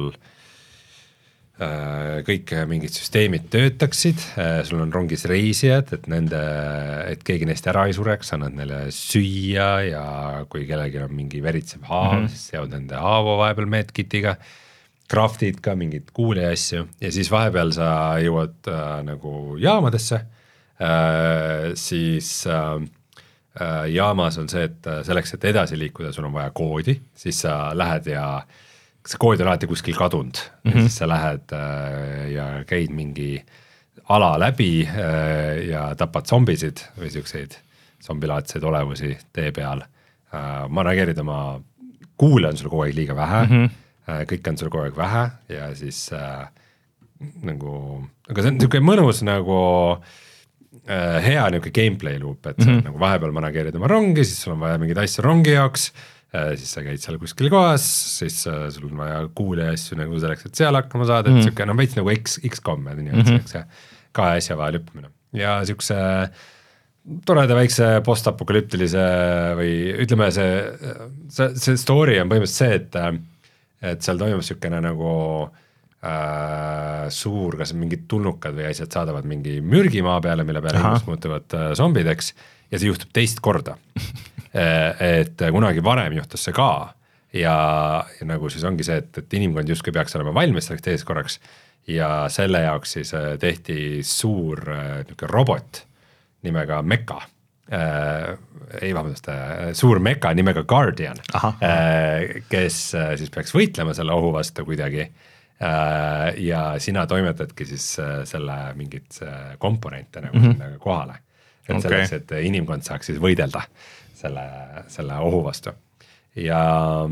kõik mingid süsteemid töötaksid, sul on rongis reisijad, et nende, et keegi neist ära ei sureks, annad neile süüa ja kui kellelgi on mingi veritsev haav mm, -hmm. siis seod nende haavu vahepeal medkitiga, craftid ka mingid kuuli asju ja siis vahepeal sa jõuad äh, nagu jaamadesse, äh, siis äh, äh, jaamas on see, et selleks, et edasi liikuda, sul on vaja koodi, siis sa lähed ja see kood on alati kuskil kadunud mm -hmm. ja siis sa lähed äh, ja käid mingi ala läbi äh, ja tapad zombisid või siukseid zombilaadseid olevusi tee peal äh,, manageerid oma kuule on sul kogu aeg liiga vähe mm, -hmm. kõik on sul kogu aeg vähe ja siis äh, nagu, aga see on niisugune mõnus nagu äh, hea niisugune gameplay loop, et mm -hmm. sa nagu vahepeal manageerid oma rongi, siis sul on vaja mingeid asju rongi jaoks äh,, siis sa käid seal kuskil kohas, siis äh, sul on vaja kuuli asju nagu selleks, et seal hakkama saada, et mm -hmm. niisugune no veits nagu X, X-kom, et nii, et see kahe asja vahel hüppamine ja niisuguse toreda väikse postapokalüptilise või ütleme, see, see, see story on põhimõtteliselt see, et et seal toimub niisugune nagu äh, suur, kas mingid tulnukad või asjad saadavad mingi mürgi maa peale, mille peale inimesed muutuvad äh, zombideks ja see juhtub teist korda et kunagi varem juhtus see ka ja, ja nagu siis ongi see, et, et inimkond justkui peaks olema valmis selleks teiseks korraks ja selle jaoks siis tehti suur niisugune robot nimega Mecha äh, ei vabandust, suur meka nimega Guardian, kes siis peaks võitlema selle ohu vastu kuidagi ja sina toimetadki siis selle mingit komponente nagu mm -hmm. kohale, et okay. selleks, et inimkond saaks siis võidelda selle, selle ohu vastu ja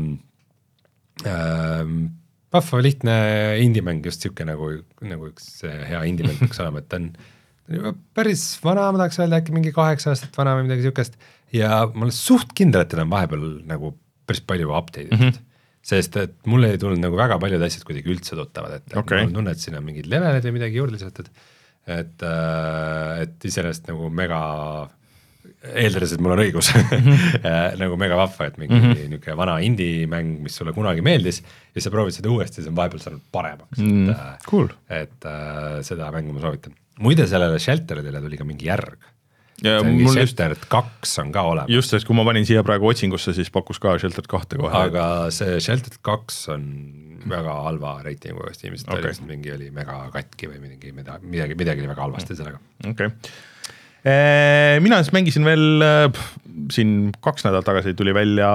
ähm, vahva lihtne indie-mäng, just siuke nagu, nagu üks hea indie-mäng peaks olema, et ta on päris vana, ma tahaks öelda äkki mingi kaheksa aastat vana või midagi siukest ja ma olen suht kindel, et teda on vahepeal nagu päris palju update itud mm, -hmm. sest et mulle ei tulnud nagu väga paljud asjad kuidagi üldse tuttavad, et okay. mul on tunne, et siin on mingid levelid või midagi juurde lisatud, et, et iseenesest nagu mega eeldades, et mul on õigus mm -hmm. nagu mega vahva, et mingi mm -hmm. niisugune vana indie-mäng, mis sulle kunagi meeldis ja sa proovid seda uuesti, see on vahepeal saanud paremaks mm, et, cool. et äh, seda mängu ma soovitan. Muide sellele Shelteridele tuli ka mingi järg. Shelterid kaks on ka olemas. Just, sest kui ma panin siia praegu otsingusse, siis pakkus ka Shelterid kahte kohe. Aga see Shelterid kaks on väga halva reitingu, sest inimesed okay. oli, mingi oli mega katki või midagi, midagi, midagi oli väga halvasti sellega. Okei okay. Mina siis mängisin veel, pff, siin kaks nädalat tagasi tuli välja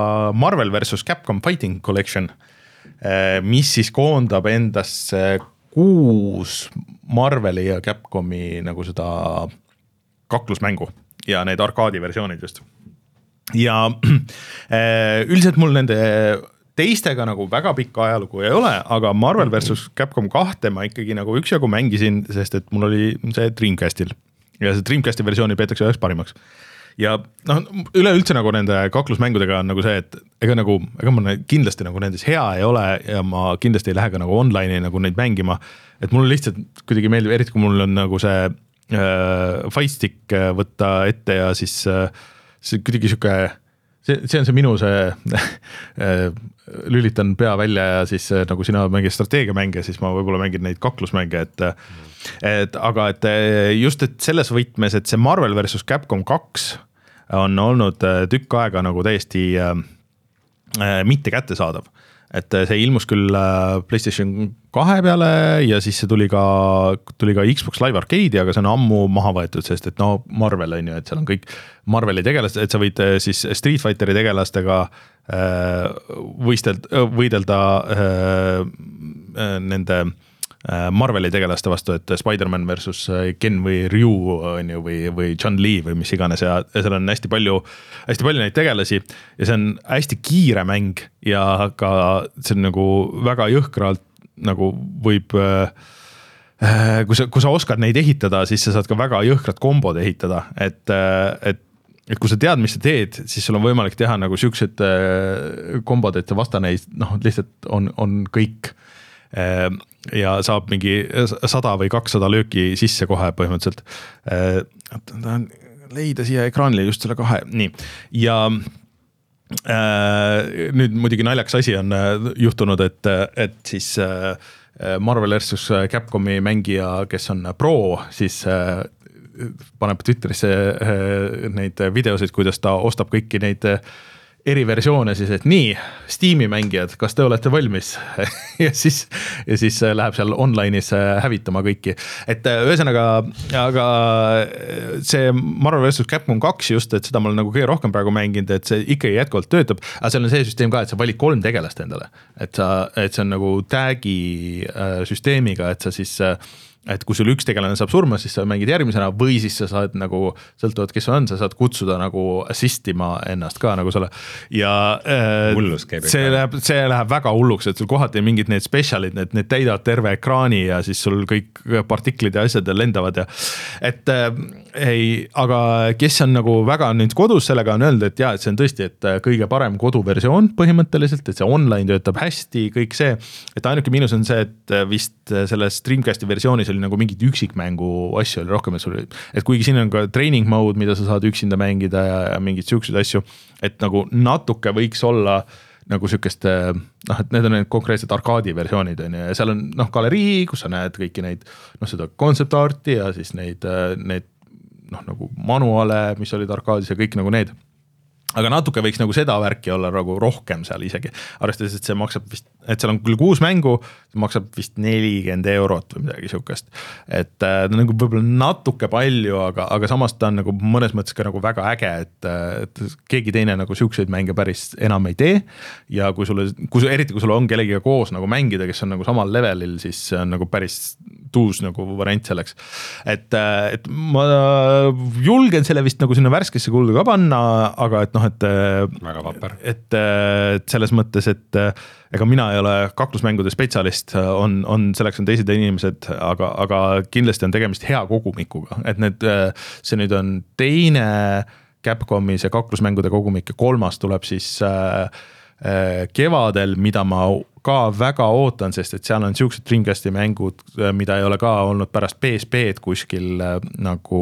Marvel versus Capcom Fighting Collection, mis siis koondab endasse kuus Marveli ja Capcomi nagu seda kaklusmängu ja need arkaadiversioonid just. Ja üldiselt mul nende teistega nagu väga pikka ajalugu ei ole, aga Marvel versus Capcom kahte ma ikkagi nagu üksjagu mängisin, sest et mul oli see Dreamcastil ja see Dreamcasti versiooni peetakse üheks parimaks. Ja noh, üleüldse nagu nende kaklusmängudega on nagu see, et ega nagu, ega ma kindlasti nagu nendes hea ei ole ja ma kindlasti ei lähe ka nagu online'i nagu neid mängima, et mul lihtsalt kuidagi meeldib, eriti kui mul on nagu see äh, Fightstick võtta ette ja siis äh, see kuidagi siuke, see, see on see minu see äh, lülitan pea välja ja siis äh, nagu sina mängid strateegiamänge, siis ma võib-olla mängin neid kaklusmänge, et et aga et just et selles võtmes, et see Marvel versus Capcom kaks on olnud tükk aega nagu täiesti äh, mitte kättesaadav. Et see ilmus küll PlayStation kahe peale ja siis see tuli ka, tuli ka Xbox Live Arcade'i, aga see on ammu maha võetud, sest et no Marvel on ju, et seal on kõik Marveli tegelased, et sa võid siis Street Fighteri tegelastega äh, võisteld, võidelda äh, nende Marveli tegelaste vastu, et Spider-Man versus Ken või Ryu on ju, või, või Chun-Li või mis iganes ja seal on hästi palju, hästi palju neid tegelasi ja see on hästi kiire mäng ja ka see on nagu väga jõhkralt nagu võib, kui sa, kui sa oskad neid ehitada, siis sa saad ka väga jõhkrat kombod ehitada, et, et et kui sa tead, mis sa teed, siis sul on võimalik teha nagu siuksed kombod, et vastane noh, lihtsalt on, on kõik ja saab mingi sada või kakssada lööki sisse kohe põhimõtteliselt. Tahan leida siia ekraanile just selle kahe, nii. Ja nüüd muidugi naljaks asi on juhtunud, et, et siis Marvel versus Capcomi mängija, kes on pro, siis paneb Twitterisse neid videosid, kuidas ta ostab kõiki neid eriversioone siis, et nii, Steam'i mängijad, kas te olete valmis? ja, siis, ja siis läheb seal online'is hävitama kõiki. Et ühesõnaga, aga see Marvel versus Capcom kaks just, et seda ma olen nagu kõige rohkem praegu mänginud, et see ikkagi jätkuvalt töötab, aga seal on see süsteem ka, et sa valid kolm tegelast endale. Et, sa, et see on nagu tagi süsteemiga, et sa siis et kui sul üks tegelane saab surma, siis sa mängid järgmisena või siis sa saad nagu, sõltuvad, kes on, sa saad kutsuda nagu assistima ennast ka nagu selle ja äh, see, läheb, see läheb väga hulluks, et sul kohati mingid need spetsialid, need, need täidavad terve ekraani ja siis sul kõik partiklid ja asjad lendavad ja et äh, ei, aga kes on nagu väga nüüd kodus, sellega on öelnud, et jaa, et see on tõesti, et kõige parem koduversioon põhimõtteliselt, et see online töötab hästi, kõik see, et ainuke miinus on see, et vist selles Dreamcasti versioonis oli nagu mingid üksikmängu asju oli rohkem, et, sul, et kuigi siin on ka training mode, mida sa saad üksinda mängida ja, ja mingid siukseid asju, et nagu natuke võiks olla nagu sükest, noh, et need on need konkreetsed arkaadi versioonid on, ja seal on noh, galerii, kus sa näed kõiki neid, noh, seda concept arti ja siis neid, neid noh, nagu manuale, mis olid arkaadis ja kõik nagu need. Aga natuke võiks nagu seda värki olla nagu rohkem seal isegi. Arvestades, et see maksab vist, et seal on küll kuus mängu, see maksab vist nelikümmend eurot või midagi siukest. Et ta on nagu võib-olla natuke palju, aga, aga samas ta on nagu mõnes mõttes ka nagu väga äge, et, et keegi teine nagu siukseid mänge päris enam ei tee. Ja kui sulle, kui, eriti kui sulle on kellegiga koos nagu mängida, kes on nagu samal levelil, siis see on nagu päris tuus nagu variant selleks. Et, et ma julgen selle vist nagu sinna värskesse kulda ka panna, aga et noh, et, et, et selles mõttes, et ega mina ei ole kaklusmängude spetsialist, on, on selleks on teised inimesed, aga, aga kindlasti on tegemist hea kogumikuga, et need, see nüüd on teine Capcomi see kaklusmängude kogumik ja kolmas tuleb siis kevadel, mida ma ka väga ootan, sest et seal on siuksed Dreamcasti mängud, mida ei ole ka olnud pärast P S P-d kuskil nagu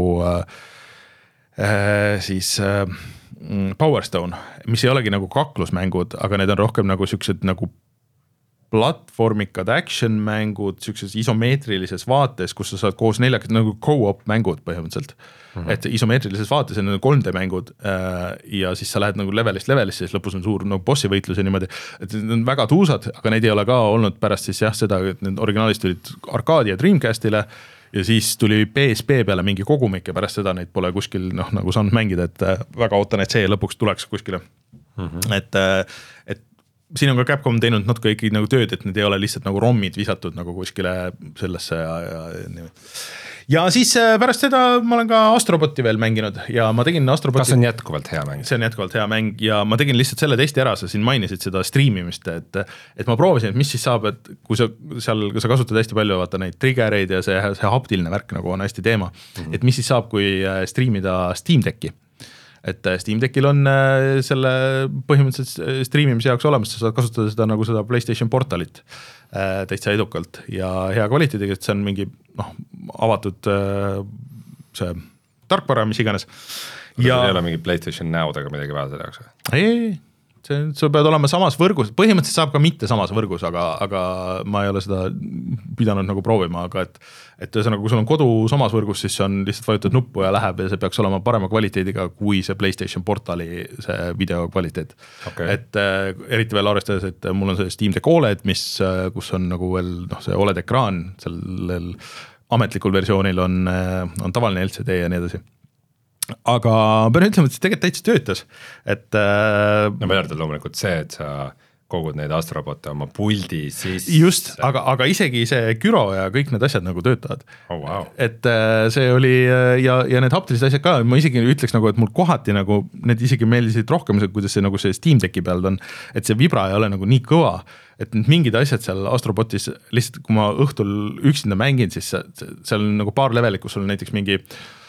äh, siis äh, Power Stone, mis ei olegi nagu kaklusmängud, aga need on rohkem nagu siuksed nagu platvormikad action mängud, siukses isomeetrilises vaates, kus sa saad koos neljakad nagu co-op mängud põhimõtteliselt. Mm-hmm. Et isomeetrilises vaates on kolm D mängud äh, ja siis sa lähed nagu levelist levelisse, siis lõpus on suur nagu bossi võitlus ja niimoodi, et need on väga tuusad, aga neid ei ole ka olnud pärast siis jah seda, et need originaalist tulid Arcadia ja Dreamcastile ja siis tuli P S P peale mingi kogumik ja pärast seda neid pole kuskil noh, nagu saanud mängida, et väga ootan, et see lõpuks tuleks kuskile. Mm-hmm. Et, et siin on ka Capcom teinud natuke ikkagi nagu tööd, et need ei ole lihtsalt nagu rommid visatud nagu kuskile sellesse ja, ja, ja ja siis pärast seda ma olen ka Astroboti veel mänginud ja ma tegin Astroboti. Kas see on jätkuvalt hea mäng? See on jätkuvalt hea mäng ja ma tegin lihtsalt selle testi ära, sa siin mainisid seda streamimist, et, et ma proovisin, et mis siis saab, et kui sa seal, kui sa kasutad hästi palju vaata neid triggereid ja see, see haptiline värk nagu on hästi teema, mm-hmm. et mis siis saab, kui streamida Steam Decki. Et Steam Deckil on selle põhimõtteliselt streamimise jaoks olemas, sa saad kasutada seda nagu seda PlayStation portalit täitsa edukalt ja hea kvaliteediga, et see on mingi noh, avatud see tarkvara, mis iganes. Ja ei ole mingi PlayStation Now'dega midagi vaja selle jaoks? Ei, see, sa pead olema samas võrgus, põhimõtteliselt saab ka mitte samas võrgus, aga, aga ma ei ole seda pidanud nagu proovima, aga et et ühesõnaga, kui sul on kodu samas võrgus, siis on lihtsalt vajutad nuppu ja läheb ja see peaks olema parema kvaliteediga kui see PlayStation portali see video kvaliteet. Okay. Et äh, eriti veel arvestades, et mul on see Steam Deck O L E D, mis, äh, kus on nagu veel noh, see O L E D ekraan, sellel ametlikul versioonil on, äh, on tavaline L C D ja nii edasi. Aga pean ütlema, et see tegelikult täitsa töötas. Et, äh, no ma järgdan loomulikult see, et sa kogud neid Astrobotte oma puldi siis. Just, aga, aga isegi see gyro ja kõik need asjad nagu töötavad. Oh, wow. Et see oli ja, ja need haptilised asjad ka, ma isegi ütleks nagu, et mul kohati nagu need isegi meeldisid rohkem, kuidas see nagu see Steam Decki peal on, et see vibra ei ole nagu nii kõva, et need mingid asjad seal Astrobotis lihtsalt, kui ma õhtul üksinda mängin, siis seal on nagu paar levelit, kus sul näiteks mingi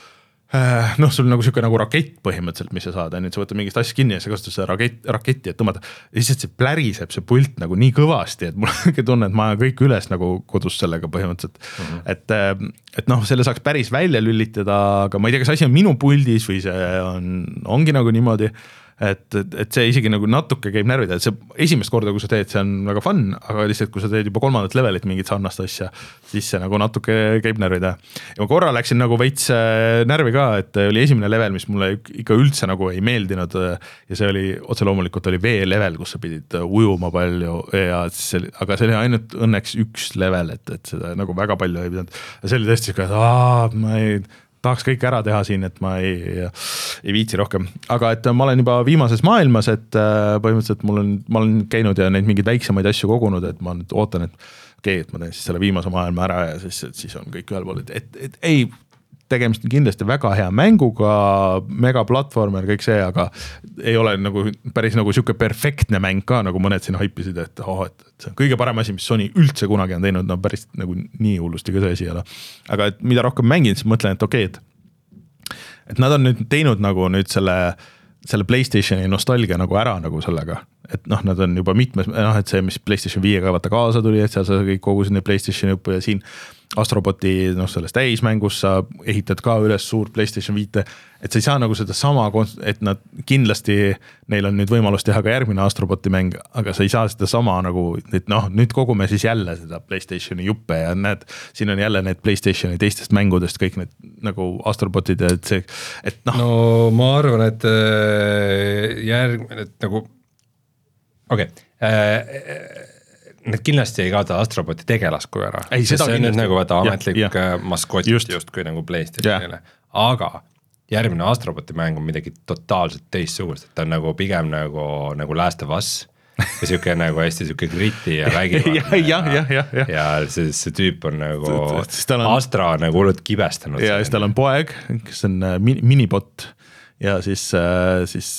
noh, sul nagu siuke nagu rakett põhimõtteliselt, mis sa saad, nüüd sa võtad mingist asja kinni ja sa kasutad seda rakett, raketti, et tõmmata, lihtsalt see pläriseb see pult nagu nii kõvasti, et mul on tunne, et ma olen kõik üles nagu kodus sellega põhimõtteliselt, mm-hmm. et, et noh, selle saaks päris välja lülitada, aga ma ei tea, kas asi on minu puldis või see on, ongi nagu niimoodi, et, et, et see isegi nagu natuke käib närvida, et see esimest korda, kui sa teed, see on väga fun, aga lihtsalt kui sa teed juba kolmandat levelit mingit sarnast asja, siis see nagu natuke käib närvida. Ja ma korra läksin nagu veits närvi ka, et oli esimene level, mis mulle ikka üldse nagu ei meeldinud ja see oli, otse loomulikult oli V-level, kus sa pidid ujuma palju ja see, aga see oli ainult õnneks üks level, et, et seda nagu väga palju ei pidanud. Ja see oli tõesti, et aah, ma ei tahaks kõik ära teha siin, et ma ei, ei viitsi rohkem. Aga et ma olen juba viimases maailmas, et põhimõtteliselt mul on, ma olen käinud ja neid mingeid väiksemaid asju kogunud, et ma nüüd ootan, et okei, okay, et ma teen siis selle viimase maailma ära ja siis, siis on kõik ühel pool, et, et, et ei, tegemist on kindlasti väga hea mänguga, megaplatvormer, kõik see, aga ei ole nagu päris nagu siuke perfektne mäng ka, nagu mõned siin haipisid, et, oh, et, et see on kõige parem asi, mis Sony üldse kunagi on teinud, no päris nagu nii hullusti ka see asi ei ole. Aga et mida rohkem mängin, siis mõtlen, et okei, et, et nad on nüüd teinud nagu nüüd selle, selle PlayStationi nostalgia nagu ära nagu sellega, et noh, nad on juba mitmes, noh, et see, mis PlayStation viiega vaata kaasa tuli, et seal sa kõik kogusid neid PlayStationi õppu ja siin Astroboti noh, selles täismängus sa ehitad ka üles suurt PlayStation viite, et sa ei saa nagu seda sama, et nad kindlasti, neil on nüüd võimalus teha ka järgmine Astroboti mäng, aga sa ei saa seda sama nagu, et noh, nüüd kogume siis jälle seda PlayStationi juppe ja näed, siin on jälle need PlayStationi teistest mängudest kõik need nagu Astrobotid, et see, et noh. No ma arvan, et järg, et nagu okei okay. äh, need kindlasti ei kaota Astroboti tegelasku ära. Ei, see on nüüd nagu vaata ametlik ja, ja. maskott just, just kui nagu PlayStationile. Aga järgmine Astroboti mäng on midagi totaalselt teistsugust, et ta on nagu pigem nagu, nagu Last of Us ja siuke nagu hästi siuke griti ja vägivaldne ja, ja, ja, ja, ja. ja see, see tüüp on nagu on, Astra on nagu hullult kibestanud. Ja siis tal on poeg, kes on minibot ja siis, siis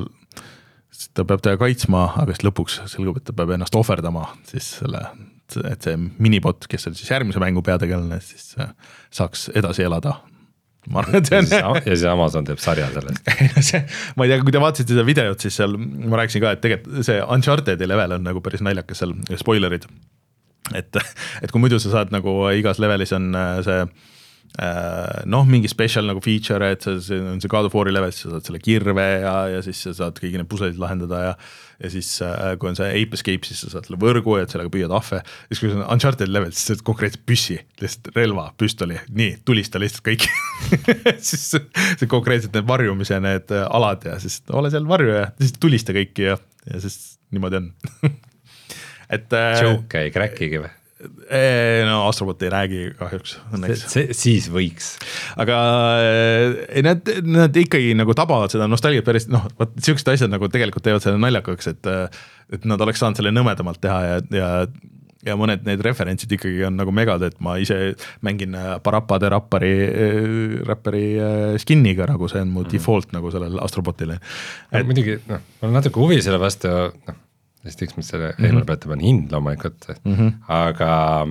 ta peab teda kaitsma, aga siis lõpuks selgub, et ta peab ennast ohverdama siis selle, et see minibot, kes on siis järgmise mängu peategelane, siis saaks edasi elada. Ma arvan, et see on... Ja siis Amazon teeb sarja sellest. see, ma ei tea, kui te vaatasite seda videot, siis seal ma rääkisin ka, et tegelikult see Uncharted'i level on nagu päris naljakas seal, spoilerid. Et, et kui muidu sa saad nagu igas levelis on see noh, mingi special nagu feature, et see on see God of War'i level, siis sa saad selle kirve ja, ja siis sa saad kõigi need puselid lahendada ja, ja siis kui on see Ape Escape, siis sa saad selle võrgu ja sellega püüad ahve. Siis kui see on Uncharted level, siis sa konkreetselt püssi, lihtsalt relva, püstoli, nii, tulista lihtsalt kõik. siis see konkreetselt need varjumise need alad ja siis ole seal varju ja siis tulista kõiki ja, ja siis niimoodi on. et Joke ei crackigi või? no Astrobot ei räägi kahjuks õnneks. See, see, siis võiks. Aga ei, nad, nad ikkagi nagu tabavad seda nostalgiat päris, noh, vaat siuksed asjad nagu tegelikult teevad selle naljakaks, et, et nad oleks saanud selle nõmedamalt teha ja, ja, ja mõned need referentsid ikkagi on nagu megad, et ma ise mängin Parappa de Rappari, Rappari skinniga, nagu see on mu mm. default nagu sellel Astrobotile. Et... muidugi, noh, ma olen natuke huvi selle vastu, noh, sest üks mis selle mm-hmm. eemale peatub on hind loomulikult, mm-hmm. aga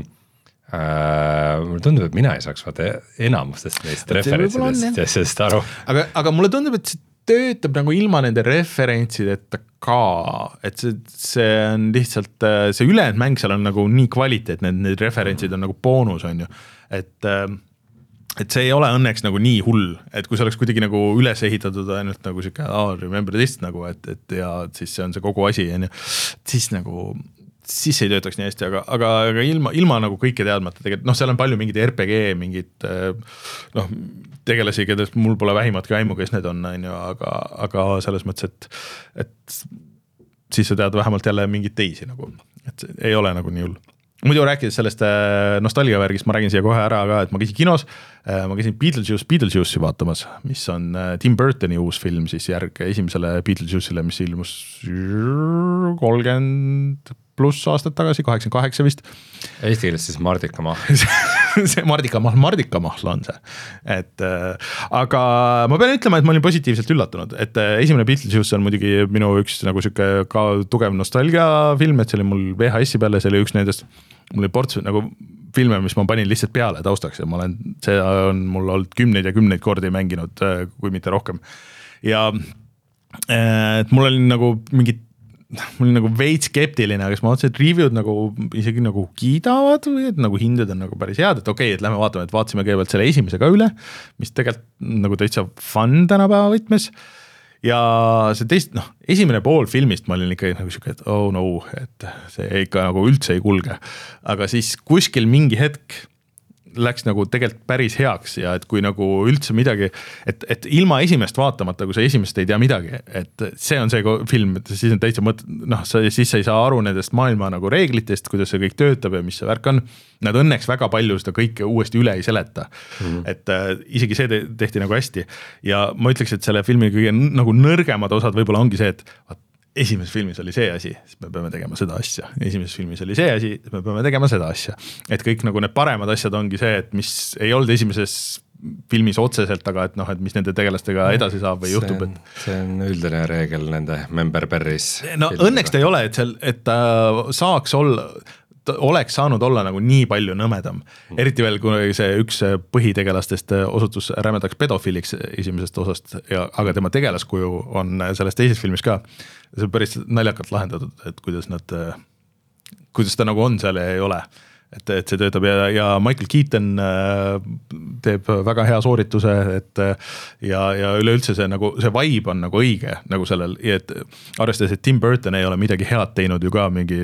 äh, mulle tundub, et mina ei saaks vaata enamustest neist referentsidest ja sellest aru. Aga, aga mulle tundub, et see töötab nagu ilma nende referentsideta ka, et see, see on lihtsalt, see ülejäänud mäng seal on nagu nii kvaliteet, need, need referentsid on nagu boonus, on ju, et et see ei ole õnneks nagu nii hull, et kui see oleks kuidagi nagu üles ehitatud ainult nagu siuke, oh, remember this nagu, et, et ja siis see on see kogu asi, on ju, siis nagu, siis ei töötaks nii hästi, aga, aga, aga ilma, ilma nagu kõike teadmata tegelikult, noh, seal on palju mingid R P G, mingid noh, tegelasi, kellest mul pole vähimatki aimu, kes need on, on ju, aga, aga selles mõttes, et, et siis sa tead vähemalt jälle mingid teisi nagu, et ei ole nagu nii hull. Muidu rääkides sellest nostalgiavärgist, ma räägin siia kohe ära ka, et ma käisin kinos, ma käisin Beetlejuice, Beetlejuice'i vaatamas, mis on Tim Burtoni uus film, siis järg esimesele Beetlejuice'ile, mis ilmus kolmkümmend pluss aastat tagasi, kaheksakümmend kaheksa vist. Eesti keeles siis Mardika Mahl. see Mardika Mahl, Mardika Mahl on see. Et, äh, aga ma pean ütlema, et ma olin positiivselt üllatunud, et äh, esimene Beetlejuice on muidugi minu üks nagu siuke ka tugev nostalgia film, et see oli mul V H S-i peale, see oli üks nendest, mul oli ports nagu filme, mis ma panin lihtsalt peale taustaks ja ma olen, see on mul olnud kümneid ja kümneid kordi mänginud, kui mitte rohkem. Ja et mul oli nagu mingid mul oli nagu veits skeptiline, aga siis ma vaatasin, et review'd nagu isegi nagu kiidavad või et nagu hinded on nagu päris head, et okei, okay, et lähme vaatame, et vaatasime kõigepealt selle esimese ka üle, mis tegelikult nagu täitsa fun tänapäeva võtmes ja see teist, noh, esimene pool filmist ma olin ikka nagu siuke, et oh no, et see ikka nagu üldse ei kulge, aga siis kuskil mingi hetk läks nagu tegelikult päris heaks ja et kui nagu üldse midagi, et, et ilma esimest vaatamata, kui sa esimest ei tea midagi, et see on see film, et siis on täitsa mõt, noh, siis sa ei saa aru nendest maailma nagu reeglitest, kuidas see kõik töötab ja mis see värk on. Nad õnneks väga palju seda kõike uuesti üle ei seleta, mm-hmm. et äh, isegi see tehti nagu hästi ja ma ütleks, et selle filmi kõige nagu nõrgemad osad võib-olla ongi see, et vaat, esimeses filmis oli see asi, siis me peame tegema seda asja. Esimeses filmis oli see asi, siis me peame tegema seda asja. Et kõik nagu need paremad asjad ongi see, et mis ei olnud esimeses filmis otseselt, aga et noh, et mis nende tegelastega edasi saab või juhtub. Et... see on üldine reegel nende Member Berris. No filmiga. Õnneks ta ei ole, et, seal, et ta saaks olla, oleks saanud olla nagu nii palju nõmedam. Eriti veel, kui see üks põhitegelastest osutus rämedaks pedofiiliks esimesest osast, ja, aga tema tegelaskuju on selles teises filmis ka. See on päris naljakalt lahendatud, et kuidas nad, kuidas ta nagu on seal ja ei ole. Et, et see töötab ja, ja Michael Keaton teeb väga hea soorituse, et ja, ja üleüldse see, nagu, see vibe on nagu õige nagu sellel, et arvestades, et Tim Burton ei ole midagi head teinud ju ka mingi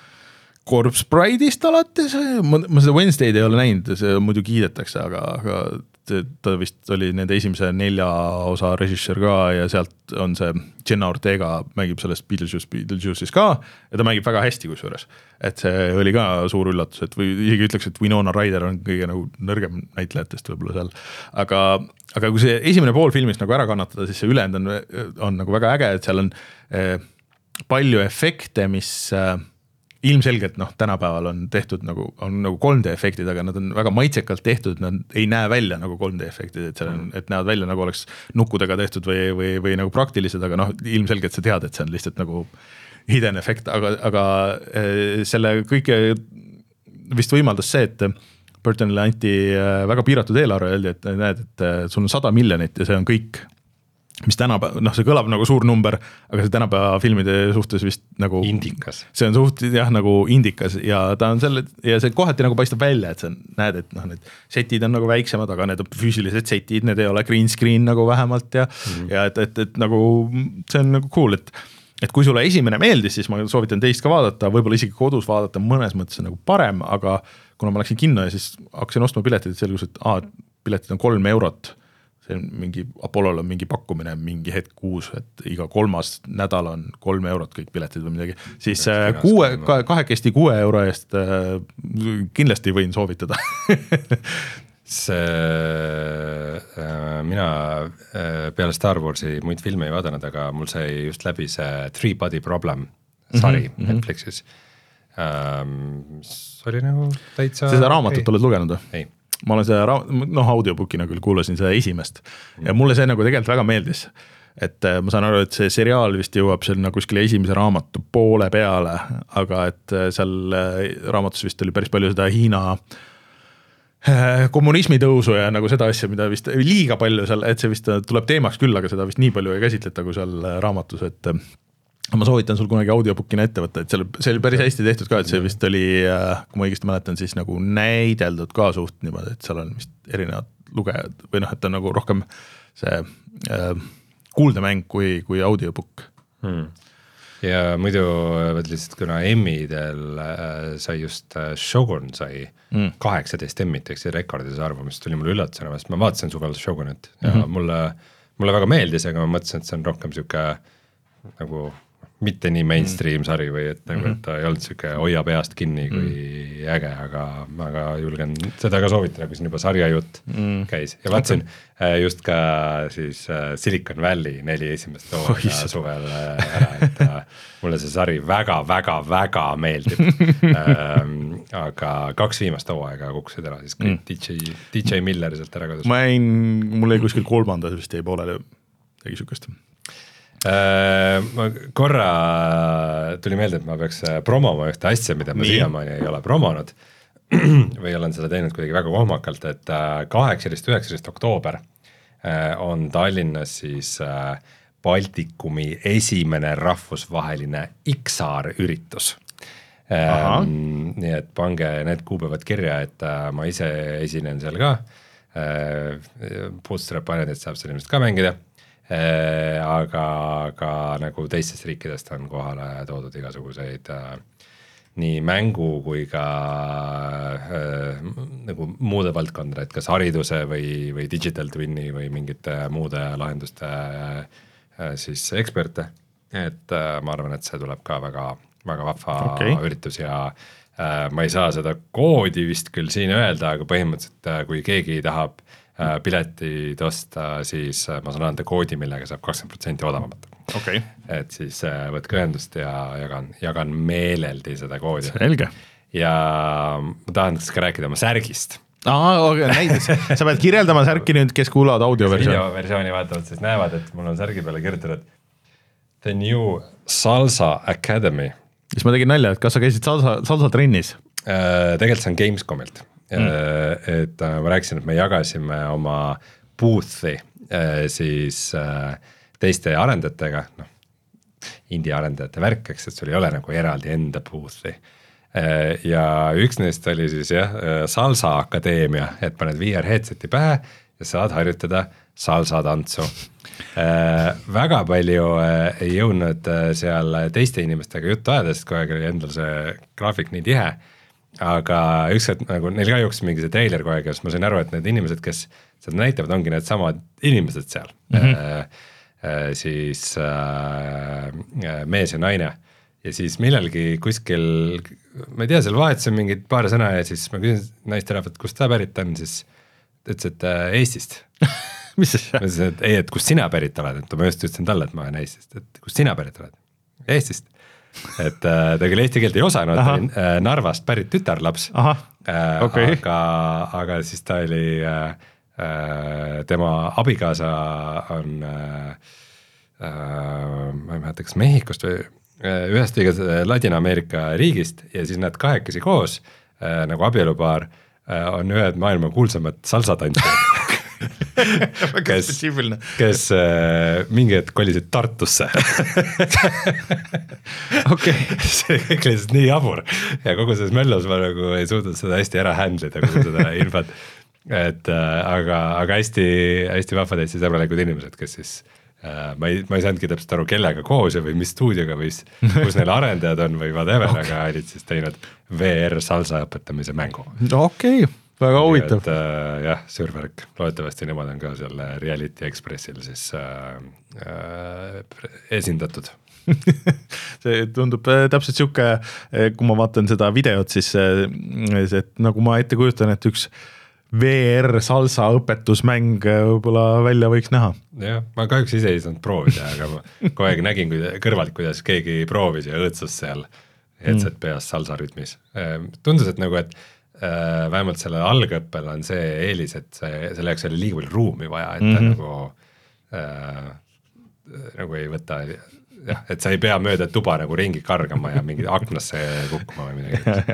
Corpse Bride'ist alates, ma, ma seda Wednesday'd ei ole näinud, see muidu kiidetakse, aga, aga ta vist oli nende esimese nelja osa režissöör ka ja sealt on see Jenna Ortega mängib sellest Beetlejuice, Beetlejuice'is ka ja ta mängib väga hästi kusjuures, et see oli ka suur üllatus, et või isegi ütleks, et Winona Ryder on kõige nagu nõrgem näitlejatest võib-olla seal, aga, aga kui see esimene pool filmist nagu ära kannatada, siis see ülejäänud on, on nagu väga äge, et seal on eh, palju efekte, mis eh, ilmselgelt noh, tänapäeval on tehtud nagu, on nagu kolm D efektid, aga nad on väga maitsekalt tehtud, nad ei näe välja nagu kolm D efektid, et, on, et näevad välja nagu oleks nukkudega tehtud või, või, või nagu praktilised, aga noh, ilmselgelt sa tead, et see on lihtsalt nagu hidden efekt, aga, aga selle kõike vist võimaldas see, et Burtonile anti väga piiratud eelarve, öeldi, et näed, et sul on sada miljonit ja see on kõik, mis tänapäeva, noh see kõlab nagu suur number, aga see tänapäeva filmide suhtes vist nagu indikas. See on suht jah nagu indikas ja ta on selle ja see kohati nagu paistab välja, et see on, näed, et noh, need setid on nagu väiksemad, aga need on füüsilised setid, need ei ole green screen nagu vähemalt ja mm-hmm. ja et, et, et nagu see on nagu cool, et et kui sulle esimene meeldis, siis ma soovitan teist ka vaadata, võib-olla isegi kodus vaadata mõnes mõttes nagu parem, aga kuna ma läksin kinno ja siis hakkasin ostma piletid, et selgus, et aa, piletid on kolm eurot see on mingi, Apollol on mingi pakkumine mingi hetk kuus, et iga kolmas nädal on kolm eurot kõik piletid või midagi, siis kuue, kahekesti kuue euro eest kindlasti võin soovitada. see äh, mina äh, peale Star Warsi muid filme ei vaadanud, aga mul sai just läbi see Three Body Problem sari mm -hmm. Netflixis. Ähm, see oli nagu täitsa... Seda raamatut ei. Oled lugenud või? Ei. Ma olen seda, noh audiobookina küll kuulasin seda esimest ja mulle see nagu tegelikult väga meeldis, et ma saan aru, et see seriaal vist jõuab seal kuskile esimese raamatu poole peale, aga et seal raamatus vist oli päris palju seda Hiina kommunismi tõusu ja nagu seda asja, mida vist liiga palju seal, et see vist tuleb teemaks küll, aga seda vist nii palju ei käsitleta kui seal raamatus, et ma soovitan sul kunagi audiobookina ette võtta, et see, see oli päris hästi tehtud ka, et see vist oli, kui ma õigesti mäletan, siis nagu näideldud ka suht niimoodi, et seal on vist erinevad lugejad või noh, et on nagu rohkem see äh, kuuldemäng kui, kui audiobook hmm.. Ja muidu lihtsalt kuna Emmidel äh, sai just äh, Shogun sai hmm. kaheksateist Emmit, eks see rekordis arvu, mis tuli mulle üllatusena, sest ma vaatasin suvel Shogunit ja hmm. mulle, mulle väga meeldis, aga ma mõtlesin, et see on rohkem siuke nagu mitte nii mainstream sari või et, nagu, et ta ei olnud siuke hoia peast kinni kui mm. äge, aga, aga julgen seda ka soovitada, kui siin juba sarjajutt mm. käis ja vaatasin okay. just ka siis Silicon Valley neli esimest loo oh, suvel ära, et mulle see sari väga-väga-väga meeldib ähm, aga kaks viimast hooaega kukkusid ära, siis kõik mm. D J, D J Miller sealt ära kadus. Ma jäin, mul jäi kuskil kolmandas vist jäi poolele tegi sükast. Ma korra tuli meelde, et ma peaks promoma ühte asja, mida ma siiamaani ei ole promonud või olen seda teinud kuidagi väga kohmakalt, et kaheksateist üheksateist oktoober on Tallinnas siis Baltikumi esimene rahvusvaheline X R üritus. Aha. Nii et pange need kuupäevad kirja, et ma ise esinen seal ka. Bootstrap Islandit saab seal ilmselt ka mängida. Aga, aga nagu teistest riikidest on kohale toodud igasuguseid äh, nii mängu kui ka äh, nagu muude valdkondade, et kas hariduse või, või digital twinni või mingite muude lahenduste äh, siis eksperte, et äh, ma arvan, et see tuleb ka väga, väga vahva okay. üritus ja äh, ma ei saa seda koodi vist küll siin öelda, aga põhimõtteliselt äh, kui keegi tahab piletid osta, siis ma saan anda koodi, millega saab kakskümmend protsenti odavamat. Okay. Et siis võtke ühendust ja jagan, jagan meeleldi seda koodi. Selge. Ja ma tahan ka rääkida oma särgist. Aa, okay, näides. Sa pead kirjeldama särki nüüd, kes kuulavad audioversiooni. Videoversiooni vaatavad, siis näevad, et mul on särgi peale kirjutatud The New Salsa Academy. Siis ma tegin nalja, et kas sa käisid salsa, salsa trennis? Äh, tegelikult see on Gamescomilt. Mm. Et ma rääkisin, et me jagasime oma boothi siis teiste arendajatega, noh, indie arendajate värk, eks, et sul ei ole nagu eraldi enda boothi. Ja üks neist oli siis jah, Salsa Akadeemia, et paned V R headseti pähe ja saad harjutada salsa tantsu. Väga palju ei jõudnud seal teiste inimestega juttu ajada, sest kogu aeg oli endal see graafik nii tihe. Aga ükskord nagu neil ka jooksis mingi see trailer kogu aeg ja ma sain aru, et need inimesed, kes seda näitavad, ongi need samad inimesed seal mm-hmm. äh, äh, siis äh, mees ja naine ja siis millalgi kuskil ma ei tea, seal vahetasin mingid paar sõna ja siis ma küsin naisterahvat, kust ta pärit on, siis ütles, et äh, Eestist mis siis? Ma ütlesin, et ei, et kust sina pärit oled, et ma just ütlesin talle, et ma olen Eestist, et kust sina pärit oled? Eestist. Et ta küll eesti keelt ei osanud, Narvast pärit tütarlaps, Aha, okay. aga, aga siis ta oli, tema abikaasa on, ma ei mäleta, kas Mehhikost või ühest liiga Ladina-Ameerika riigist ja siis nad kahekesi koos, nagu abielupaar, on ühed maailma kuulsamad salsatantsijad. kes, kes äh, mingi hetk kolisid Tartusse. okay. See kõik lihtsalt nii jabur ja kogu selles möllus ma nagu ei suutnud seda hästi ära handlida, kogu seda infot. Et äh, aga, aga hästi, hästi vahvad hästi sõbralikud inimesed, kes siis äh, ma, ei, ma ei saanudki täpselt aru, kellega koos ja või mis stuudioga või kus neil arendajad on või whatever okay., aga olid siis teinud V R salsa õpetamise mängu. Okei okay. väga huvitav. Äh, jah, Survärk, loodetavasti nemad on ka seal Reality Expressil siis äh, äh, esindatud. See tundub täpselt siuke, kui ma vaatan seda videot, siis see, et nagu ma ette kujutan, et üks V R salsa õpetusmäng võib-olla välja võiks näha. Jah, ma kahjuks ise ei saanud proovida, aga ma kogu aeg nägin kõrvalt, kuidas keegi proovis ja õõtsus seal headset peas salsa rütmis. Tundus, et nagu, et äh, vähemalt selle algõppel on see eelis, et see, selle jaoks oli liiga palju ruumi vaja, et ta mm-hmm. nagu, äh, nagu ei võta, jah, et sa ei pea mööda tuba nagu ringi kargama ja mingi aknasse kukkuma või midagi.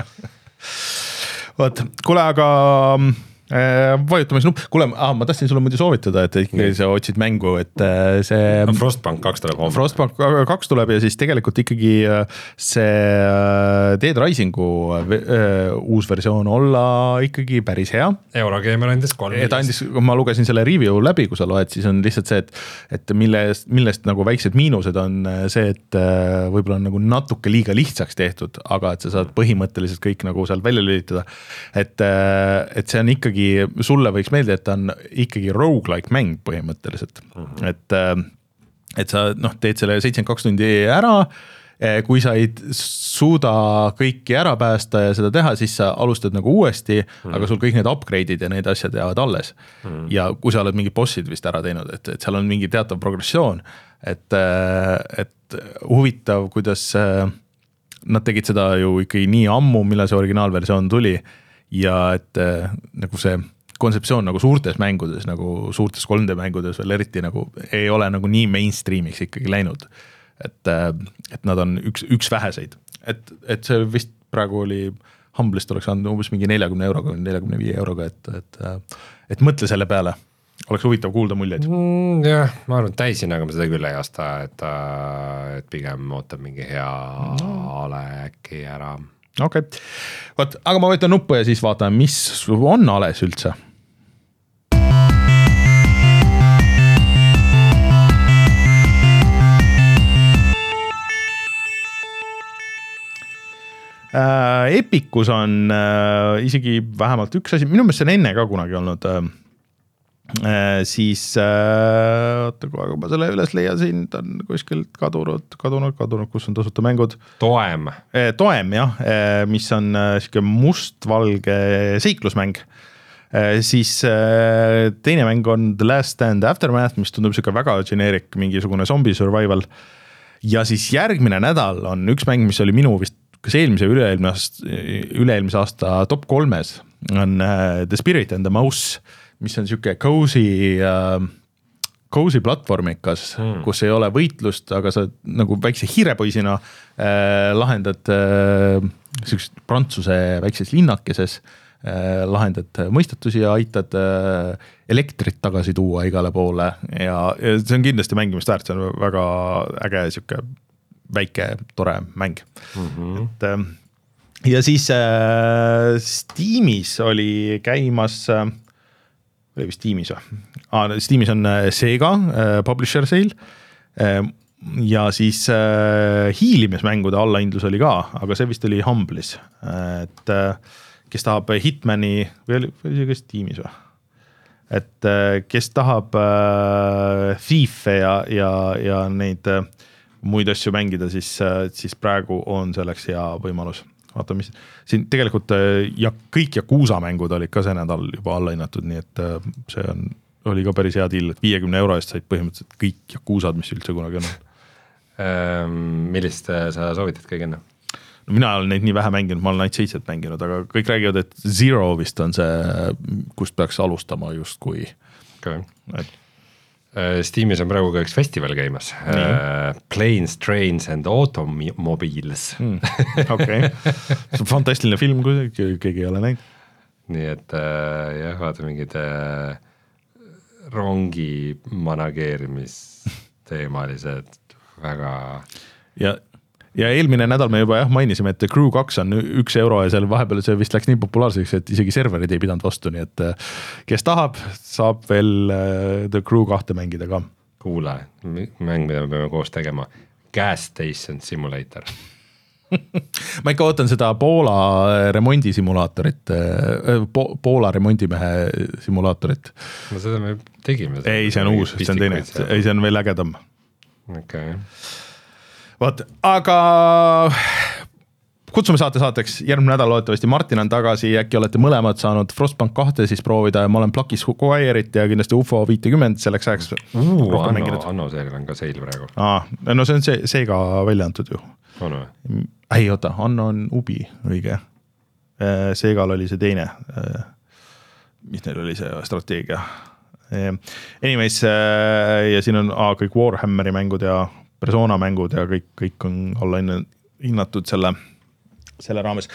Vot, kuule, aga vajutame siis nupp, kuule, ah, ma tahtsin sulle muidu soovitada, et ikkagi sa otsid mängu, et see no, Frostpunk kaks tuleb homme. Frostpunk kaks tuleb ja siis tegelikult ikkagi see Dead Risingu uus versioon olla ikkagi päris hea. Eurogamer andis kolm. Et andis, ma lugesin selle review läbi, kui sa loed, siis on lihtsalt see, et, et millest, millest nagu väiksed miinused on see, et võib-olla on nagu natuke liiga lihtsaks tehtud, aga et sa saad põhimõtteliselt kõik nagu sealt välja lülitada. Et, et see on ikkagi sulle võiks meelde, et ta on ikkagi roguelike mäng põhimõtteliselt. Mm-hmm. Et, et sa noh, teed selle seitsekümmend kaks tundi ära, kui sa ei suuda kõiki ära päästa ja seda teha, siis sa alustad nagu uuesti, mm-hmm. aga sul kõik need upgrade'id ja need asjad jäävad alles. Mm-hmm. Ja kui sa oled mingi bossid vist ära teinud, et, et seal on mingi teatav progressioon, et, et huvitav, kuidas nad tegid seda ju ikkagi nii ammu, mille see originaalversioon tuli, ja et äh, nagu see kontseptsioon nagu suurtes mängudes, nagu suurtes kolm D mängudes veel eriti nagu ei ole nagu nii mainstreamiks ikkagi läinud. Et, äh, et nad on üks, üks väheseid. Et, et see vist praegu oli Humble'ist oleks andnud umbes mingi neljakümne euroga, neljakümne viie euroga, et, et, äh, et mõtle selle peale. Oleks huvitav kuulda muljeid. Mm, jah, ma arvan, täisin, aga ma seda küll ei aasta, et, et pigem ootab mingi hea no. ale äkki ära. Okei, okay. Võt, aga ma võtan nuppu ja siis vaatan, mis on ales üldse. Äh, Epicus on äh, isegi vähemalt üks asi, minu meelest see on enne ka kunagi olnud äh, äh, siis äh, oota, kui ma selle üles leiasin, ta on kuskilt kadunud, kadunud, kadunud, kus on tasuta mängud. Toem. Äh, Toem, jah, äh, mis on äh, siuke mustvalge seiklusmäng. Äh, siis äh, teine mäng on The Last Stand Aftermath, mis tundub siuke väga generic, mingisugune zombie survival. Ja siis järgmine nädal on üks mäng, mis oli minu vist kas eelmise üle-eelmise aasta, üle-eelmise aasta top kolmes on uh, The Spirit and the Mouse, mis on siuke cozy, uh, cozy platvormikas, hmm. kus ei ole võitlust, aga sa nagu väikse hiirepoisina uh, lahendad uh, siukest prantsuse väikses linnakeses, uh, lahendad mõistatusi ja aitad uh, elektrit tagasi tuua igale poole ja, ja see on kindlasti mängimist väärt, see on väga äge siuke väike, tore mäng. Mm-hmm. Et, ja siis äh, Steamis oli käimas, äh, oli vist Steamis või? Ah, Steamis on äh, Sega äh, publisher sale äh, ja siis äh, hiilimismängude allahindlus oli ka, aga see vist oli Humble'is. Et äh, kes tahab Hitmani, või oli, või oli see Steamis või? Et äh, kes tahab äh, Thief'e ja, ja, ja neid äh, muid asju mängida, siis, siis praegu on selleks hea võimalus. Vaata, mis siin tegelikult ja kõik Yakuza mängud olid ka see nädal juba allahinnatud, nii et see on, oli ka päris hea deal, et viiekümne euro eest said põhimõtteliselt kõik Yakuzad, mis üldse kunagi on. Ähm, millist sa soovitad kõige enne? No, mina olen neid nii vähe mänginud, ma olen ainult seitset mänginud, aga kõik räägivad, et Zero vist on see, kust peaks alustama just kui. Okay. Et Steamis on praegu ka üks festival käimas. Uh, Planes, Trains and Automobiles. Mm, okay. See on fantastiline film, kui keegi ei ole näinud. Nii et uh, jah, vaata mingid uh, rongi manageerimisteemalised väga... Ja Ja eelmine nädal me juba jah, mainisime, et Crew kaks on üks euro ja seal vahepeal see vist läks nii populaarseks, et isegi serverid ei pidanud vastu, nii et kes tahab, saab veel The Crew kahte mängida ka. Kuule, mäng, mida me peame koos tegema. Gas Station Simulator. ma ikka ootan seda Poola remondisimulaatorit, Poola remondimehe simulaatorit. no seda me tegime. ei, see on uus, see on teine, ei, see on veel ägedam. okei okay. Vaat, aga kutsume saate saateks, järgmine nädal loodetavasti Martin on tagasi, äkki olete mõlemad saanud Frostbank kahte siis proovida ja ma olen Pluckis Squire'it ja kindlasti U F O viitekümmend selleks ajaks. Uh, Anno, Anno seerial on ka seil praegu. Aa, no see on see, seega välja antud ju. On või? Ei, oota, Anno on Ubi, õige. Seegal oli see teine. Mis neil oli see strateegia? Anyways, ja siin on aa, kõik Warhammeri mängud ja Persona mängud ja kõik, kõik on alla hinnatud selle, selle raames.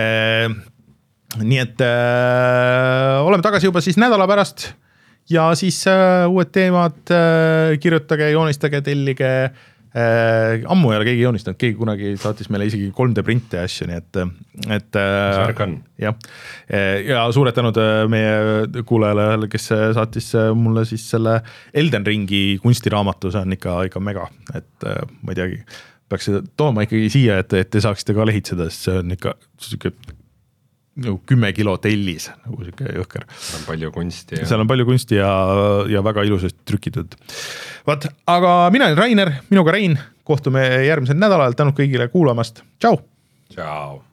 Nii et äh, oleme tagasi juba siis nädala pärast ja siis äh, uued teemad, äh, kirjutage, joonistage, tellige. Äh, ammu ei ole keegi joonistanud, keegi kunagi saatis meile isegi kolm D printe asju, nii et, et äh, ja, ja suured tänud meie kuulajale, kes saatis mulle siis selle Elden Ringi kunstiraamatu, see on ikka, ikka mega, et äh, ma ei teagi, peaks seda tooma ikkagi siia, et, et te saaksite ka lehitseda, sest see on ikka siuke nagu kümme kilo tellis, nagu siuke jõhker. Seal on palju kunsti. Ja... seal on palju kunsti ja, ja väga ilusasti trükitud. Vaat, aga mina olen Rainer, minuga Rein, kohtume järgmisel nädalal, tänud kõigile kuulamast. Tšau! Tšau!